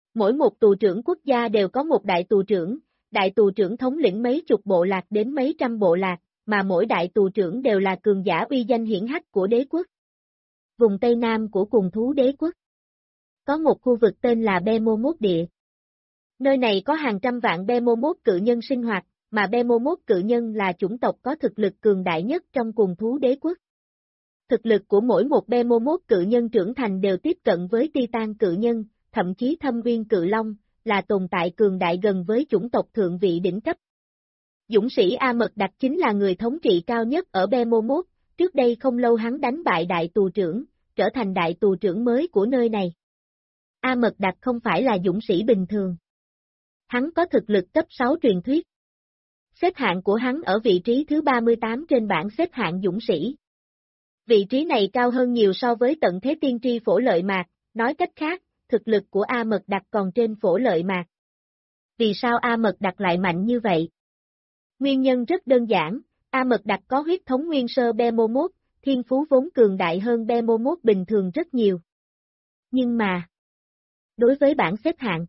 Mỗi một tù trưởng quốc gia đều có một đại tù trưởng thống lĩnh mấy chục bộ lạc đến mấy trăm bộ lạc, mà mỗi đại tù trưởng đều là cường giả uy danh hiển hách của đế quốc. Vùng Tây Nam của cùng thú đế quốc có một khu vực tên là Behemoth địa. Nơi này có hàng trăm vạn Behemoth cự nhân sinh hoạt, mà Behemoth cự nhân là chủng tộc có thực lực cường đại nhất trong cùng thú đế quốc. Thực lực của mỗi một Behemoth cự nhân trưởng thành đều tiếp cận với Titan cự nhân, thậm chí Thâm Uyên cự long, là tồn tại cường đại gần với chủng tộc thượng vị đỉnh cấp. Dũng sĩ A Mật Đặc chính là người thống trị cao nhất ở Behemoth, trước đây không lâu hắn đánh bại đại tù trưởng, trở thành đại tù trưởng mới của nơi này. A Mật Đặc không phải là dũng sĩ bình thường. Hắn có thực lực cấp 6 truyền thuyết. Xếp hạng của hắn ở vị trí thứ 38 trên bảng xếp hạng dũng sĩ. Vị trí này cao hơn nhiều so với tận thế tiên tri Phổ Lợi Mạc, nói cách khác, thực lực của A Mật Đặc còn trên Phổ Lợi Mạc. Vì sao A Mật Đặc lại mạnh như vậy? Nguyên nhân rất đơn giản, A Mật Đặc có huyết thống nguyên sơ Behemoth, thiên phú vốn cường đại hơn Behemoth bình thường rất nhiều. Nhưng mà, đối với bảng xếp hạng,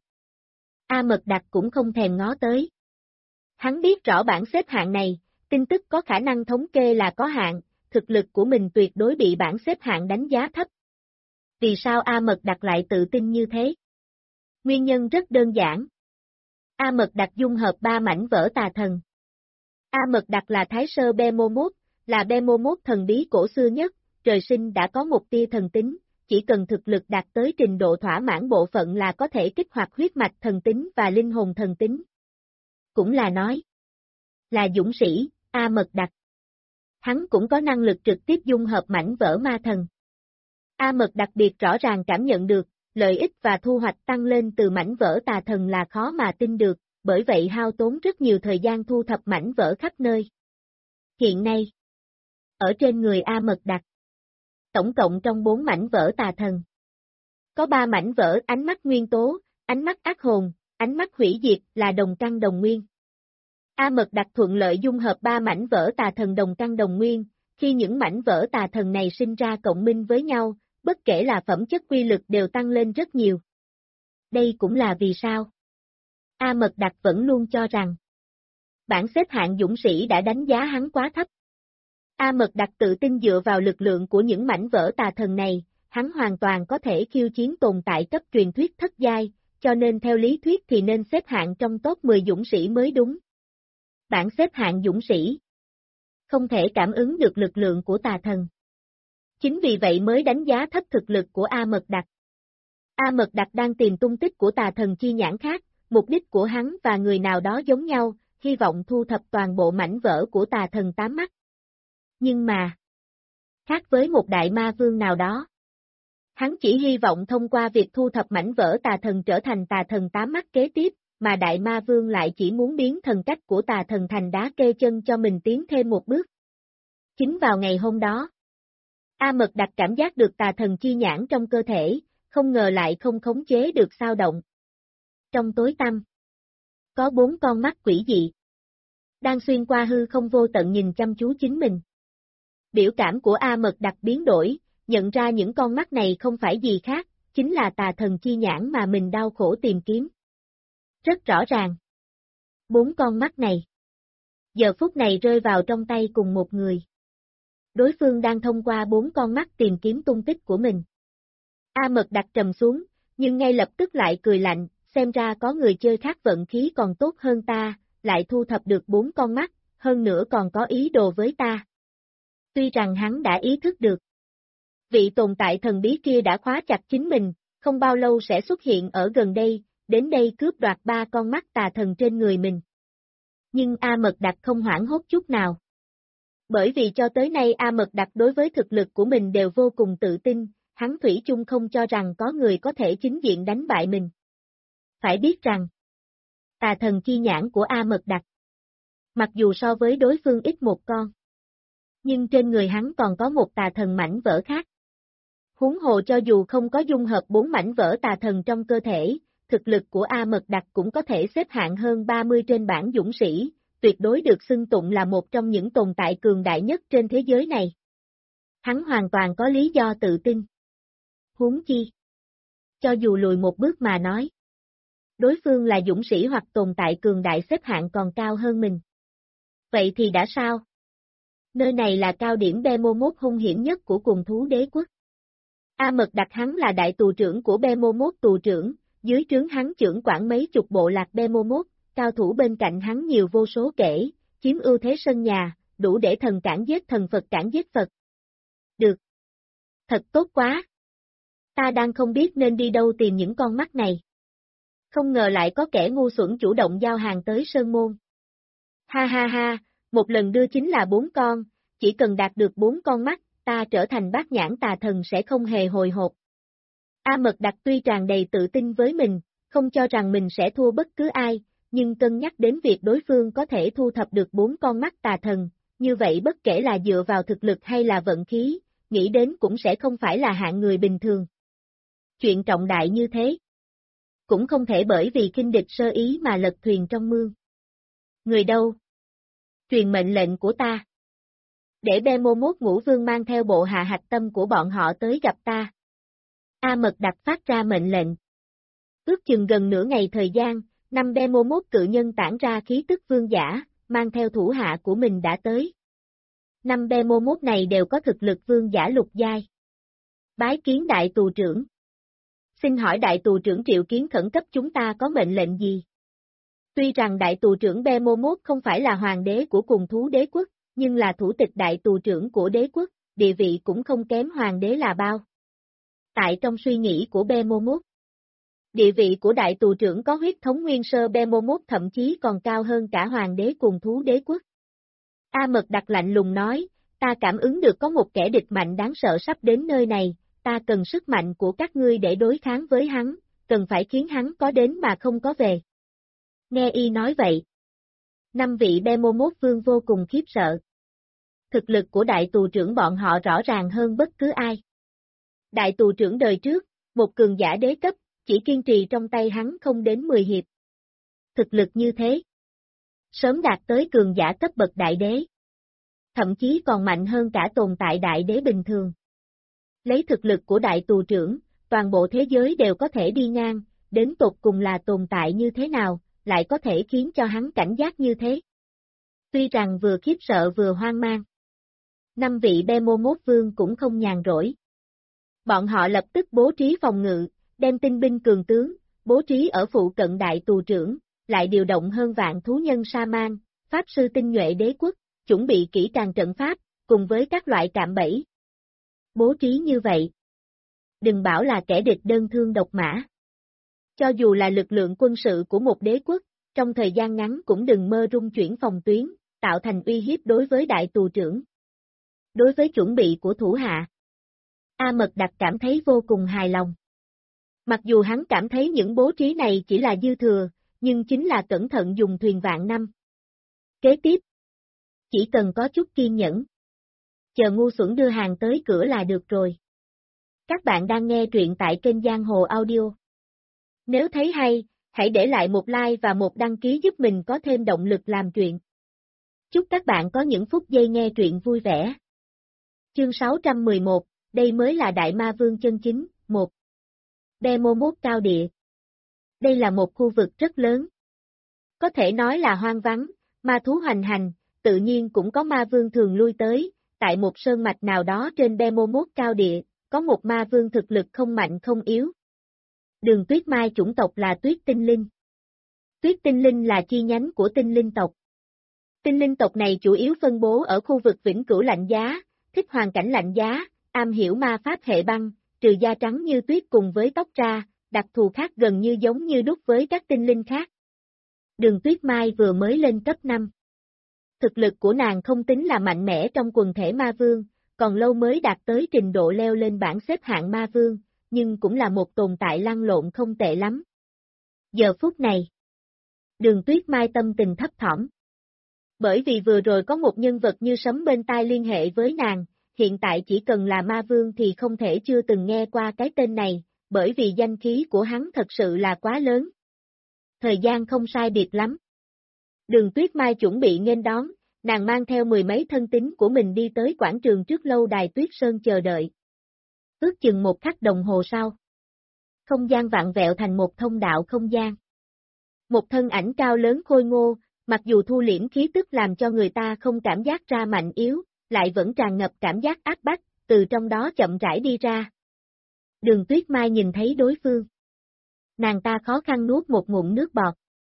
A Mật Đặc cũng không thèm ngó tới. Hắn biết rõ bảng xếp hạng này, tin tức có khả năng thống kê là có hạn, thực lực của mình tuyệt đối bị bảng xếp hạng đánh giá thấp. Vì sao A Mật Đặc lại tự tin như thế? Nguyên nhân rất đơn giản. A Mật Đặc dung hợp 3 mảnh vỡ tà thần. A Mật Đặc là thái sơ Behemoth, là Behemoth thần bí cổ xưa nhất, trời sinh đã có một tia thần tính, chỉ cần thực lực đạt tới trình độ thỏa mãn bộ phận là có thể kích hoạt huyết mạch thần tính và linh hồn thần tính. Cũng là nói, là dũng sĩ, A Mật Đặc. Hắn cũng có năng lực trực tiếp dung hợp mảnh vỡ ma thần. A Mật đặc biệt rõ ràng cảm nhận được, lợi ích và thu hoạch tăng lên từ mảnh vỡ tà thần là khó mà tin được, bởi vậy hao tốn rất nhiều thời gian thu thập mảnh vỡ khắp nơi. Hiện nay, ở trên người A Mật đặc, tổng cộng trong 4 mảnh vỡ tà thần, có 3 mảnh vỡ ánh mắt nguyên tố, ánh mắt ác hồn, ánh mắt hủy diệt là đồng căn đồng nguyên. A Mật đặc thuận lợi dung hợp 3 mảnh vỡ tà thần đồng căn đồng nguyên, khi những mảnh vỡ tà thần này sinh ra cộng minh với nhau, bất kể là phẩm chất quy lực đều tăng lên rất nhiều. Đây cũng là vì sao A Mật đặc vẫn luôn cho rằng bảng xếp hạng dũng sĩ đã đánh giá hắn quá thấp. A Mật đặc tự tin dựa vào lực lượng của những mảnh vỡ tà thần này, hắn hoàn toàn có thể khiêu chiến tồn tại cấp truyền thuyết thất giai, cho nên theo lý thuyết thì nên xếp hạng trong top 10 dũng sĩ mới đúng. Bảng xếp hạng dũng sĩ không thể cảm ứng được lực lượng của tà thần. Chính vì vậy mới đánh giá thấp thực lực của A Mật đặc. A Mật đặc đang tìm tung tích của tà thần chi nhãn khác, mục đích của hắn và người nào đó giống nhau, hy vọng thu thập toàn bộ mảnh vỡ của tà thần 8 mắt. Nhưng mà, khác với một đại ma vương nào đó, hắn chỉ hy vọng thông qua việc thu thập mảnh vỡ tà thần trở thành tà thần 8 mắt kế tiếp, mà đại ma vương lại chỉ muốn biến thần cách của tà thần thành đá kê chân cho mình tiến thêm một bước. Chính vào ngày hôm đó, A Mật đặc cảm giác được tà thần chi nhãn trong cơ thể, không ngờ lại không khống chế được sao động. Trong tối tăm, có 4 con mắt quỷ dị, đang xuyên qua hư không vô tận nhìn chăm chú chính mình. Biểu cảm của A Mật đặc biến đổi, nhận ra những con mắt này không phải gì khác, chính là tà thần chi nhãn mà mình đau khổ tìm kiếm. Rất rõ ràng. 4 con mắt này, giờ phút này rơi vào trong tay cùng một người. Đối phương đang thông qua 4 con mắt tìm kiếm tung tích của mình. A Mật đặc trầm xuống, nhưng ngay lập tức lại cười lạnh, xem ra có người chơi khác vận khí còn tốt hơn ta, lại thu thập được 4 con mắt, hơn nữa còn có ý đồ với ta. Tuy rằng hắn đã ý thức được, vị tồn tại thần bí kia đã khóa chặt chính mình, không bao lâu sẽ xuất hiện ở gần đây, đến đây cướp đoạt 3 con mắt tà thần trên người mình. Nhưng A Mật đặc không hoảng hốt chút nào. Bởi vì cho tới nay A Mật đặc đối với thực lực của mình đều vô cùng tự tin, hắn thủy chung không cho rằng có người có thể chính diện đánh bại mình. Phải biết rằng, tà thần chi nhãn của A Mật đặc, mặc dù so với đối phương ít một con, nhưng trên người hắn còn có một tà thần mảnh vỡ khác. Huống hồ cho dù không có dung hợp 4 mảnh vỡ tà thần trong cơ thể, thực lực của A Mật đặc cũng có thể xếp hạng hơn 30 trên bảng dũng sĩ, tuyệt đối được xưng tụng là một trong những tồn tại cường đại nhất trên thế giới này. Hắn hoàn toàn có lý do tự tin. Huống chi, cho dù lùi một bước mà nói, đối phương là dũng sĩ hoặc tồn tại cường đại xếp hạng còn cao hơn mình. Vậy thì đã sao? Nơi này là cao điểm Behemoth hung hiểm nhất của cùng thú đế quốc. A Mật đặt hắn là đại tù trưởng của Behemoth tù trưởng, dưới trướng hắn trưởng quản mấy chục bộ lạc Behemoth, cao thủ bên cạnh hắn nhiều vô số kể, chiếm ưu thế sân nhà, đủ để thần cản giết thần Phật cản giết Phật. Được. Thật tốt quá. Ta đang không biết nên đi đâu tìm những con mắt này. Không ngờ lại có kẻ ngu xuẩn chủ động giao hàng tới Sơn Môn. Ha ha ha, một lần đưa chính là 4 con, chỉ cần đạt được 4 con mắt, ta trở thành bát nhãn tà thần sẽ không hề hồi hộp. A Mật Đặc tuy tràn đầy tự tin với mình, không cho rằng mình sẽ thua bất cứ ai, nhưng cân nhắc đến việc đối phương có thể thu thập được 4 con mắt tà thần, như vậy bất kể là dựa vào thực lực hay là vận khí, nghĩ đến cũng sẽ không phải là hạng người bình thường. Chuyện trọng đại như thế, cũng không thể bởi vì khinh địch sơ ý mà lật thuyền trong mương. Người đâu? Truyền mệnh lệnh của ta. Để Behemoth Ngũ Vương mang theo bộ hạ hạch tâm của bọn họ tới gặp ta. A Mật Đặc phát ra mệnh lệnh. Ước chừng gần nửa ngày thời gian, 5 Behemoth cự nhân tản ra khí tức vương giả, mang theo thủ hạ của mình đã tới. 5 Behemoth này đều có thực lực vương giả lục giai. Bái kiến đại tù trưởng. Xin hỏi đại tù trưởng triệu kiến khẩn cấp chúng ta có mệnh lệnh gì? Tuy rằng đại tù trưởng Behemoth không phải là hoàng đế của cùng thú đế quốc, nhưng là thủ tịch đại tù trưởng của đế quốc, địa vị cũng không kém hoàng đế là bao. Tại trong suy nghĩ của Behemoth, địa vị của đại tù trưởng có huyết thống nguyên sơ Behemoth thậm chí còn cao hơn cả hoàng đế cùng thú đế quốc. A Mật Đặc lạnh lùng nói, ta cảm ứng được có một kẻ địch mạnh đáng sợ sắp đến nơi này, ta cần sức mạnh của các ngươi để đối kháng với hắn, cần phải khiến hắn có đến mà không có về. Nghe y nói vậy. 5 vị Behemoth vương vô cùng khiếp sợ. Thực lực của đại tù trưởng bọn họ rõ ràng hơn bất cứ ai. Đại tù trưởng đời trước, một cường giả đế cấp, chỉ kiên trì trong tay hắn không đến 10 hiệp. Thực lực như thế, sớm đạt tới cường giả cấp bậc đại đế. Thậm chí còn mạnh hơn cả tồn tại đại đế bình thường. Lấy thực lực của đại tù trưởng, toàn bộ thế giới đều có thể đi ngang, đến tột cùng là tồn tại như thế nào, lại có thể khiến cho hắn cảnh giác như thế. Tuy rằng vừa khiếp sợ vừa hoang mang. 5 vị Behemoth vương cũng không nhàn rỗi. Bọn họ lập tức bố trí phòng ngự, đem tinh binh cường tướng, bố trí ở phụ cận đại tù trưởng, lại điều động hơn vạn thú nhân sa-man, pháp sư tinh nhuệ đế quốc, chuẩn bị kỹ càng trận pháp, cùng với các loại cạm bẫy. Bố trí như vậy. Đừng bảo là kẻ địch đơn thương độc mã. Cho dù là lực lượng quân sự của một đế quốc, trong thời gian ngắn cũng đừng mơ rung chuyển phòng tuyến, tạo thành uy hiếp đối với đại tù trưởng. Đối với chuẩn bị của thủ hạ, A Mật Đặc cảm thấy vô cùng hài lòng. Mặc dù hắn cảm thấy những bố trí này chỉ là dư thừa, nhưng chính là cẩn thận dùng thuyền vạn năm. Kế tiếp, chỉ cần có chút kiên nhẫn. Chờ ngu xuẩn đưa hàng tới cửa là được rồi. Các bạn đang nghe truyện tại kênh Giang Hồ Audio. Nếu thấy hay, hãy để lại một like và một đăng ký giúp mình có thêm động lực làm truyện. Chúc các bạn có những phút giây nghe truyện vui vẻ. Chương 611, đây mới là Đại Ma Vương chân chính, 1. Behemoth cao địa. Đây là một khu vực rất lớn. Có thể nói là hoang vắng, ma thú hoành hành, tự nhiên cũng có ma vương thường lui tới, tại một sơn mạch nào đó trên Behemoth cao địa, có một ma vương thực lực không mạnh không yếu. Đường Tuyết Mai chủng tộc là Tuyết Tinh Linh. Tuyết Tinh Linh là chi nhánh của Tinh Linh tộc. Tinh Linh tộc này chủ yếu phân bố ở khu vực vĩnh cửu lạnh giá, thích hoàn cảnh lạnh giá, am hiểu ma pháp hệ băng, trừ da trắng như tuyết cùng với tóc ra, đặc thù khác gần như giống như đúc với các tinh linh khác. Đường Tuyết Mai vừa mới lên cấp 5. Thực lực của nàng không tính là mạnh mẽ trong quần thể ma vương, còn lâu mới đạt tới trình độ leo lên bảng xếp hạng ma vương, nhưng cũng là một tồn tại lăn lộn không tệ lắm. Giờ phút này, Đường Tuyết Mai tâm tình thấp thỏm. Bởi vì vừa rồi có một nhân vật như sấm bên tai liên hệ với nàng, hiện tại chỉ cần là ma vương thì không thể chưa từng nghe qua cái tên này, bởi vì danh khí của hắn thật sự là quá lớn. Thời gian không sai biệt lắm. Đường Tuyết Mai chuẩn bị nghênh đón, nàng mang theo 10 mấy thân tín của mình đi tới quảng trường trước lâu đài Tuyết Sơn chờ đợi. Ước chừng 1 khắc đồng hồ sau. Không gian vặn vẹo thành một thông đạo không gian. Một thân ảnh cao lớn khôi ngô, mặc dù thu liễm khí tức làm cho người ta không cảm giác ra mạnh yếu, lại vẫn tràn ngập cảm giác áp bách, từ trong đó chậm rãi đi ra. Đường Tuyết Mai nhìn thấy đối phương. Nàng ta khó khăn nuốt một ngụm nước bọt.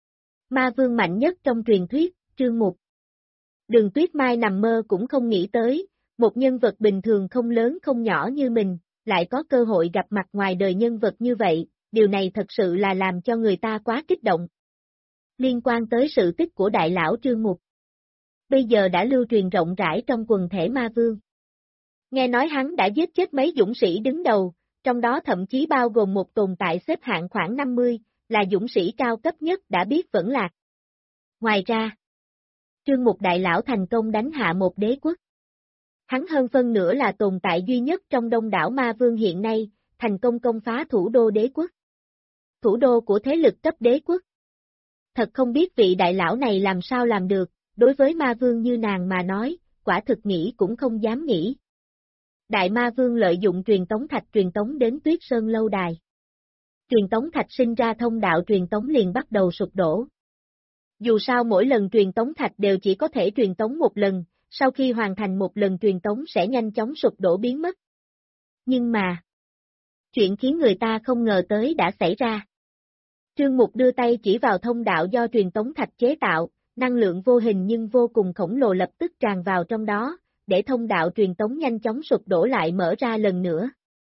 Ma vương mạnh nhất trong truyền thuyết, Trương Mục. Đường Tuyết Mai nằm mơ cũng không nghĩ tới, một nhân vật bình thường không lớn không nhỏ như mình, lại có cơ hội gặp mặt ngoài đời nhân vật như vậy, điều này thật sự là làm cho người ta quá kích động. Liên quan tới sự tích của đại lão Trương Mục, bây giờ đã lưu truyền rộng rãi trong quần thể ma vương. Nghe nói hắn đã giết chết mấy dũng sĩ đứng đầu, trong đó thậm chí bao gồm một tồn tại xếp hạng khoảng 50, là dũng sĩ cao cấp nhất đã biết vẫn lạc. Ngoài ra, Trương Mục đại lão thành công đánh hạ một đế quốc. Hắn hơn phân nửa là tồn tại duy nhất trong đông đảo ma vương hiện nay, thành công công phá thủ đô đế quốc. Thủ đô của thế lực cấp đế quốc. Thật không biết vị đại lão này làm sao làm được, đối với ma vương như nàng mà nói, quả thực nghĩ cũng không dám nghĩ. Đại ma vương lợi dụng truyền tống thạch truyền tống đến Tuyết Sơn lâu đài. Truyền tống thạch sinh ra thông đạo truyền tống liền bắt đầu sụp đổ. Dù sao mỗi lần truyền tống thạch đều chỉ có thể truyền tống một lần, sau khi hoàn thành một lần truyền tống sẽ nhanh chóng sụp đổ biến mất. Nhưng mà, chuyện khiến người ta không ngờ tới đã xảy ra. Trương Mục đưa tay chỉ vào thông đạo do truyền tống thạch chế tạo, năng lượng vô hình nhưng vô cùng khổng lồ lập tức tràn vào trong đó, để thông đạo truyền tống nhanh chóng sụp đổ lại mở ra lần nữa.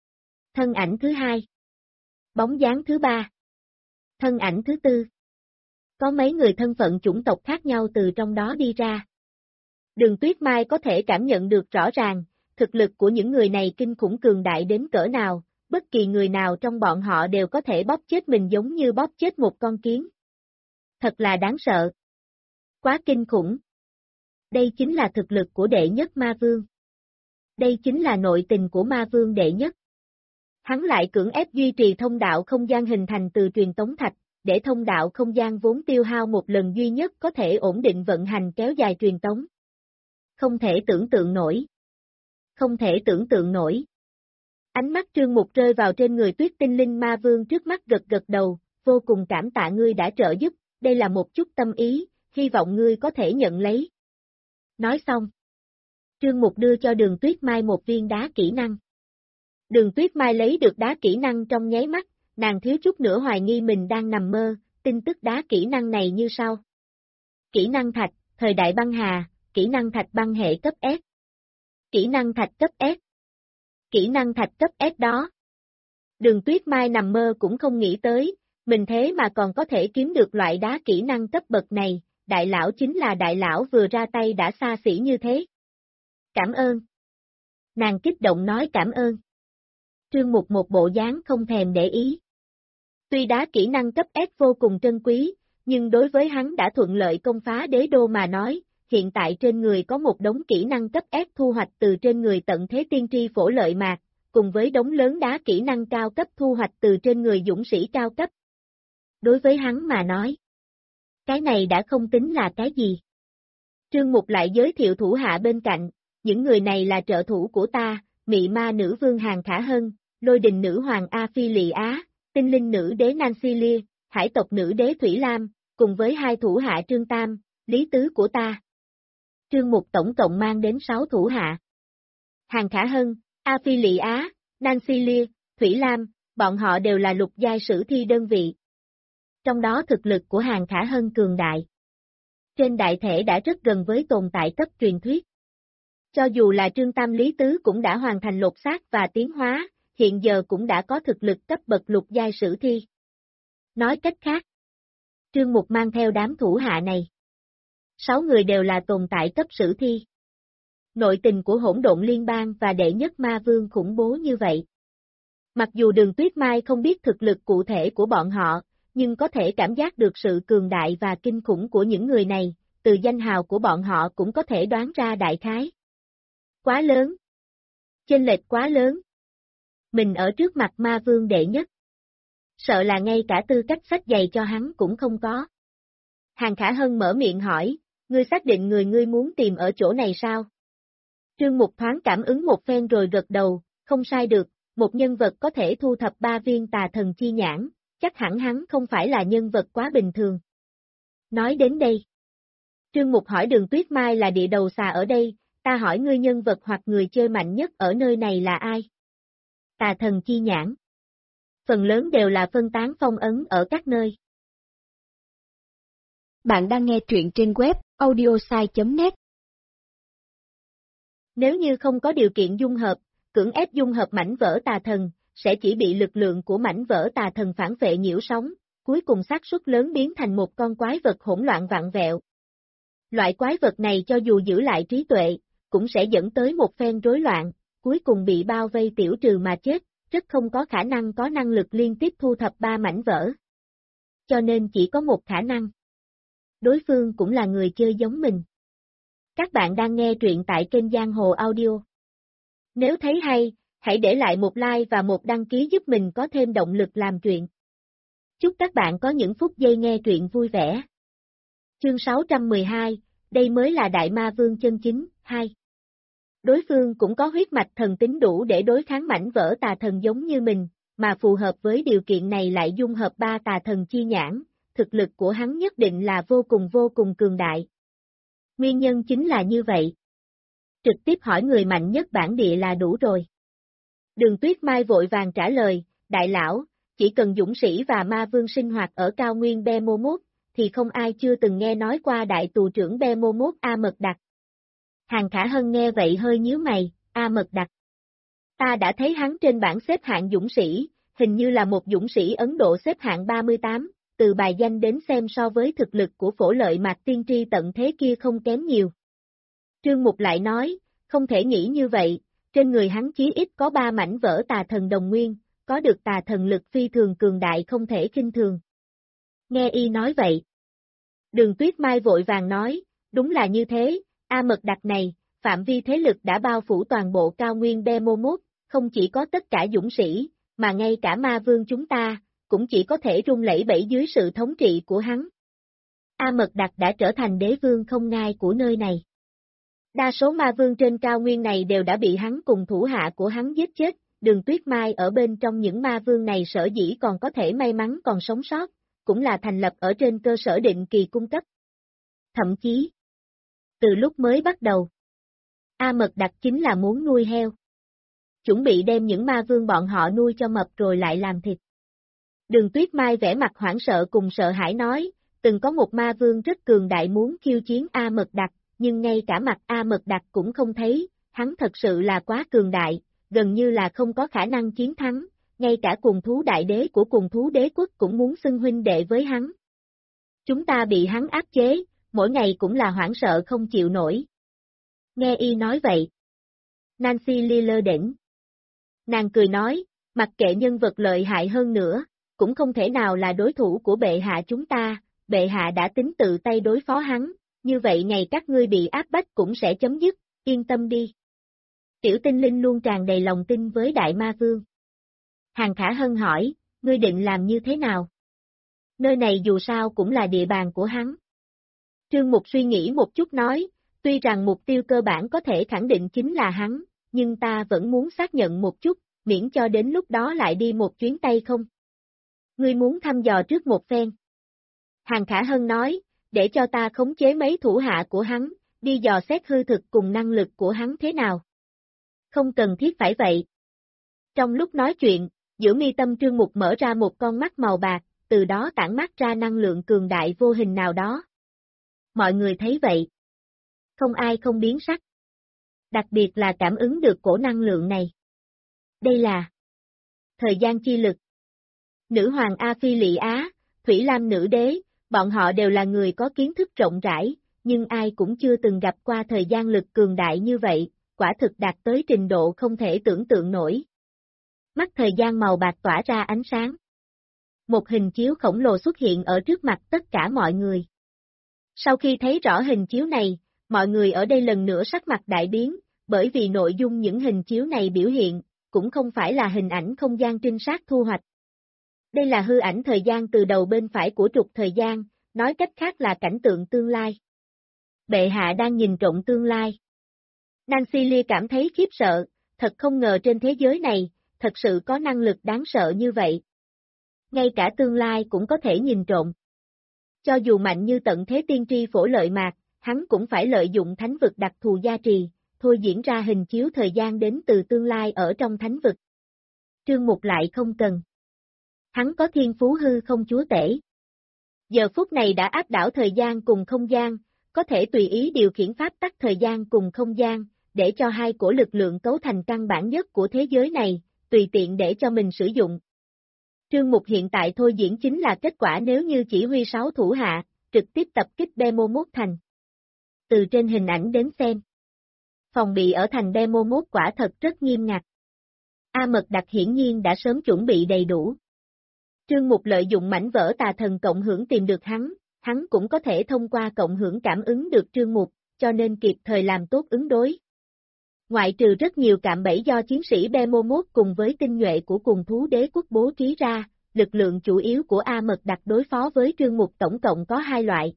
Thân ảnh thứ hai. Bóng dáng thứ ba. Thân ảnh thứ tư. Có mấy người thân phận chủng tộc khác nhau từ trong đó đi ra. Đường Tuyết Mai có thể cảm nhận được rõ ràng, thực lực của những người này kinh khủng cường đại đến cỡ nào, bất kỳ người nào trong bọn họ đều có thể bóp chết mình giống như bóp chết một con kiến. Thật là đáng sợ. Quá kinh khủng. Đây chính là thực lực của đệ nhất ma vương. Đây chính là nội tình của ma vương đệ nhất. Hắn lại cưỡng ép duy trì thông đạo không gian hình thành từ truyền tống thạch, để thông đạo không gian vốn tiêu hao một lần duy nhất có thể ổn định vận hành kéo dài truyền tống. Không thể tưởng tượng nổi. Không thể tưởng tượng nổi. Ánh mắt Trương Mục rơi vào trên người Tuyết Tinh Linh ma vương trước mắt gật gật đầu, vô cùng cảm tạ ngươi đã trợ giúp, đây là một chút tâm ý, hy vọng ngươi có thể nhận lấy. Nói xong, Trương Mục đưa cho Đường Tuyết Mai một viên đá kỹ năng. Đường Tuyết Mai lấy được đá kỹ năng trong nháy mắt, nàng thiếu chút nữa hoài nghi mình đang nằm mơ, tin tức đá kỹ năng này như sau. Kỹ năng thạch, thời đại băng hà, kỹ năng thạch băng hệ cấp S. Kỹ năng thạch cấp S. Kỹ năng thạch cấp S đó. Đường Tuyết Mai nằm mơ cũng không nghĩ tới, mình thế mà còn có thể kiếm được loại đá kỹ năng cấp bậc này, đại lão chính là đại lão vừa ra tay đã xa xỉ như thế. Cảm ơn. Nàng kích động nói cảm ơn. Trương Mục một bộ dáng không thèm để ý. Tuy đá kỹ năng cấp S vô cùng trân quý, nhưng đối với hắn đã thuận lợi công phá đế đô mà nói, hiện tại trên người có một đống kỹ năng cấp S thu hoạch từ trên người tận thế tiên tri phổ lợi mạc, cùng với đống lớn đá kỹ năng cao cấp thu hoạch từ trên người dũng sĩ cao cấp. Đối với hắn mà nói, cái này đã không tính là cái gì. Trương Mục lại giới thiệu thủ hạ bên cạnh, những người này là trợ thủ của ta, mị ma nữ vương Hàn Khả Hân, lôi đình nữ hoàng A Phi Lị Á, tinh linh nữ đế Nancy Lia, hải tộc nữ đế Thủy Lam, cùng với hai thủ hạ Trương Tam, Lý Tứ của ta. Trương Mục tổng cộng mang đến 6 thủ hạ. Hàn Khả Hân, A Phi Lị Á, Nancy Lia, Thủy Lam, bọn họ đều là lục giai sử thi đơn vị. Trong đó thực lực của Hàn Khả Hân cường đại. Trên đại thể đã rất gần với tồn tại cấp truyền thuyết. Cho dù là Trương Tam Lý Tứ cũng đã hoàn thành lột xác và tiến hóa, hiện giờ cũng đã có thực lực cấp bậc lục giai sử thi. Nói cách khác, Trương Mục mang theo đám thủ hạ này. 6 người đều là tồn tại cấp sử thi. Nội tình của hỗn độn liên bang và đệ nhất ma vương khủng bố như vậy. Mặc dù Đường Tuyết Mai không biết thực lực cụ thể của bọn họ, nhưng có thể cảm giác được sự cường đại và kinh khủng của những người này, từ danh hào của bọn họ cũng có thể đoán ra đại khái. Quá lớn. Chênh lệch quá lớn. Mình ở trước mặt ma vương đệ nhất. Sợ là ngay cả tư cách xách giày cho hắn cũng không có. Hàn Khả Hân mở miệng hỏi, ngươi xác định người ngươi muốn tìm ở chỗ này sao? Trương Mục thoáng cảm ứng một phen rồi gật đầu, không sai được, một nhân vật có thể thu thập 3 viên tà thần chi nhãn, chắc hẳn hắn không phải là nhân vật quá bình thường. Nói đến đây, Trương Mục hỏi Đường Tuyết Mai là địa đầu xà ở đây, ta hỏi ngươi nhân vật hoặc người chơi mạnh nhất ở nơi này là ai? Tà thần chi nhãn. Phần lớn đều là phân tán phong ấn ở các nơi. Bạn đang nghe truyện trên web audiosai.net. Nếu như không có điều kiện dung hợp, cưỡng ép dung hợp mảnh vỡ tà thần, sẽ chỉ bị lực lượng của mảnh vỡ tà thần phản vệ nhiễu sóng, cuối cùng xác suất lớn biến thành một con quái vật hỗn loạn vặn vẹo. Loại quái vật này cho dù giữ lại trí tuệ, cũng sẽ dẫn tới một phen rối loạn, cuối cùng bị bao vây tiểu trừ mà chết, rất không có khả năng có năng lực liên tiếp thu thập 3 mảnh vỡ. Cho nên chỉ có một khả năng. Đối phương cũng là người chơi giống mình. Các bạn đang nghe truyện tại kênh Giang Hồ Audio. Nếu thấy hay, hãy để lại một like và một đăng ký giúp mình có thêm động lực làm truyện. Chúc các bạn có những phút giây nghe truyện vui vẻ. Chương 612, đây mới là Đại Ma Vương chân chính, 2. Đối phương cũng có huyết mạch thần tính đủ để đối kháng mảnh vỡ tà thần giống như mình, mà phù hợp với điều kiện này lại dung hợp 3 tà thần chi nhãn, thực lực của hắn nhất định là vô cùng cường đại. Nguyên nhân chính là như vậy. Trực tiếp hỏi người mạnh nhất bản địa là đủ rồi. Đường Tuyết Mai vội vàng trả lời, đại lão, chỉ cần dũng sĩ và ma vương sinh hoạt ở cao nguyên Bemomot, thì không ai chưa từng nghe nói qua đại tù trưởng Bemomot A Mật Đặc. Hàng Khả Hân nghe vậy hơi nhíu mày, A Mật Đặc. Ta đã thấy hắn trên bảng xếp hạng dũng sĩ, hình như là một dũng sĩ Ấn Độ xếp hạng 38, từ bài danh đến xem so với thực lực của Phổ Lợi Mạc Tiên Tri tận thế kia không kém nhiều. Trương Mục lại nói, không thể nghĩ như vậy, trên người hắn chí ít có 3 mảnh vỡ tà thần đồng nguyên, có được tà thần lực phi thường cường đại không thể khinh thường. Nghe y nói vậy. Đường Tuyết Mai vội vàng nói, đúng là như thế, A Mật Đặc này, phạm vi thế lực đã bao phủ toàn bộ cao nguyên Bemomot, không chỉ có tất cả dũng sĩ, mà ngay cả ma vương chúng ta, cũng chỉ có thể rung lẩy bẩy dưới sự thống trị của hắn. A Mật Đặc đã trở thành đế vương không ngai của nơi này. Đa số ma vương trên cao nguyên này đều đã bị hắn cùng thủ hạ của hắn giết chết, Đường Tuyết Mai ở bên trong những ma vương này sở dĩ còn có thể may mắn còn sống sót, cũng là thành lập ở trên cơ sở định kỳ cung cấp. Thậm chí, từ lúc mới bắt đầu, A Mật Đặc chính là muốn nuôi heo. Chuẩn bị đem những ma vương bọn họ nuôi cho mập rồi lại làm thịt. Đường Tuyết Mai vẻ mặt hoảng sợ cùng sợ hãi nói, từng có một ma vương rất cường đại muốn khiêu chiến A Mật Đặc, nhưng ngay cả mặt A Mật Đặc cũng không thấy, hắn thật sự là quá cường đại, gần như là không có khả năng chiến thắng, ngay cả cùng thú đại đế của cùng thú đế quốc cũng muốn xưng huynh đệ với hắn. Chúng ta bị hắn áp chế, mỗi ngày cũng là hoảng sợ không chịu nổi. Nghe y nói vậy. Nancy Lee lơ đễnh. Nàng cười nói, mặc kệ nhân vật lợi hại hơn nữa, cũng không thể nào là đối thủ của bệ hạ chúng ta, bệ hạ đã tính tự tay đối phó hắn, như vậy ngày các ngươi bị áp bách cũng sẽ chấm dứt, yên tâm đi. Tiểu tinh linh luôn tràn đầy lòng tin với Đại Ma Vương. Hàng Khả Hân hỏi, ngươi định làm như thế nào? Nơi này dù sao cũng là địa bàn của hắn. Trương Mục suy nghĩ một chút nói, tuy rằng mục tiêu cơ bản có thể khẳng định chính là hắn, nhưng ta vẫn muốn xác nhận một chút, miễn cho đến lúc đó lại đi một chuyến tay không. Ngươi muốn thăm dò trước một phen. Hàng Khả Hân nói, để cho ta khống chế mấy thủ hạ của hắn, đi dò xét hư thực cùng năng lực của hắn thế nào. Không cần thiết phải vậy. Trong lúc nói chuyện, giữa mi tâm Trương Mục mở ra một con mắt màu bạc, từ đó tản mát ra năng lượng cường đại vô hình nào đó. Mọi người thấy vậy. Không ai không biến sắc. Đặc biệt là cảm ứng được cổ năng lượng này. Đây là thời gian chi lực. Nữ hoàng A Phi Lị Á, Thủy Lam nữ đế, bọn họ đều là người có kiến thức rộng rãi, nhưng ai cũng chưa từng gặp qua thời gian lực cường đại như vậy, quả thực đạt tới trình độ không thể tưởng tượng nổi. Mắt thời gian màu bạc tỏa ra ánh sáng. Một hình chiếu khổng lồ xuất hiện ở trước mặt tất cả mọi người. Sau khi thấy rõ hình chiếu này, mọi người ở đây lần nữa sắc mặt đại biến, bởi vì nội dung những hình chiếu này biểu hiện, cũng không phải là hình ảnh không gian trinh sát thu hoạch. Đây là hư ảnh thời gian từ đầu bên phải của trục thời gian, nói cách khác là cảnh tượng tương lai. Bệ hạ đang nhìn trộm tương lai. Nancy Lee cảm thấy khiếp sợ, thật không ngờ trên thế giới này, thật sự có năng lực đáng sợ như vậy. Ngay cả tương lai cũng có thể nhìn trộm. Cho dù mạnh như tận thế tiên tri phổ lợi mạc, hắn cũng phải lợi dụng thánh vực đặc thù gia trì, thôi diễn ra hình chiếu thời gian đến từ tương lai ở trong thánh vực. Trương Mục lại không cần. Hắn có thiên phú hư không chúa tể. Giờ phút này đã áp đảo thời gian cùng không gian, có thể tùy ý điều khiển pháp tắc thời gian cùng không gian, để cho hai cổ lực lượng cấu thành căn bản nhất của thế giới này, tùy tiện để cho mình sử dụng. Trương Mục hiện tại thôi diễn chính là kết quả nếu như chỉ huy 6 thủ hạ, trực tiếp tập kích Demo-Mốt thành. Từ trên hình ảnh đến xem, phòng bị ở thành Demo-Mốt quả thật rất nghiêm ngặt. A Mật Đặc hiển nhiên đã sớm chuẩn bị đầy đủ. Trương Mục lợi dụng mảnh vỡ tà thần cộng hưởng tìm được hắn cũng có thể thông qua cộng hưởng cảm ứng được Trương Mục, cho nên kịp thời làm tốt ứng đối. Ngoại trừ rất nhiều cạm bẫy do chiến sĩ Demo-Mốt cùng với tinh nhuệ của cùng thú đế quốc bố trí ra, lực lượng chủ yếu của A Mật Đặc đối phó với Trương Mục tổng cộng có 2 loại.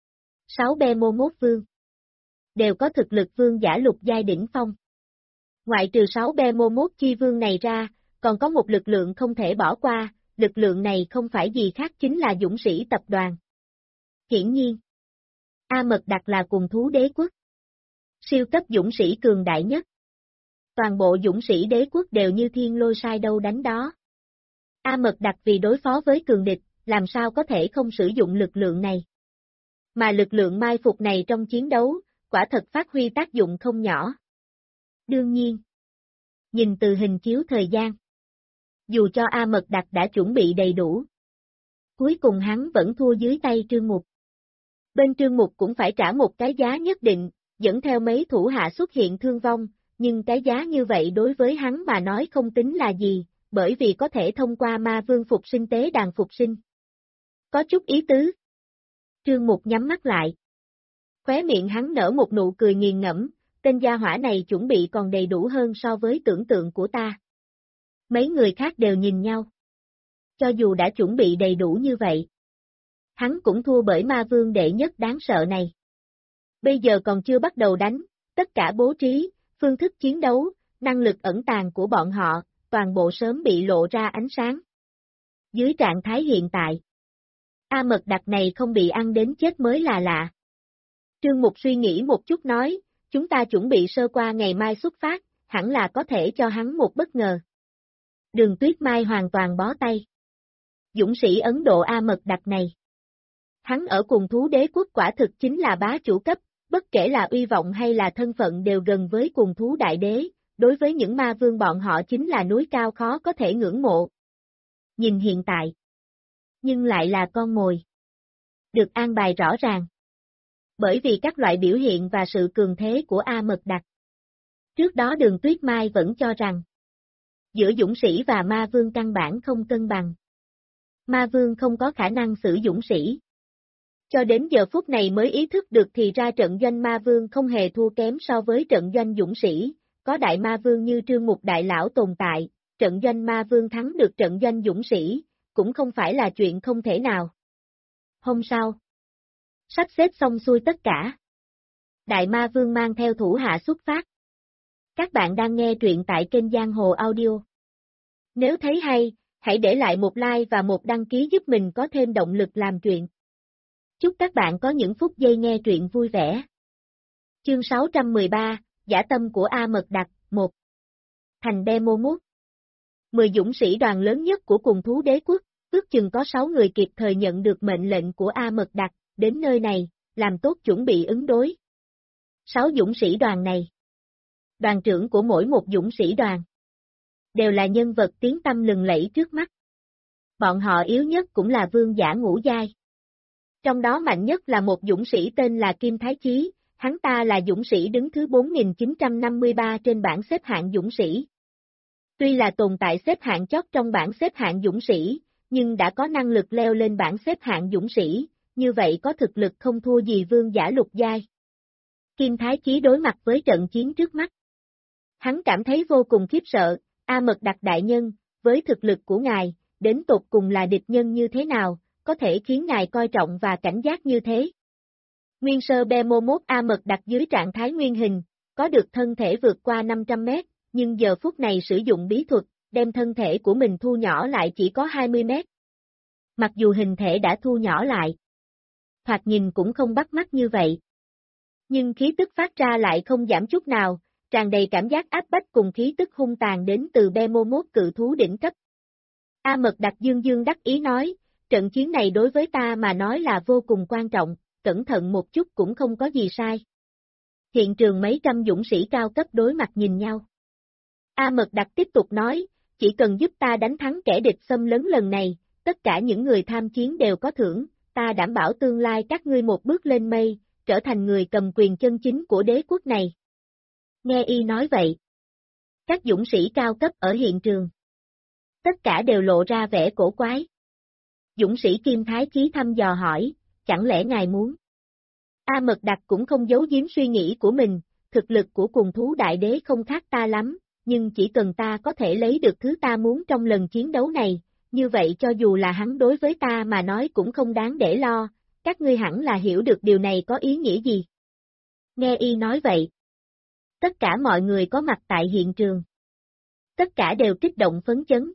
6 Demo-Mốt vương đều có thực lực vương giả lục giai đỉnh phong. Ngoại trừ 6 Demo-Mốt chi vương này ra, còn có một lực lượng không thể bỏ qua, lực lượng này không phải gì khác chính là dũng sĩ tập đoàn. Hiển nhiên, A Mật Đặc là cùng thú đế quốc. Siêu cấp dũng sĩ cường đại nhất. Toàn bộ dũng sĩ đế quốc đều như thiên lôi sai đâu đánh đó. A Mật Đặc vì đối phó với cường địch, làm sao có thể không sử dụng lực lượng này. Mà lực lượng mai phục này trong chiến đấu, quả thật phát huy tác dụng không nhỏ. Đương nhiên, nhìn từ hình chiếu thời gian, dù cho A Mật Đặc đã chuẩn bị đầy đủ, cuối cùng hắn vẫn thua dưới tay Trương Mục. Bên Trương Mục cũng phải trả một cái giá nhất định, dẫn theo mấy thủ hạ xuất hiện thương vong, nhưng cái giá như vậy đối với hắn mà nói không tính là gì, bởi vì có thể thông qua ma vương phục sinh tế đàn phục sinh. Có chút ý tứ. Trương Mục nhắm mắt lại. Khóe miệng hắn nở một nụ cười nghiền ngẫm, tên gia hỏa này chuẩn bị còn đầy đủ hơn so với tưởng tượng của ta. Mấy người khác đều nhìn nhau. Cho dù đã chuẩn bị đầy đủ như vậy, hắn cũng thua bởi ma vương đệ nhất đáng sợ này. Bây giờ còn chưa bắt đầu đánh, tất cả bố trí, phương thức chiến đấu, năng lực ẩn tàng của bọn họ, toàn bộ sớm bị lộ ra ánh sáng. Dưới trạng thái hiện tại, A Mật Đặc này không bị ăn đến chết mới là lạ. Trương Mục suy nghĩ một chút nói, chúng ta chuẩn bị sơ qua ngày mai xuất phát, hẳn là có thể cho hắn một bất ngờ. Đường Tuyết Mai hoàn toàn bó tay. Dũng sĩ Ấn Độ A Mật Đặc này. Hắn ở cùng thú đế quốc quả thực chính là bá chủ cấp, bất kể là uy vọng hay là thân phận đều gần với cùng thú đại đế, đối với những ma vương bọn họ chính là núi cao khó có thể ngưỡng mộ. Nhìn hiện tại, nhưng lại là con mồi. Được an bài rõ ràng. Bởi vì các loại biểu hiện và sự cường thế của A Mật Đặc. Trước đó Đường Tuyết Mai vẫn cho rằng, giữa dũng sĩ và ma vương căn bản không cân bằng. Ma vương không có khả năng xử dũng sĩ. Cho đến giờ phút này mới ý thức được thì ra trận doanh ma vương không hề thua kém so với trận doanh dũng sĩ, có đại ma vương như Trương Mục Đại Lão tồn tại, trận doanh ma vương thắng được trận doanh dũng sĩ, cũng không phải là chuyện không thể nào. Hôm sau, sắp xếp xong xuôi tất cả. Đại ma vương mang theo thủ hạ xuất phát. Các bạn đang nghe truyện tại kênh Giang Hồ Audio. Nếu thấy hay, hãy để lại một like và một đăng ký giúp mình có thêm động lực làm truyện. Chúc các bạn có những phút giây nghe truyện vui vẻ. Chương 613, Giả tâm của A Mật Đặc, 1. Thành Demo-Mốt. 10 dũng sĩ đoàn lớn nhất của cùng thú đế quốc, ước chừng có 6 người kịp thời nhận được mệnh lệnh của A Mật Đặc, đến nơi này, làm tốt chuẩn bị ứng đối. 6 dũng sĩ đoàn này. Đoàn trưởng của mỗi một dũng sĩ đoàn đều là nhân vật tiếng tăm lừng lẫy trước mắt. Bọn họ yếu nhất cũng là vương giả ngũ giai. Trong đó mạnh nhất là một dũng sĩ tên là Kim Thái Chí, hắn ta là dũng sĩ đứng thứ 4953 trên bảng xếp hạng dũng sĩ. Tuy là tồn tại xếp hạng chót trong bảng xếp hạng dũng sĩ, nhưng đã có năng lực leo lên bảng xếp hạng dũng sĩ, như vậy có thực lực không thua gì vương giả lục giai. Kim Thái Chí đối mặt với trận chiến trước mắt. Hắn cảm thấy vô cùng khiếp sợ, A Mật Đặc đại nhân, với thực lực của ngài, đến tột cùng là địch nhân như thế nào, có thể khiến ngài coi trọng và cảnh giác như thế. Nguyên sơ Demo-Mốt A Mật Đặc dưới trạng thái nguyên hình, có được thân thể vượt qua 500 mét, nhưng giờ phút này sử dụng bí thuật, đem thân thể của mình thu nhỏ lại chỉ có 20 mét. Mặc dù hình thể đã thu nhỏ lại, thoạt nhìn cũng không bắt mắt như vậy. Nhưng khí tức phát ra lại không giảm chút nào, tràn đầy cảm giác áp bách cùng khí tức hung tàn đến từ Behemoth cự thú đỉnh cấp. A Mật Đặc dương dương đắc ý nói, trận chiến này đối với ta mà nói là vô cùng quan trọng, cẩn thận một chút cũng không có gì sai. Hiện trường mấy trăm dũng sĩ cao cấp đối mặt nhìn nhau. A Mật Đặc tiếp tục nói, chỉ cần giúp ta đánh thắng kẻ địch xâm lấn lần này, tất cả những người tham chiến đều có thưởng, ta đảm bảo tương lai các ngươi một bước lên mây, trở thành người cầm quyền chân chính của đế quốc này. Nghe y nói vậy. Các dũng sĩ cao cấp ở hiện trường. Tất cả đều lộ ra vẻ cổ quái. Dũng sĩ Kim Thái Chí thăm dò hỏi, chẳng lẽ ngài muốn? A Mật Đặc cũng không giấu giếm suy nghĩ của mình, thực lực của cùng thú đại đế không khác ta lắm, nhưng chỉ cần ta có thể lấy được thứ ta muốn trong lần chiến đấu này, như vậy cho dù là hắn đối với ta mà nói cũng không đáng để lo, các ngươi hẳn là hiểu được điều này có ý nghĩa gì. Nghe y nói vậy. Tất cả mọi người có mặt tại hiện trường. Tất cả đều kích động phấn chấn.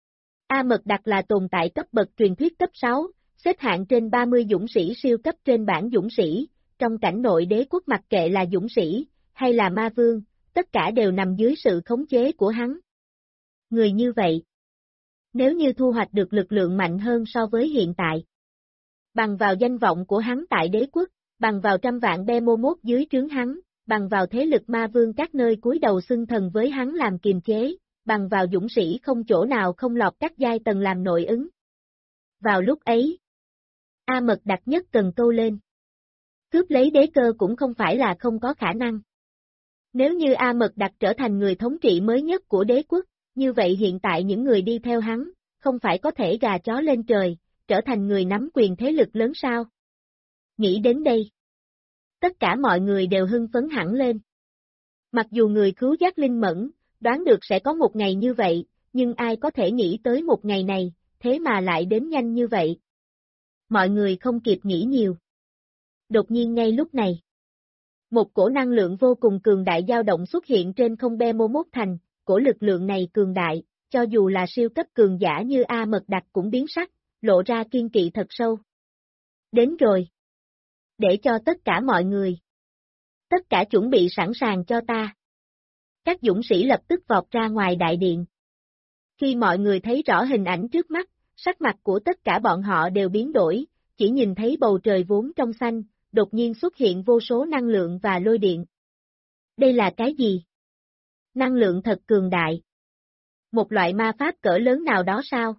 A Mật Đặc là tồn tại cấp bậc truyền thuyết cấp 6, xếp hạng trên 30 dũng sĩ siêu cấp trên bảng dũng sĩ, trong cảnh nội đế quốc mặc kệ là dũng sĩ, hay là ma vương, tất cả đều nằm dưới sự khống chế của hắn. Người như vậy, nếu như thu hoạch được lực lượng mạnh hơn so với hiện tại, bằng vào danh vọng của hắn tại đế quốc, bằng vào trăm vạn Behemoth dưới trướng hắn, bằng vào thế lực ma vương các nơi cúi đầu xưng thần với hắn làm kiềm chế, bằng vào dũng sĩ không chỗ nào không lọt các giai tầng làm nội ứng. Vào lúc ấy, A Mật Đặc nhất cần câu lên. Cướp lấy đế cơ cũng không phải là không có khả năng. Nếu như A Mật Đặc trở thành người thống trị mới nhất của đế quốc, như vậy hiện tại những người đi theo hắn, không phải có thể gà chó lên trời, trở thành người nắm quyền thế lực lớn sao? Nghĩ đến đây, tất cả mọi người đều hưng phấn hẳn lên. Mặc dù người khứu giác linh mẫn, đoán được sẽ có một ngày như vậy, nhưng ai có thể nghĩ tới một ngày này, thế mà lại đến nhanh như vậy. Mọi người không kịp nghĩ nhiều. Đột nhiên ngay lúc này, một cổ năng lượng vô cùng cường đại dao động xuất hiện trên không Behemoth thành, cổ lực lượng này cường đại, cho dù là siêu cấp cường giả như A Mật Đặc cũng biến sắc, lộ ra kiên kỵ thật sâu. Đến rồi. Để cho tất cả mọi người. Tất cả chuẩn bị sẵn sàng cho ta. Các dũng sĩ lập tức vọt ra ngoài đại điện. Khi mọi người thấy rõ hình ảnh trước mắt, sắc mặt của tất cả bọn họ đều biến đổi, chỉ nhìn thấy bầu trời vốn trong xanh, đột nhiên xuất hiện vô số năng lượng và lôi điện. Đây là cái gì? Năng lượng thật cường đại. Một loại ma pháp cỡ lớn nào đó sao?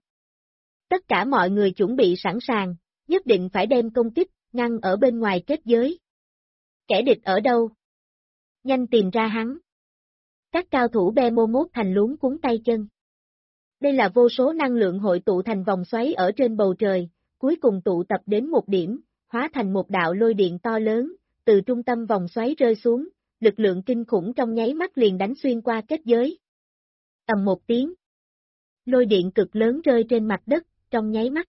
Tất cả mọi người chuẩn bị sẵn sàng, nhất định phải đem công kích, ngăn ở bên ngoài kết giới. Kẻ địch ở đâu? Nhanh tìm ra hắn. Các cao thủ Behemoth thành luống cuống tay chân. Đây là vô số năng lượng hội tụ thành vòng xoáy ở trên bầu trời, cuối cùng tụ tập đến một điểm, hóa thành một đạo lôi điện to lớn, từ trung tâm vòng xoáy rơi xuống, lực lượng kinh khủng trong nháy mắt liền đánh xuyên qua kết giới. Ầm một tiếng. Lôi điện cực lớn rơi trên mặt đất, trong nháy mắt.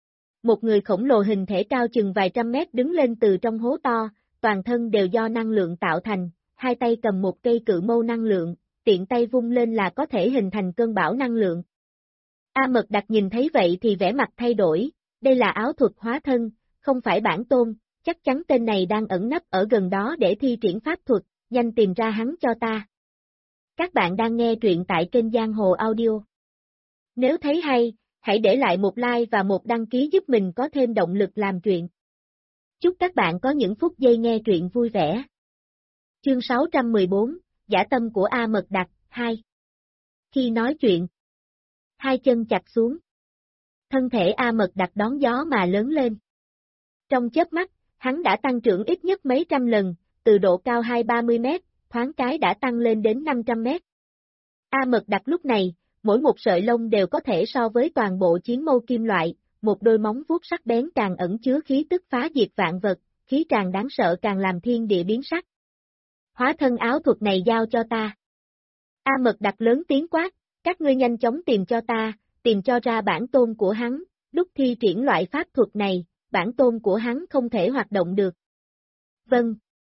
Một người khổng lồ hình thể cao chừng vài trăm mét đứng lên từ trong hố to, toàn thân đều do năng lượng tạo thành, hai tay cầm một cây cự mâu năng lượng, tiện tay vung lên là có thể hình thành cơn bão năng lượng. A Mật Đặc nhìn thấy vậy thì vẻ mặt thay đổi, đây là áo thuật hóa thân, không phải bản tôn, chắc chắn tên này đang ẩn nấp ở gần đó để thi triển pháp thuật, nhanh tìm ra hắn cho ta. Các bạn đang nghe truyện tại kênh Giang Hồ Audio. Nếu thấy hay, hãy để lại một like và một đăng ký giúp mình có thêm động lực làm truyện. Chúc các bạn có những phút giây nghe truyện vui vẻ. Chương 614, Dã tâm của A Mật Đặc, 2. Khi nói chuyện, hai chân chặt xuống. Thân thể A Mật Đặc đón gió mà lớn lên. Trong chớp mắt, hắn đã tăng trưởng ít nhất mấy trăm lần, từ độ cao 2-30 mét, thoáng cái đã tăng lên đến 500 mét. A Mật Đặc lúc này, mỗi một sợi lông đều có thể so với toàn bộ chiến mâu kim loại, một đôi móng vuốt sắc bén càng ẩn chứa khí tức phá diệt vạn vật, khí tràn đáng sợ càng làm thiên địa biến sắc. Hóa thân áo thuật này giao cho ta. A Mật Đặc lớn tiếng quát, các ngươi nhanh chóng tìm cho ta, tìm cho ra bản tôn của hắn, lúc thi triển loại pháp thuật này, bản tôn của hắn không thể hoạt động được. Vâng.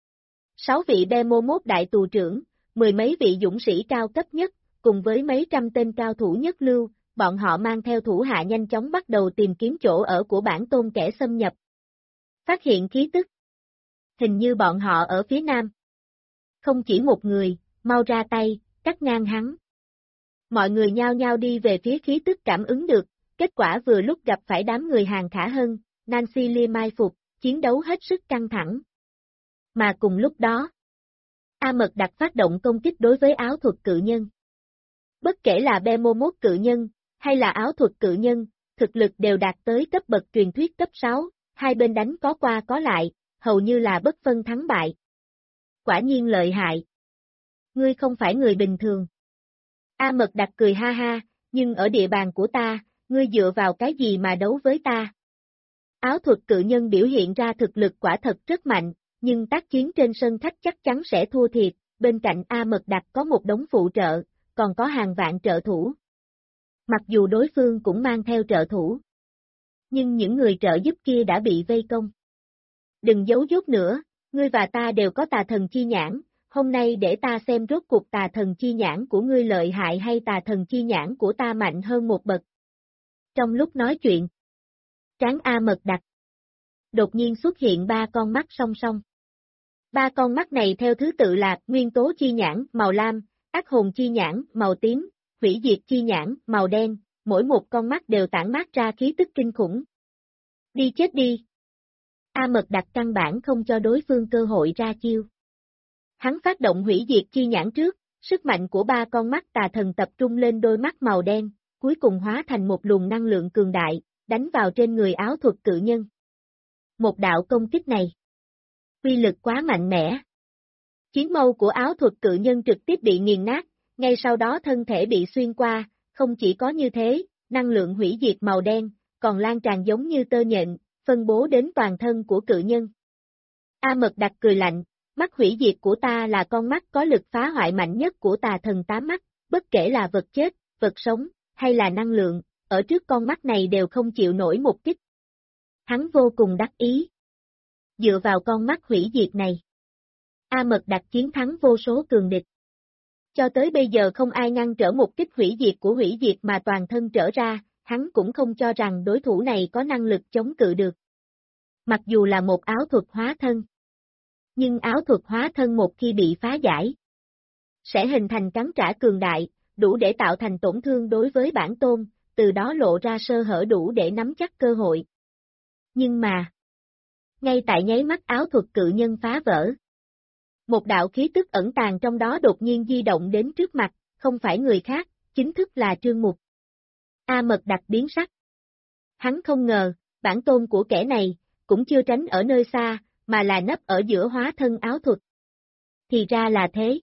6 vị Behemoth đại tù trưởng, mười mấy vị dũng sĩ cao cấp nhất, cùng với mấy trăm tên cao thủ nhất lưu, bọn họ mang theo thủ hạ nhanh chóng bắt đầu tìm kiếm chỗ ở của bản tôn kẻ xâm nhập. Phát hiện khí tức. Hình như bọn họ ở phía nam. Không chỉ một người, mau ra tay, cắt ngang hắn. Mọi người nhao nhao đi về phía khí tức cảm ứng được, kết quả vừa lúc gặp phải đám người Hàng Khả Hân, Nancy Lee mai phục, chiến đấu hết sức căng thẳng. Mà cùng lúc đó, A Mật Đặc phát động công kích đối với áo thuật cự nhân. Bất kể là Behemoth cự nhân, hay là áo thuật cự nhân, thực lực đều đạt tới cấp bậc truyền thuyết cấp 6, hai bên đánh có qua có lại, hầu như là bất phân thắng bại. Quả nhiên lợi hại. Ngươi không phải người bình thường. A Mật Đặc cười ha ha, nhưng ở địa bàn của ta, ngươi dựa vào cái gì mà đấu với ta? Áo thuật cự nhân biểu hiện ra thực lực quả thật rất mạnh, nhưng tác chiến trên sân khách chắc chắn sẽ thua thiệt, bên cạnh A Mật Đặc có một đống phụ trợ, còn có hàng vạn trợ thủ. Mặc dù đối phương cũng mang theo trợ thủ, nhưng những người trợ giúp kia đã bị vây công. Đừng giấu dốt nữa, ngươi và ta đều có tà thần chi nhãn, hôm nay để ta xem rốt cuộc tà thần chi nhãn của ngươi lợi hại hay tà thần chi nhãn của ta mạnh hơn một bậc. Trong lúc nói chuyện, trán A Mật Đặc đột nhiên xuất hiện ba con mắt song song. Ba con mắt này theo thứ tự là nguyên tố chi nhãn màu lam, ác hồn chi nhãn màu tím, hủy diệt chi nhãn màu đen, mỗi một con mắt đều tản mát ra khí tức kinh khủng. Đi chết đi! A Mật Đặc căn bản không cho đối phương cơ hội ra chiêu. Hắn phát động hủy diệt chi nhãn trước, sức mạnh của ba con mắt tà thần tập trung lên đôi mắt màu đen, cuối cùng hóa thành một luồng năng lượng cường đại, đánh vào trên người áo thuật cự nhân. Một đạo công kích này, uy lực quá mạnh mẽ. Chiến mâu của áo thuật cự nhân trực tiếp bị nghiền nát, ngay sau đó thân thể bị xuyên qua, không chỉ có như thế, năng lượng hủy diệt màu đen, còn lan tràn giống như tơ nhện, phân bố đến toàn thân của cự nhân. A Mật Đặc cười lạnh, mắt hủy diệt của ta là con mắt có lực phá hoại mạnh nhất của tà thần tám mắt, bất kể là vật chết, vật sống, hay là năng lượng, ở trước con mắt này đều không chịu nổi một kích. Hắn vô cùng đắc ý. Dựa vào con mắt hủy diệt này, A Mật Đặc chiến thắng vô số cường địch. Cho tới bây giờ không ai ngăn trở một kích hủy diệt của hủy diệt mà toàn thân trở ra, hắn cũng không cho rằng đối thủ này có năng lực chống cự được. Mặc dù là một áo thuật hóa thân, nhưng áo thuật hóa thân một khi bị phá giải, sẽ hình thành cắn trả cường đại, đủ để tạo thành tổn thương đối với bản tôn, từ đó lộ ra sơ hở đủ để nắm chắc cơ hội. Nhưng mà, ngay tại nháy mắt áo thuật cự nhân phá vỡ, một đạo khí tức ẩn tàng trong đó đột nhiên di động đến trước mặt, không phải người khác, chính thức là Trương Mục. A Mật Đặc biến sắc. Hắn không ngờ, bản tôn của kẻ này, cũng chưa tránh ở nơi xa, mà là nấp ở giữa hóa thân áo thuật. Thì ra là thế.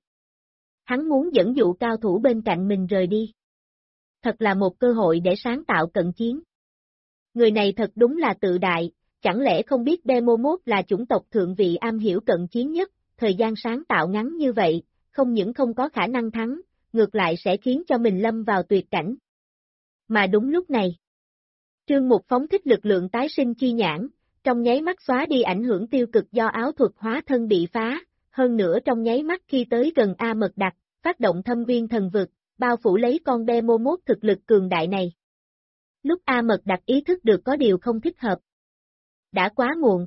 Hắn muốn dẫn dụ cao thủ bên cạnh mình rời đi. Thật là một cơ hội để sáng tạo cận chiến. Người này thật đúng là tự đại, chẳng lẽ không biết Behemoth là chủng tộc thượng vị am hiểu cận chiến nhất, thời gian sáng tạo ngắn như vậy, không những không có khả năng thắng, ngược lại sẽ khiến cho mình lâm vào tuyệt cảnh. Mà đúng lúc này, Trương Mục phóng thích lực lượng tái sinh chi nhãn, trong nháy mắt xóa đi ảnh hưởng tiêu cực do áo thuật hóa thân bị phá, hơn nữa trong nháy mắt khi tới gần A Mật Đặc, phát động thâm viên thần vực, bao phủ lấy con Behemoth thực lực cường đại này. Lúc A Mật Đặc ý thức được có điều không thích hợp. Đã quá muộn.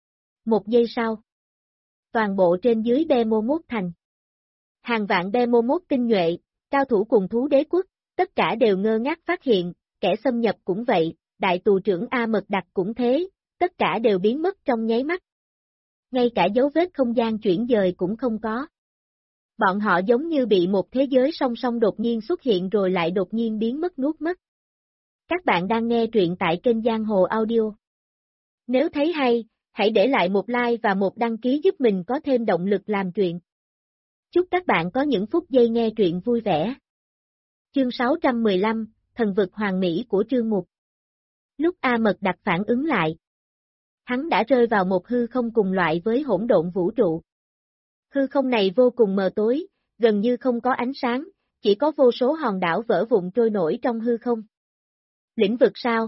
Một giây sau, toàn bộ trên dưới Behemoth thành. Hàng vạn Behemoth tinh nhuệ, cao thủ cùng thú đế quốc, tất cả đều ngơ ngác phát hiện, kẻ xâm nhập cũng vậy, đại tù trưởng A Mật Đặc cũng thế, tất cả đều biến mất trong nháy mắt. Ngay cả dấu vết không gian chuyển dời cũng không có. Bọn họ giống như bị một thế giới song song đột nhiên xuất hiện rồi lại đột nhiên biến mất nuốt mất. Các bạn đang nghe truyện tại kênh Giang Hồ Audio. Nếu thấy hay, hãy để lại một like và một đăng ký giúp mình có thêm động lực làm truyện. Chúc các bạn có những phút giây nghe truyện vui vẻ. Chương 615, Thần vực hoàng mỹ của Trương Mục. Lúc A Mật Đặc phản ứng lại, hắn đã rơi vào một hư không cùng loại với hỗn độn vũ trụ. Hư không này vô cùng mờ tối, gần như không có ánh sáng, chỉ có vô số hòn đảo vỡ vụn trôi nổi trong hư không. Lĩnh vực sao?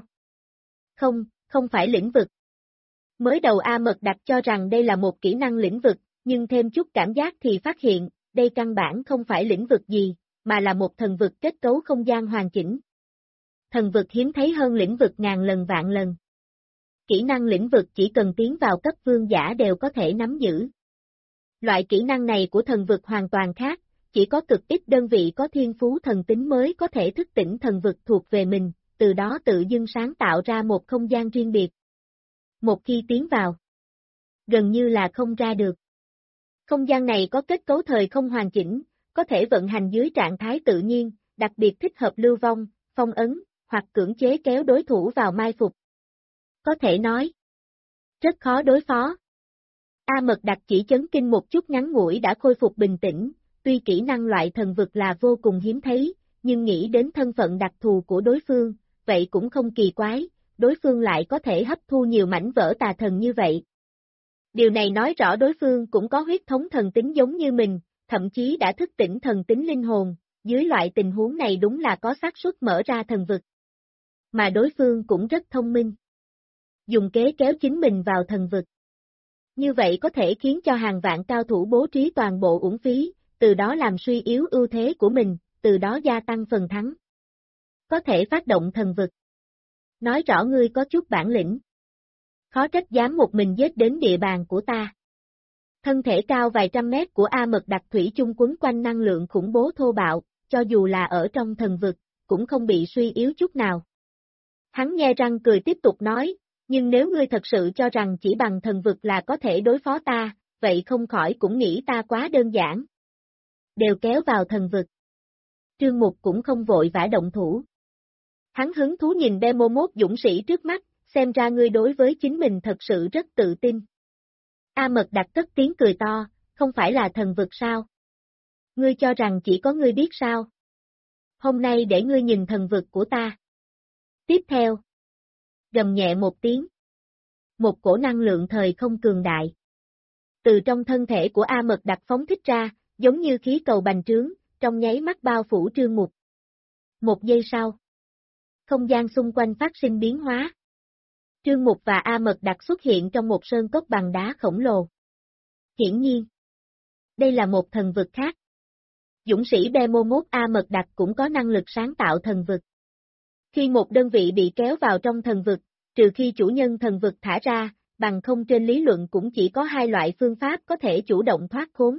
Không, không phải lĩnh vực. Mới đầu A Mật Đặc cho rằng đây là một kỹ năng lĩnh vực, nhưng thêm chút cảm giác thì phát hiện, đây căn bản không phải lĩnh vực gì, mà là một thần vực kết cấu không gian hoàn chỉnh. Thần vực hiếm thấy hơn lĩnh vực ngàn lần vạn lần. kỹ năng lĩnh vực chỉ cần tiến vào cấp vương giả đều có thể nắm giữ. Loại kỹ năng này của thần vực hoàn toàn khác, chỉ có cực ít đơn vị có thiên phú thần tính mới có thể thức tỉnh thần vực thuộc về mình, từ đó tự dưng sáng tạo ra một không gian riêng biệt. Một khi tiến vào, gần như là không ra được. Không gian này có kết cấu thời không hoàn chỉnh, có thể vận hành dưới trạng thái tự nhiên, đặc biệt thích hợp lưu vong, phong ấn, hoặc cưỡng chế kéo đối thủ vào mai phục. Có thể nói, rất khó đối phó. A Mật Đặc chỉ chấn kinh một chút ngắn ngủi đã khôi phục bình tĩnh, tuy kỹ năng loại thần vực là vô cùng hiếm thấy, nhưng nghĩ đến thân phận đặc thù của đối phương, vậy cũng không kỳ quái, đối phương lại có thể hấp thu nhiều mảnh vỡ tà thần như vậy. Điều này nói rõ đối phương cũng có huyết thống thần tính giống như mình, thậm chí đã thức tỉnh thần tính linh hồn, dưới loại tình huống này đúng là có xác suất mở ra thần vực. Mà đối phương cũng rất thông minh. Dùng kế kéo chính mình vào thần vực. Như vậy có thể khiến cho hàng vạn cao thủ bố trí toàn bộ uổng phí, từ đó làm suy yếu ưu thế của mình, từ đó gia tăng phần thắng. Có thể phát động thần vực. Nói rõ ngươi có chút bản lĩnh. Khó trách dám một mình giết đến địa bàn của ta. Thân thể cao vài trăm mét của A Mật Đặc thủy chung quấn quanh năng lượng khủng bố thô bạo, cho dù là ở trong thần vực, cũng không bị suy yếu chút nào. Hắn nhe răng cười tiếp tục nói, nhưng nếu ngươi thật sự cho rằng chỉ bằng thần vực là có thể đối phó ta, vậy không khỏi cũng nghĩ ta quá đơn giản. Đều kéo vào thần vực. Trương Mục cũng không vội vã động thủ. Hắn hứng thú nhìn Behemoth dũng sĩ trước mắt, xem ra ngươi đối với chính mình thật sự rất tự tin. A Mật Đặc cất tiếng cười to, không phải là thần vực sao? Ngươi cho rằng chỉ có ngươi biết sao? Hôm nay để ngươi nhìn thần vực của ta. Tiếp theo. Gầm nhẹ một tiếng. Một cổ năng lượng thời không cường đại. Từ trong thân thể của A Mật Đặc phóng thích ra, giống như khí cầu bành trướng, trong nháy mắt bao phủ Trương Mục. Một giây sau. Không gian xung quanh phát sinh biến hóa. Trương Mục và A Mật Đặc xuất hiện trong một sơn cốc bằng đá khổng lồ. Hiển nhiên, đây là một thần vực khác. Dũng sĩ Behemoth A Mật Đặc cũng có năng lực sáng tạo thần vực. Khi một đơn vị bị kéo vào trong thần vực, trừ khi chủ nhân thần vực thả ra, bằng không trên lý luận cũng chỉ có hai loại phương pháp có thể chủ động thoát khốn.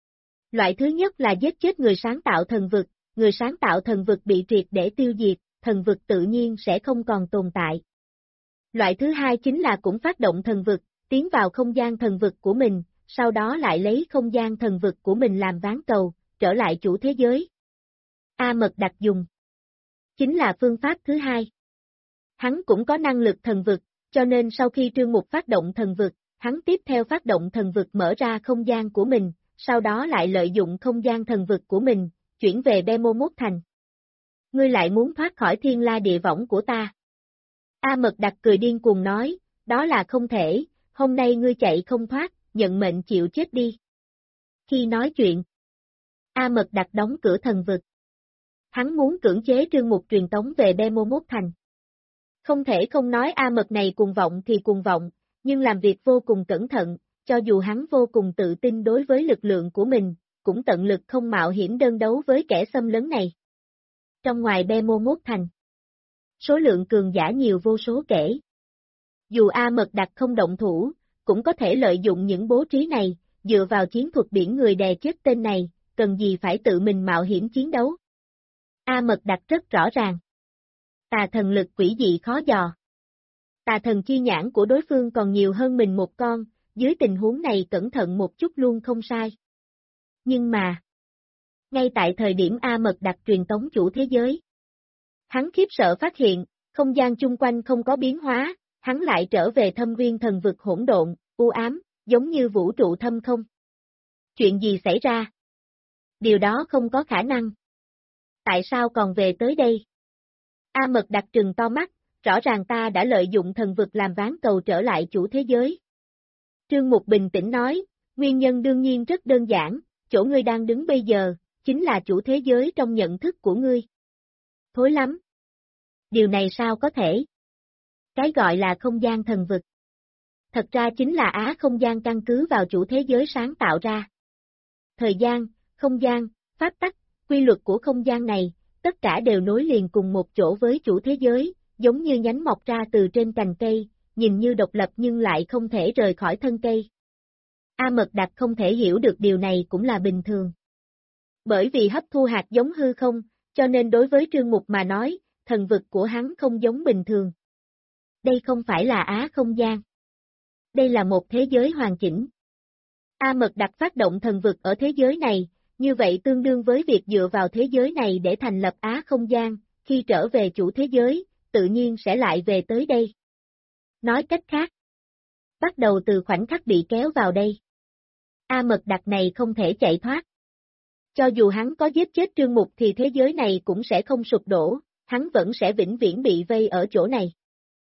Loại thứ nhất là giết chết người sáng tạo thần vực, người sáng tạo thần vực bị triệt để tiêu diệt, thần vực tự nhiên sẽ không còn tồn tại. Loại thứ hai chính là cũng phát động thần vực, tiến vào không gian thần vực của mình, sau đó lại lấy không gian thần vực của mình làm ván cầu, trở lại chủ thế giới. A Mật Đặc dùng. Chính là phương pháp thứ hai. Hắn cũng có năng lực thần vực, cho nên sau khi Trương Mục phát động thần vực, hắn tiếp theo phát động thần vực mở ra không gian của mình, sau đó lại lợi dụng không gian thần vực của mình, chuyển về Behemoth thành. Ngươi lại muốn thoát khỏi thiên la địa võng của ta. A Mật Đặc cười điên cuồng nói, đó là không thể, hôm nay ngươi chạy không thoát, nhận mệnh chịu chết đi. Khi nói chuyện, A Mật Đặc đóng cửa thần vực. Hắn muốn cưỡng chế Trương Mục truyền tống về Behemoth thành. Không thể không nói A Mật này cuồng vọng thì cuồng vọng, nhưng làm việc vô cùng cẩn thận, cho dù hắn vô cùng tự tin đối với lực lượng của mình, cũng tận lực không mạo hiểm đơn đấu với kẻ xâm lấn này. Trong ngoài Behemoth thành, số lượng cường giả nhiều vô số kể. Dù A Mật Đặc không động thủ, cũng có thể lợi dụng những bố trí này, dựa vào chiến thuật biển người đè chết tên này, cần gì phải tự mình mạo hiểm chiến đấu. A Mật Đặc rất rõ ràng. Tà thần lực quỷ dị khó dò. Tà thần chi nhãn của đối phương còn nhiều hơn mình một con, dưới tình huống này cẩn thận một chút luôn không sai. Nhưng mà, ngay tại thời điểm A Mật Đặc truyền tống chủ thế giới, hắn khiếp sợ phát hiện, không gian chung quanh không có biến hóa, hắn lại trở về thâm viên thần vực hỗn độn, u ám, giống như vũ trụ thâm không. Chuyện gì xảy ra? Điều đó không có khả năng. Tại sao còn về tới đây? A Mật Đặc trừng to mắt, rõ ràng ta đã lợi dụng thần vực làm ván cầu trở lại chủ thế giới. Trương Mục bình tĩnh nói, nguyên nhân đương nhiên rất đơn giản, chỗ ngươi đang đứng bây giờ, chính là chủ thế giới trong nhận thức của ngươi. Thối lắm. Điều này sao có thể? Cái gọi là không gian thần vực. Thật ra chính là Á không gian căn cứ vào chủ thế giới sáng tạo ra. Thời gian, không gian, pháp tắc, quy luật của không gian này, tất cả đều nối liền cùng một chỗ với chủ thế giới, giống như nhánh mọc ra từ trên cành cây, nhìn như độc lập nhưng lại không thể rời khỏi thân cây. A Mật Đặc không thể hiểu được điều này cũng là bình thường. Bởi vì hấp thu hạt giống hư không, cho nên đối với Trương Mục mà nói, thần vực của hắn không giống bình thường. Đây không phải là Á không gian. Đây là một thế giới hoàn chỉnh. A Mật Đặc phát động thần vực ở thế giới này, như vậy tương đương với việc dựa vào thế giới này để thành lập Á không gian, khi trở về chủ thế giới, tự nhiên sẽ lại về tới đây. Nói cách khác, bắt đầu từ khoảnh khắc bị kéo vào đây. A Mật Đặc này không thể chạy thoát. Cho dù hắn có giết chết Trương Mục thì thế giới này cũng sẽ không sụp đổ, hắn vẫn sẽ vĩnh viễn bị vây ở chỗ này.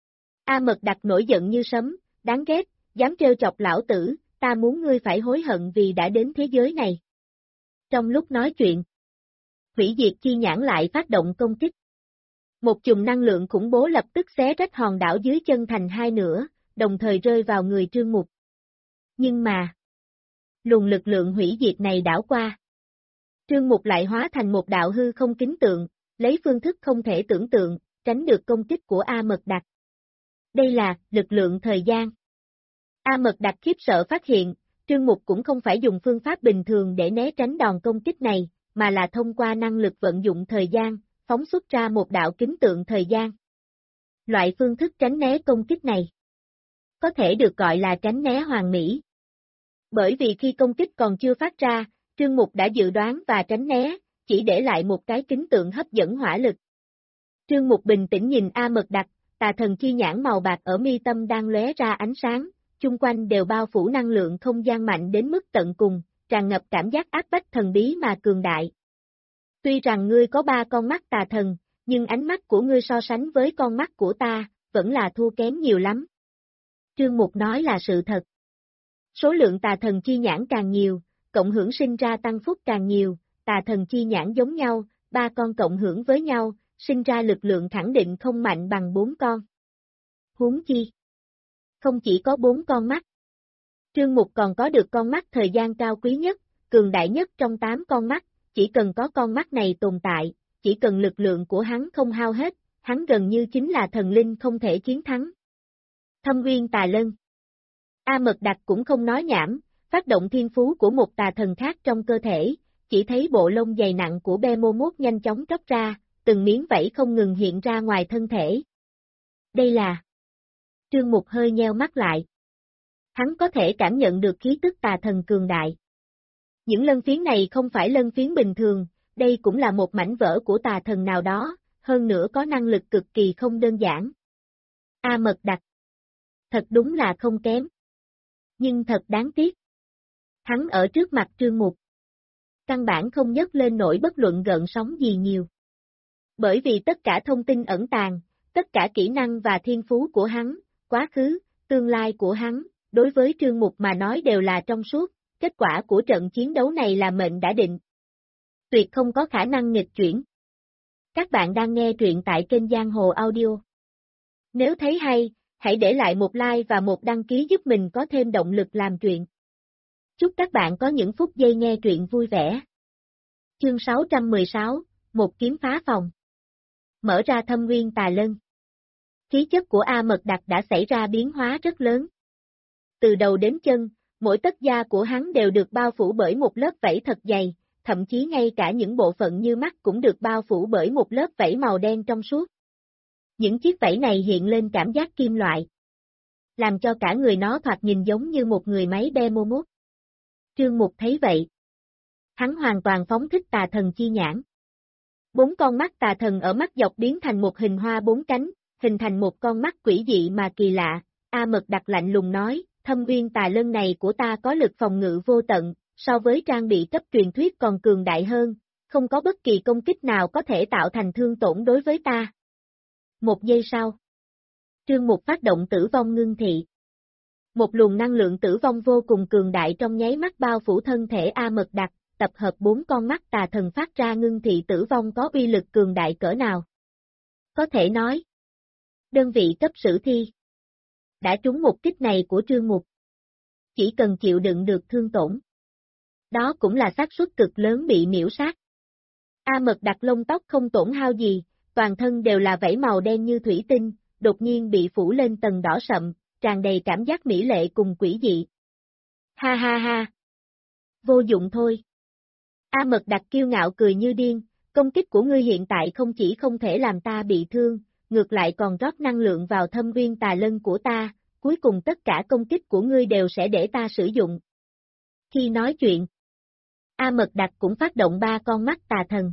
A Mật Đặc nổi giận như sấm, đáng ghét, dám trêu chọc lão tử, ta muốn ngươi phải hối hận vì đã đến thế giới này. Trong lúc nói chuyện, hủy diệt chi nhãn lại phát động công kích. Một chùm năng lượng khủng bố lập tức xé rách hòn đảo dưới chân thành hai nửa, đồng thời rơi vào người Trương Mục. Nhưng mà, luồng lực lượng hủy diệt này đảo qua. Trương Mục lại hóa thành một đạo hư không kính tượng, lấy phương thức không thể tưởng tượng, tránh được công kích của A Mật Đặc. Đây là lực lượng thời gian. A Mật Đặc khiếp sợ phát hiện, Trương Mục cũng không phải dùng phương pháp bình thường để né tránh đòn công kích này, mà là thông qua năng lực vận dụng thời gian, phóng xuất ra một đạo kính tượng thời gian. Loại phương thức tránh né công kích này có thể được gọi là tránh né hoàn mỹ. Bởi vì khi công kích còn chưa phát ra, Trương Mục đã dự đoán và tránh né, chỉ để lại một cái kính tượng hấp dẫn hỏa lực. Trương Mục bình tĩnh nhìn A Mật Đặc, tà thần chi nhãn màu bạc ở mi tâm đang lóe ra ánh sáng, chung quanh đều bao phủ năng lượng không gian mạnh đến mức tận cùng, tràn ngập cảm giác áp bách thần bí mà cường đại. Tuy rằng ngươi có 3 con mắt tà thần, nhưng ánh mắt của ngươi so sánh với con mắt của ta, vẫn là thua kém nhiều lắm. Trương Mục nói là sự thật. Số lượng tà thần chi nhãn càng nhiều, cộng hưởng sinh ra tăng phúc càng nhiều, tà thần chi nhãn giống nhau, 3 con cộng hưởng với nhau, sinh ra lực lượng khẳng định không mạnh bằng 4 con. Huống chi, không chỉ có 4 con mắt. Trương Mục còn có được con mắt thời gian cao quý nhất, cường đại nhất trong 8 con mắt, chỉ cần có con mắt này tồn tại, chỉ cần lực lượng của hắn không hao hết, hắn gần như chính là thần linh không thể chiến thắng. Thâm Uyên Tà Lân. A Mật Đặc cũng không nói nhảm, phát động thiên phú của một tà thần khác trong cơ thể, chỉ thấy bộ lông dày nặng của Behemoth nhanh chóng tróc ra, từng miếng vảy không ngừng hiện ra ngoài thân thể. Đây là... Trương Mục hơi nheo mắt lại. Hắn có thể cảm nhận được khí tức tà thần cường đại. Những lân phiến này không phải lân phiến bình thường, đây cũng là một mảnh vỡ của tà thần nào đó, hơn nữa có năng lực cực kỳ không đơn giản. A Mật Đặc. Thật đúng là không kém. Nhưng thật đáng tiếc. Hắn ở trước mặt Trương Mục. Căn bản không nhấc lên nổi bất luận gợn sóng gì nhiều. Bởi vì tất cả thông tin ẩn tàng, tất cả kỹ năng và thiên phú của hắn, quá khứ, tương lai của hắn, đối với Trương Mục mà nói đều là trong suốt, kết quả của trận chiến đấu này là mệnh đã định. Tuyệt không có khả năng nghịch chuyển. Các bạn đang nghe truyện tại kênh Giang Hồ Audio. Nếu thấy hay, hãy để lại một like và một đăng ký giúp mình có thêm động lực làm truyện. Chúc các bạn có những phút giây nghe truyện vui vẻ. Chương 616, một kiếm phá phòng. Mở ra Thâm Uyên Tà Lân. Khí chất của A Mật Đặc đã xảy ra biến hóa rất lớn. Từ đầu đến chân, mỗi tấc da của hắn đều được bao phủ bởi một lớp vảy thật dày, thậm chí ngay cả những bộ phận như mắt cũng được bao phủ bởi một lớp vảy màu đen trong suốt. Những chiếc vảy này hiện lên cảm giác kim loại, làm cho cả người nó thoạt nhìn giống như một người máy Behemoth. Trương Mục thấy vậy. Hắn hoàn toàn phóng thích tà thần chi nhãn. 4 con mắt tà thần ở mắt dọc biến thành một hình hoa 4 cánh, hình thành một con mắt quỷ dị mà kỳ lạ. A Mật Đặc lạnh lùng nói, Thâm Uyên Tà Lân này của ta có lực phòng ngự vô tận, so với trang bị cấp truyền thuyết còn cường đại hơn, không có bất kỳ công kích nào có thể tạo thành thương tổn đối với ta. 1 giây sau, Trương Mục phát động tử vong ngưng thị. Một luồng năng lượng tử vong vô cùng cường đại trong nháy mắt bao phủ thân thể A Mật Đặc, tập hợp 4 con mắt tà thần phát ra ngưng thị tử vong có uy lực cường đại cỡ nào. Có thể nói, đơn vị cấp sử thi đã trúng một kích này của Trương Mục. Chỉ cần chịu đựng được thương tổn, đó cũng là xác suất cực lớn bị miểu sát. A Mật Đặc lông tóc không tổn hao gì, toàn thân đều là vảy màu đen như thủy tinh, đột nhiên bị phủ lên tầng đỏ sậm, tràn đầy cảm giác mỹ lệ cùng quỷ dị. Ha ha ha. Vô dụng thôi. A Mật Đặc kiêu ngạo cười như điên, công kích của ngươi hiện tại không chỉ không thể làm ta bị thương, ngược lại còn rót năng lượng vào thâm uyên tà lân của ta, cuối cùng tất cả công kích của ngươi đều sẽ để ta sử dụng. Khi nói chuyện, A Mật Đặc cũng phát động 3 con mắt tà thần.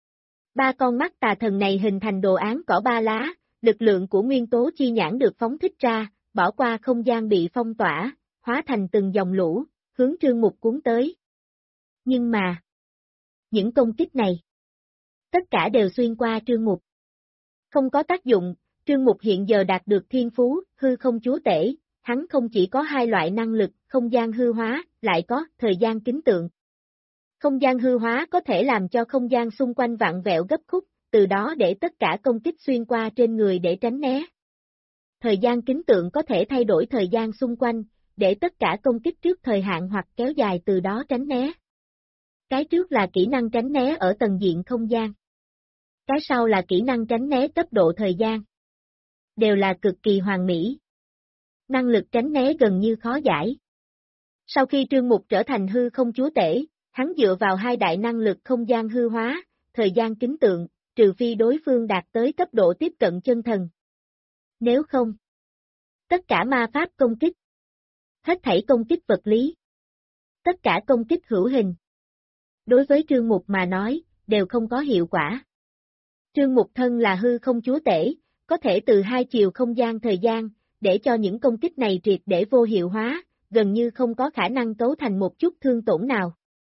3 con mắt tà thần này hình thành đồ án cỏ 3 lá, lực lượng của nguyên tố chi nhãn được phóng thích ra, bỏ qua không gian bị phong tỏa, hóa thành từng dòng lũ, hướng Trương Mục cuốn tới. Nhưng mà, những công kích này, tất cả đều xuyên qua Trương Mục. Không có tác dụng, Trương Mục hiện giờ đạt được thiên phú, hư không chúa tể, hắn không chỉ có 2 loại năng lực, không gian hư hóa, lại có thời gian kính tượng. Không gian hư hóa có thể làm cho không gian xung quanh vặn vẹo gấp khúc, từ đó để tất cả công kích xuyên qua trên người để tránh né. Thời gian kính tượng có thể thay đổi thời gian xung quanh, để tất cả công kích trước thời hạn hoặc kéo dài từ đó tránh né. Cái trước là kỹ năng tránh né ở tầng diện không gian. Cái sau là kỹ năng tránh né cấp độ thời gian. Đều là cực kỳ hoàn mỹ. Năng lực tránh né gần như khó giải. Sau khi Trương Mục trở thành hư không chúa tể, hắn dựa vào 2 đại năng lực không gian hư hóa, thời gian kính tượng, trừ phi đối phương đạt tới cấp độ tiếp cận chân thần. Nếu không, tất cả ma pháp công kích, hết thảy công kích vật lý, tất cả công kích hữu hình, đối với Trương Mục mà nói, đều không có hiệu quả. Trương Mục thân là hư không chúa tể, có thể từ 2 chiều không gian thời gian, để cho những công kích này triệt để vô hiệu hóa, gần như không có khả năng cấu thành một chút thương tổn nào.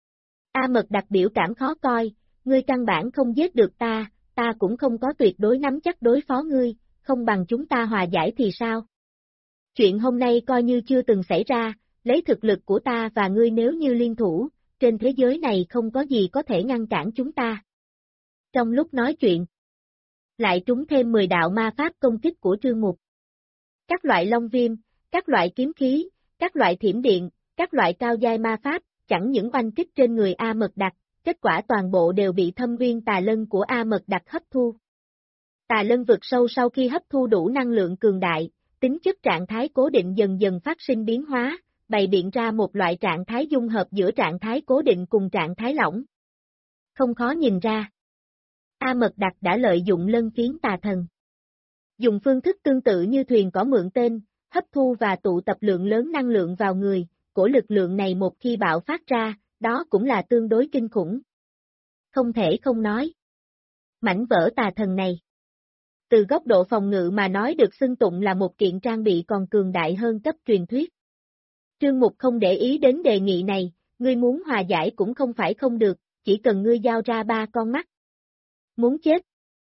A Mật Đặc biểu cảm khó coi, ngươi căn bản không giết được ta cũng không có tuyệt đối nắm chắc đối phó ngươi, không bằng chúng ta hòa giải thì sao? Chuyện hôm nay coi như chưa từng xảy ra, lấy thực lực của ta và ngươi nếu như liên thủ, trên thế giới này không có gì có thể ngăn cản chúng ta. Trong lúc nói chuyện, lại trúng thêm 10 đạo ma pháp công kích của Trương Mục. Các loại long viêm, các loại kiếm khí, các loại thiểm điện, các loại cao giai ma pháp, chẳng những oanh kích trên người A Mật Đặc, kết quả toàn bộ đều bị thâm uyên tà lân của A Mật Đặc hấp thu. Tà lân vực sâu sau khi hấp thu đủ năng lượng cường đại, tính chất trạng thái cố định dần dần phát sinh biến hóa, bày biện ra một loại trạng thái dung hợp giữa trạng thái cố định cùng trạng thái lỏng. Không khó nhìn ra. A Mật Đặc đã lợi dụng lân phiến tà thần. Dùng phương thức tương tự như thuyền cỏ mượn tên, hấp thu và tụ tập lượng lớn năng lượng vào người, của lực lượng này một khi bạo phát ra, đó cũng là tương đối kinh khủng. Không thể không nói. Mảnh vỡ tà thần này. Từ góc độ phòng ngự mà nói được xưng tụng là một kiện trang bị còn cường đại hơn cấp truyền thuyết. Trương Mục không để ý đến đề nghị này, ngươi muốn hòa giải cũng không phải không được, chỉ cần ngươi giao ra 3 con mắt. Muốn chết.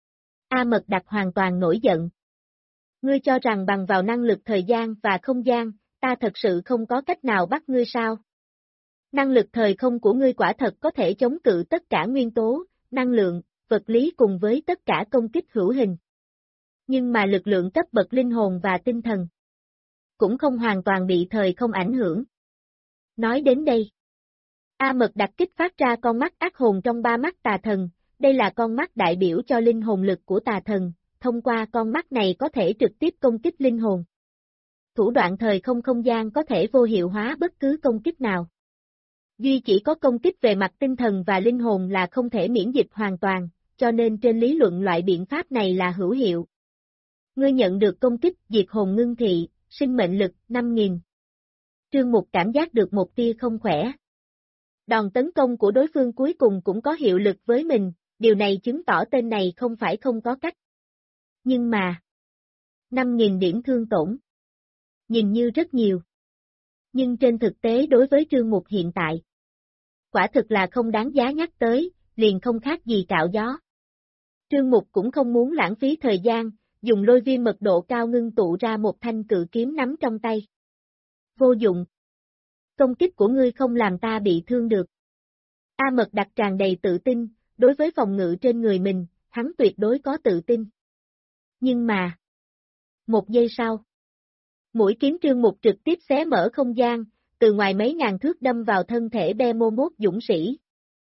A Mật Đặc hoàn toàn nổi giận. Ngươi cho rằng bằng vào năng lực thời gian và không gian, ta thật sự không có cách nào bắt ngươi sao? Năng lực thời không của ngươi quả thật có thể chống cự tất cả nguyên tố, năng lượng, vật lý cùng với tất cả công kích hữu hình. Nhưng mà lực lượng cấp bậc linh hồn và tinh thần cũng không hoàn toàn bị thời không ảnh hưởng. Nói đến đây, A Mật Đặc kích phát ra con mắt ác hồn trong 3 mắt tà thần, đây là con mắt đại biểu cho linh hồn lực của tà thần, thông qua con mắt này có thể trực tiếp công kích linh hồn. Thủ đoạn thời không không gian có thể vô hiệu hóa bất cứ công kích nào. Duy chỉ có công kích về mặt tinh thần và linh hồn là không thể miễn dịch hoàn toàn, cho nên trên lý luận loại biện pháp này là hữu hiệu. Ngươi nhận được công kích diệt hồn ngưng thị, sinh mệnh lực 5.000. Trương Mục cảm giác được một tia không khỏe. Đòn tấn công của đối phương cuối cùng cũng có hiệu lực với mình, điều này chứng tỏ tên này không phải không có cách. Nhưng mà, 5.000 điểm thương tổn. Nhìn như rất nhiều. Nhưng trên thực tế đối với Trương Mục hiện tại, quả thực là không đáng giá nhắc tới, liền không khác gì cạo gió. Trương Mục cũng không muốn lãng phí thời gian, dùng lôi viêm mật độ cao ngưng tụ ra một thanh cự kiếm nắm trong tay. Vô dụng. Công kích của ngươi không làm ta bị thương được. A Mật Đặc tràn đầy tự tin, đối với phòng ngự trên người mình, hắn tuyệt đối có tự tin. Nhưng mà, một giây sau, mũi kiếm Trương Mục trực tiếp xé mở không gian, từ ngoài mấy ngàn thước đâm vào thân thể Behemoth dũng sĩ.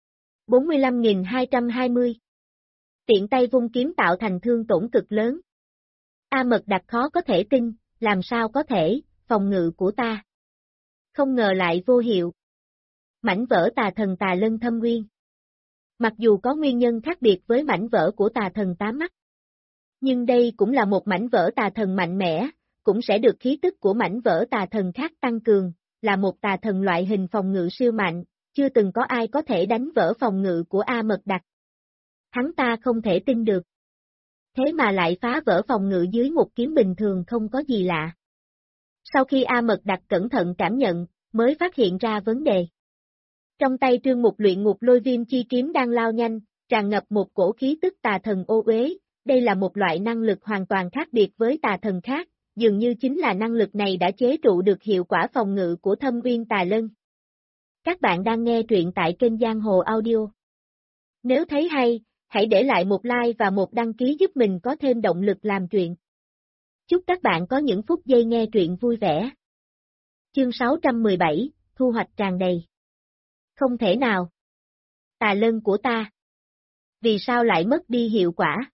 45.220. Tiện tay vung kiếm tạo thành thương tổn cực lớn. A Mật Đặc khó có thể tin, làm sao có thể, phòng ngự của ta. Không ngờ lại vô hiệu. Mảnh vỡ tà thần Tà Lân Thâm Nguyên. Mặc dù có nguyên nhân khác biệt với mảnh vỡ của tà thần Tám Mắt, nhưng đây cũng là một mảnh vỡ tà thần mạnh mẽ, cũng sẽ được khí tức của mảnh vỡ tà thần khác tăng cường, là một tà thần loại hình phòng ngự siêu mạnh, chưa từng có ai có thể đánh vỡ phòng ngự của A Mật Đặc. Hắn ta không thể tin được. Thế mà lại phá vỡ phòng ngự dưới một kiếm bình thường không có gì lạ. Sau khi A Mật Đặc cẩn thận cảm nhận, mới phát hiện ra vấn đề. Trong tay Trương Mục luyện ngục lôi viêm chi kiếm đang lao nhanh, tràn ngập một cổ khí tức tà thần ô uế, đây là một loại năng lực hoàn toàn khác biệt với tà thần khác, dường như chính là năng lực này đã chế trụ được hiệu quả phòng ngự của Thâm Uyên Tà Lân. Các bạn đang nghe truyện tại kênh Giang Hồ Audio. Nếu thấy hay, hãy để lại một like và một đăng ký giúp mình có thêm động lực làm truyện. Chúc các bạn có những phút giây nghe truyện vui vẻ. Chương 617, thu hoạch tràn đầy. Không thể nào. Tà Lân của ta. Vì sao lại mất đi hiệu quả?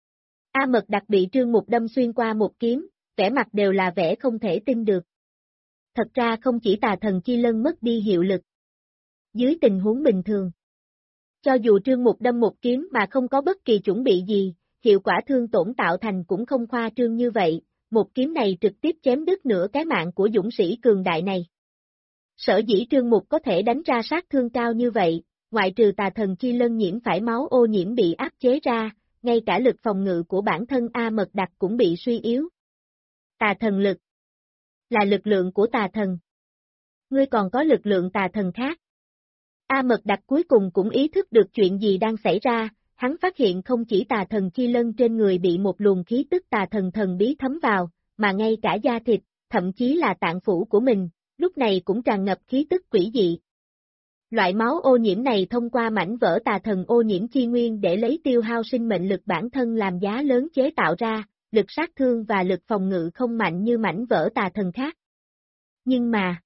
A Mật Đặc bị Trương Mục đâm xuyên qua một kiếm, vẻ mặt đều là vẻ không thể tin được. Thật ra không chỉ tà thần chi lân mất đi hiệu lực. Dưới tình huống bình thường, cho dù Trương Mục đâm một kiếm mà không có bất kỳ chuẩn bị gì, hiệu quả thương tổn tạo thành cũng không khoa trương như vậy, một kiếm này trực tiếp chém đứt nửa cái mạng của dũng sĩ cường đại này. Sở dĩ Trương Mục có thể đánh ra sát thương cao như vậy, ngoại trừ tà thần chi lân nhiễm phải máu ô nhiễm bị áp chế ra, ngay cả lực phòng ngự của bản thân A Mật Đặc cũng bị suy yếu. Tà thần lực là lực lượng của tà thần. Ngươi còn có lực lượng tà thần khác. A Mật Đặc cuối cùng cũng ý thức được chuyện gì đang xảy ra, hắn phát hiện không chỉ tà thần chi lân trên người bị một luồng khí tức tà thần thần bí thấm vào, mà ngay cả da thịt, thậm chí là tạng phủ của mình, lúc này cũng tràn ngập khí tức quỷ dị. Loại máu ô nhiễm này thông qua mảnh vỡ tà thần ô nhiễm chi nguyên để lấy tiêu hao sinh mệnh lực bản thân làm giá lớn chế tạo ra, lực sát thương và lực phòng ngự không mạnh như mảnh vỡ tà thần khác. Nhưng mà,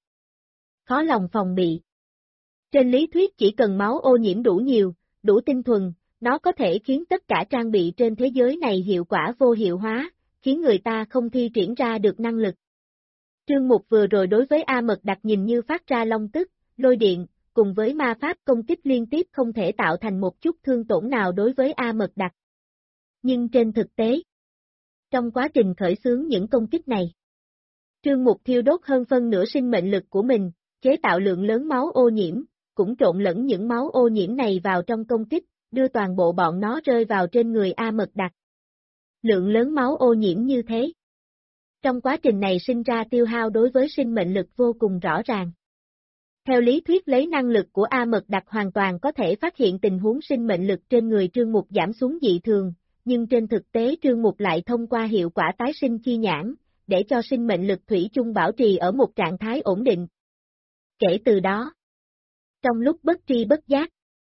khó lòng phòng bị. Trên lý thuyết chỉ cần máu ô nhiễm đủ nhiều, đủ tinh thuần, nó có thể khiến tất cả trang bị trên thế giới này hiệu quả vô hiệu hóa, khiến người ta không thi triển ra được năng lực. Trương Mục vừa rồi đối với A Mật Đặc nhìn như phát ra long tức, lôi điện, cùng với ma pháp công kích liên tiếp không thể tạo thành một chút thương tổn nào đối với A Mật Đặc. Nhưng trên thực tế, trong quá trình khởi xướng những công kích này, Trương Mục thiêu đốt hơn phân nửa sinh mệnh lực của mình, chế tạo lượng lớn máu ô nhiễm, cũng trộn lẫn những máu ô nhiễm này vào trong công kích, đưa toàn bộ bọn nó rơi vào trên người A Mật Đặc. Lượng lớn máu ô nhiễm như thế. Trong quá trình này sinh ra tiêu hao đối với sinh mệnh lực vô cùng rõ ràng. Theo lý thuyết lấy năng lực của A Mật Đặc hoàn toàn có thể phát hiện tình huống sinh mệnh lực trên người Trương Mục giảm xuống dị thường, nhưng trên thực tế Trương Mục lại thông qua hiệu quả tái sinh chi nhãn, để cho sinh mệnh lực thủy chung bảo trì ở một trạng thái ổn định. Kể từ đó, trong lúc bất tri bất giác,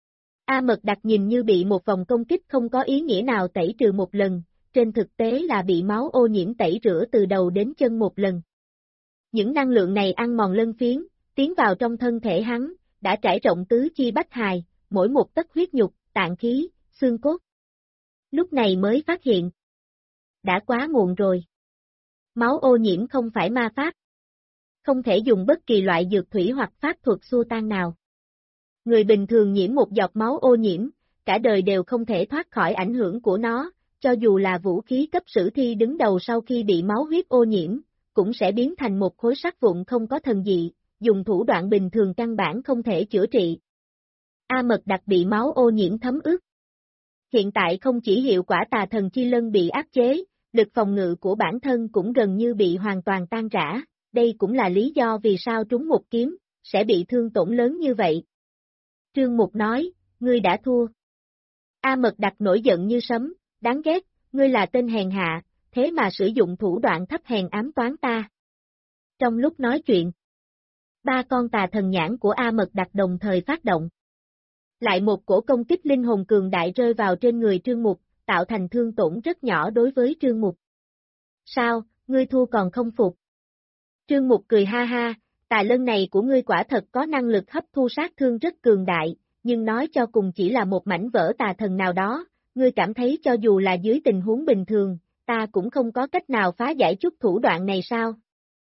A Mật Đặc nhìn như bị một vòng công kích không có ý nghĩa nào tẩy trừ một lần, trên thực tế là bị máu ô nhiễm tẩy rửa từ đầu đến chân một lần. Những năng lượng này ăn mòn lân phiến, tiến vào trong thân thể hắn, đã trải rộng tứ chi bách hài, mỗi một tấc huyết nhục, tạng khí, xương cốt. Lúc này mới phát hiện. Đã quá muộn rồi. Máu ô nhiễm không phải ma pháp. Không thể dùng bất kỳ loại dược thủy hoặc pháp thuật xua tan nào. Người bình thường nhiễm một giọt máu ô nhiễm, cả đời đều không thể thoát khỏi ảnh hưởng của nó, cho dù là vũ khí cấp sử thi đứng đầu sau khi bị máu huyết ô nhiễm, cũng sẽ biến thành một khối sắt vụn không có thần dị, dùng thủ đoạn bình thường căn bản không thể chữa trị. A Mật Đặc bị máu ô nhiễm thấm ướt. Hiện tại không chỉ hiệu quả tà thần chi lân bị áp chế, lực phòng ngự của bản thân cũng gần như bị hoàn toàn tan rã, đây cũng là lý do vì sao trúng một kiếm, sẽ bị thương tổn lớn như vậy. Trương Mục nói, ngươi đã thua. A Mật Đặc nổi giận như sấm, đáng ghét, ngươi là tên hèn hạ, thế mà sử dụng thủ đoạn thấp hèn ám toán ta. Trong lúc nói chuyện, ba con tà thần nhãn của A Mật Đặc đồng thời phát động. Lại một cổ công kích linh hồn cường đại rơi vào trên người Trương Mục, tạo thành thương tổn rất nhỏ đối với Trương Mục. Sao, ngươi thua còn không phục? Trương Mục cười ha ha, tà lân này của ngươi quả thật có năng lực hấp thu sát thương rất cường đại, nhưng nói cho cùng chỉ là một mảnh vỡ tà thần nào đó, ngươi cảm thấy cho dù là dưới tình huống bình thường, ta cũng không có cách nào phá giải chút thủ đoạn này sao?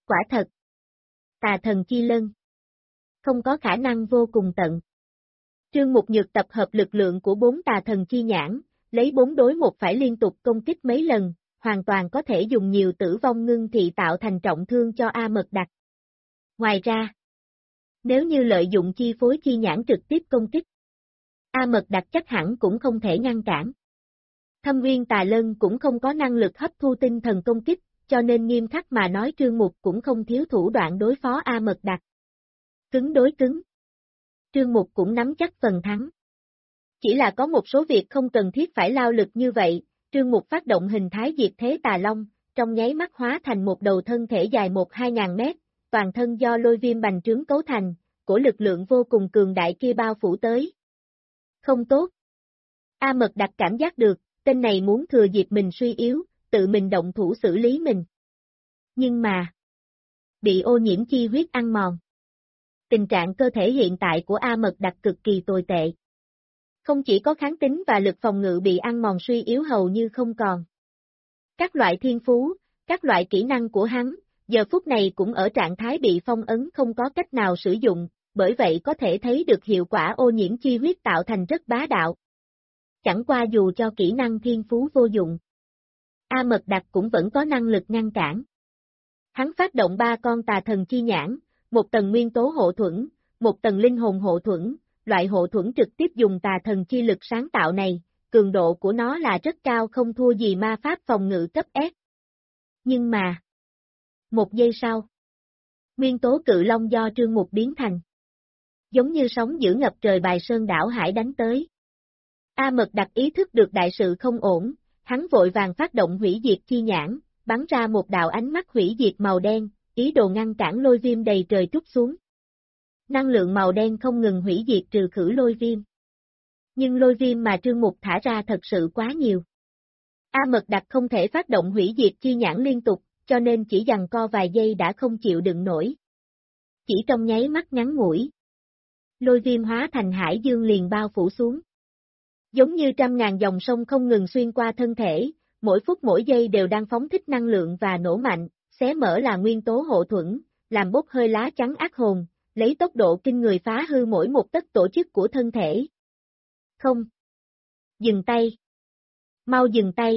Quả thật. Tà thần chi lân. Không có khả năng vô cùng tận. Trương Mục Nhược tập hợp lực lượng của 4 tà thần chi nhãn, lấy 4 đối 1 phải liên tục công kích mấy lần, hoàn toàn có thể dùng nhiều tử vong ngưng thị tạo thành trọng thương cho A Mật Đặc. Ngoài ra, nếu như lợi dụng chi phối chi nhãn trực tiếp công kích, A Mật Đặc chắc hẳn cũng không thể ngăn cản. Thâm Nguyên Tà Lân cũng không có năng lực hấp thu tinh thần công kích, cho nên nghiêm khắc mà nói Trương Mục cũng không thiếu thủ đoạn đối phó A Mật Đặc. Cứng đối cứng. Trương Mục cũng nắm chắc phần thắng. Chỉ là có một số việc không cần thiết phải lao lực như vậy, Trương Mục phát động hình thái diệt thế tà long, trong nháy mắt hóa thành một đầu thân thể dài 1-2 ngàn mét, toàn thân do lôi viêm bành trướng cấu thành, của lực lượng vô cùng cường đại kia bao phủ tới. Không tốt. A Mật Đặc cảm giác được, tên này muốn thừa dịp mình suy yếu, tự mình động thủ xử lý mình. Nhưng mà, bị ô nhiễm chi huyết ăn mòn. Tình trạng cơ thể hiện tại của A Mật Đặc cực kỳ tồi tệ. Không chỉ có kháng tính và lực phòng ngự bị ăn mòn suy yếu hầu như không còn. Các loại thiên phú, các loại kỹ năng của hắn, giờ phút này cũng ở trạng thái bị phong ấn không có cách nào sử dụng, bởi vậy có thể thấy được hiệu quả ô nhiễm chi huyết tạo thành rất bá đạo. Chẳng qua dù cho kỹ năng thiên phú vô dụng, A Mật Đặc cũng vẫn có năng lực ngăn cản. Hắn phát động 3 con tà thần chi nhãn, một tầng nguyên tố hộ thuẫn, một tầng linh hồn hộ thuẫn, loại hộ thuẫn trực tiếp dùng tà thần chi lực sáng tạo này, cường độ của nó là rất cao không thua gì ma pháp phòng ngự cấp S. Nhưng mà, một giây sau, nguyên tố cự long do Trương Mục biến thành, giống như sóng dữ ngập trời bài sơn đảo hải đánh tới. A Mật Đặc ý thức được đại sự không ổn, hắn vội vàng phát động hủy diệt chi nhãn, bắn ra một đạo ánh mắt hủy diệt màu đen, ý đồ ngăn cản lôi viêm đầy trời trút xuống. Năng lượng màu đen không ngừng hủy diệt trừ khử lôi viêm. Nhưng lôi viêm mà Trương Mục thả ra thật sự quá nhiều. A Mật Đặc không thể phát động hủy diệt chi nhãn liên tục, cho nên chỉ giằng co vài giây đã không chịu đựng nổi. Chỉ trong nháy mắt ngắn ngủi, lôi viêm hóa thành hải dương liền bao phủ xuống. Giống như trăm ngàn dòng sông không ngừng xuyên qua thân thể, mỗi phút mỗi giây đều đang phóng thích năng lượng và nổ mạnh, xé mở là nguyên tố hộ thuẫn, làm bốc hơi lá chắn ác hồn, lấy tốc độ kinh người phá hư mỗi một tấc tổ chức của thân thể. Không. Dừng tay. Mau dừng tay.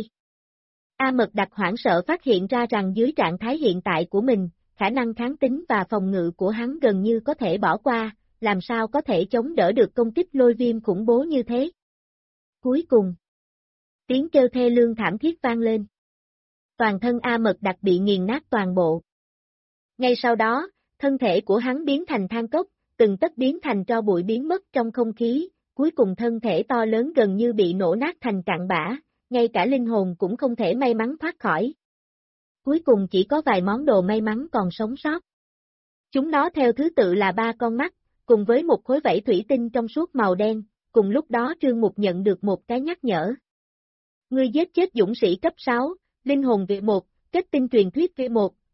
A Mật Đặc hoảng sợ phát hiện ra rằng dưới trạng thái hiện tại của mình, khả năng kháng tính và phòng ngự của hắn gần như có thể bỏ qua, làm sao có thể chống đỡ được công kích lôi viêm khủng bố như thế. Cuối cùng, tiếng kêu thê lương thảm thiết vang lên. Toàn thân A Mật Đặc bị nghiền nát toàn bộ. Ngay sau đó, thân thể của hắn biến thành than cốc, từng tấc biến thành tro bụi biến mất trong không khí, cuối cùng thân thể to lớn gần như bị nổ nát thành cặn bã, ngay cả linh hồn cũng không thể may mắn thoát khỏi. Cuối cùng chỉ có vài món đồ may mắn còn sống sót. Chúng nó theo thứ tự là 3 con mắt, cùng với một khối vảy thủy tinh trong suốt màu đen, cùng lúc đó Trương Mục nhận được một cái nhắc nhở. Ngươi giết chết dũng sĩ cấp 6, linh hồn V1, kết tinh truyền thuyết V1,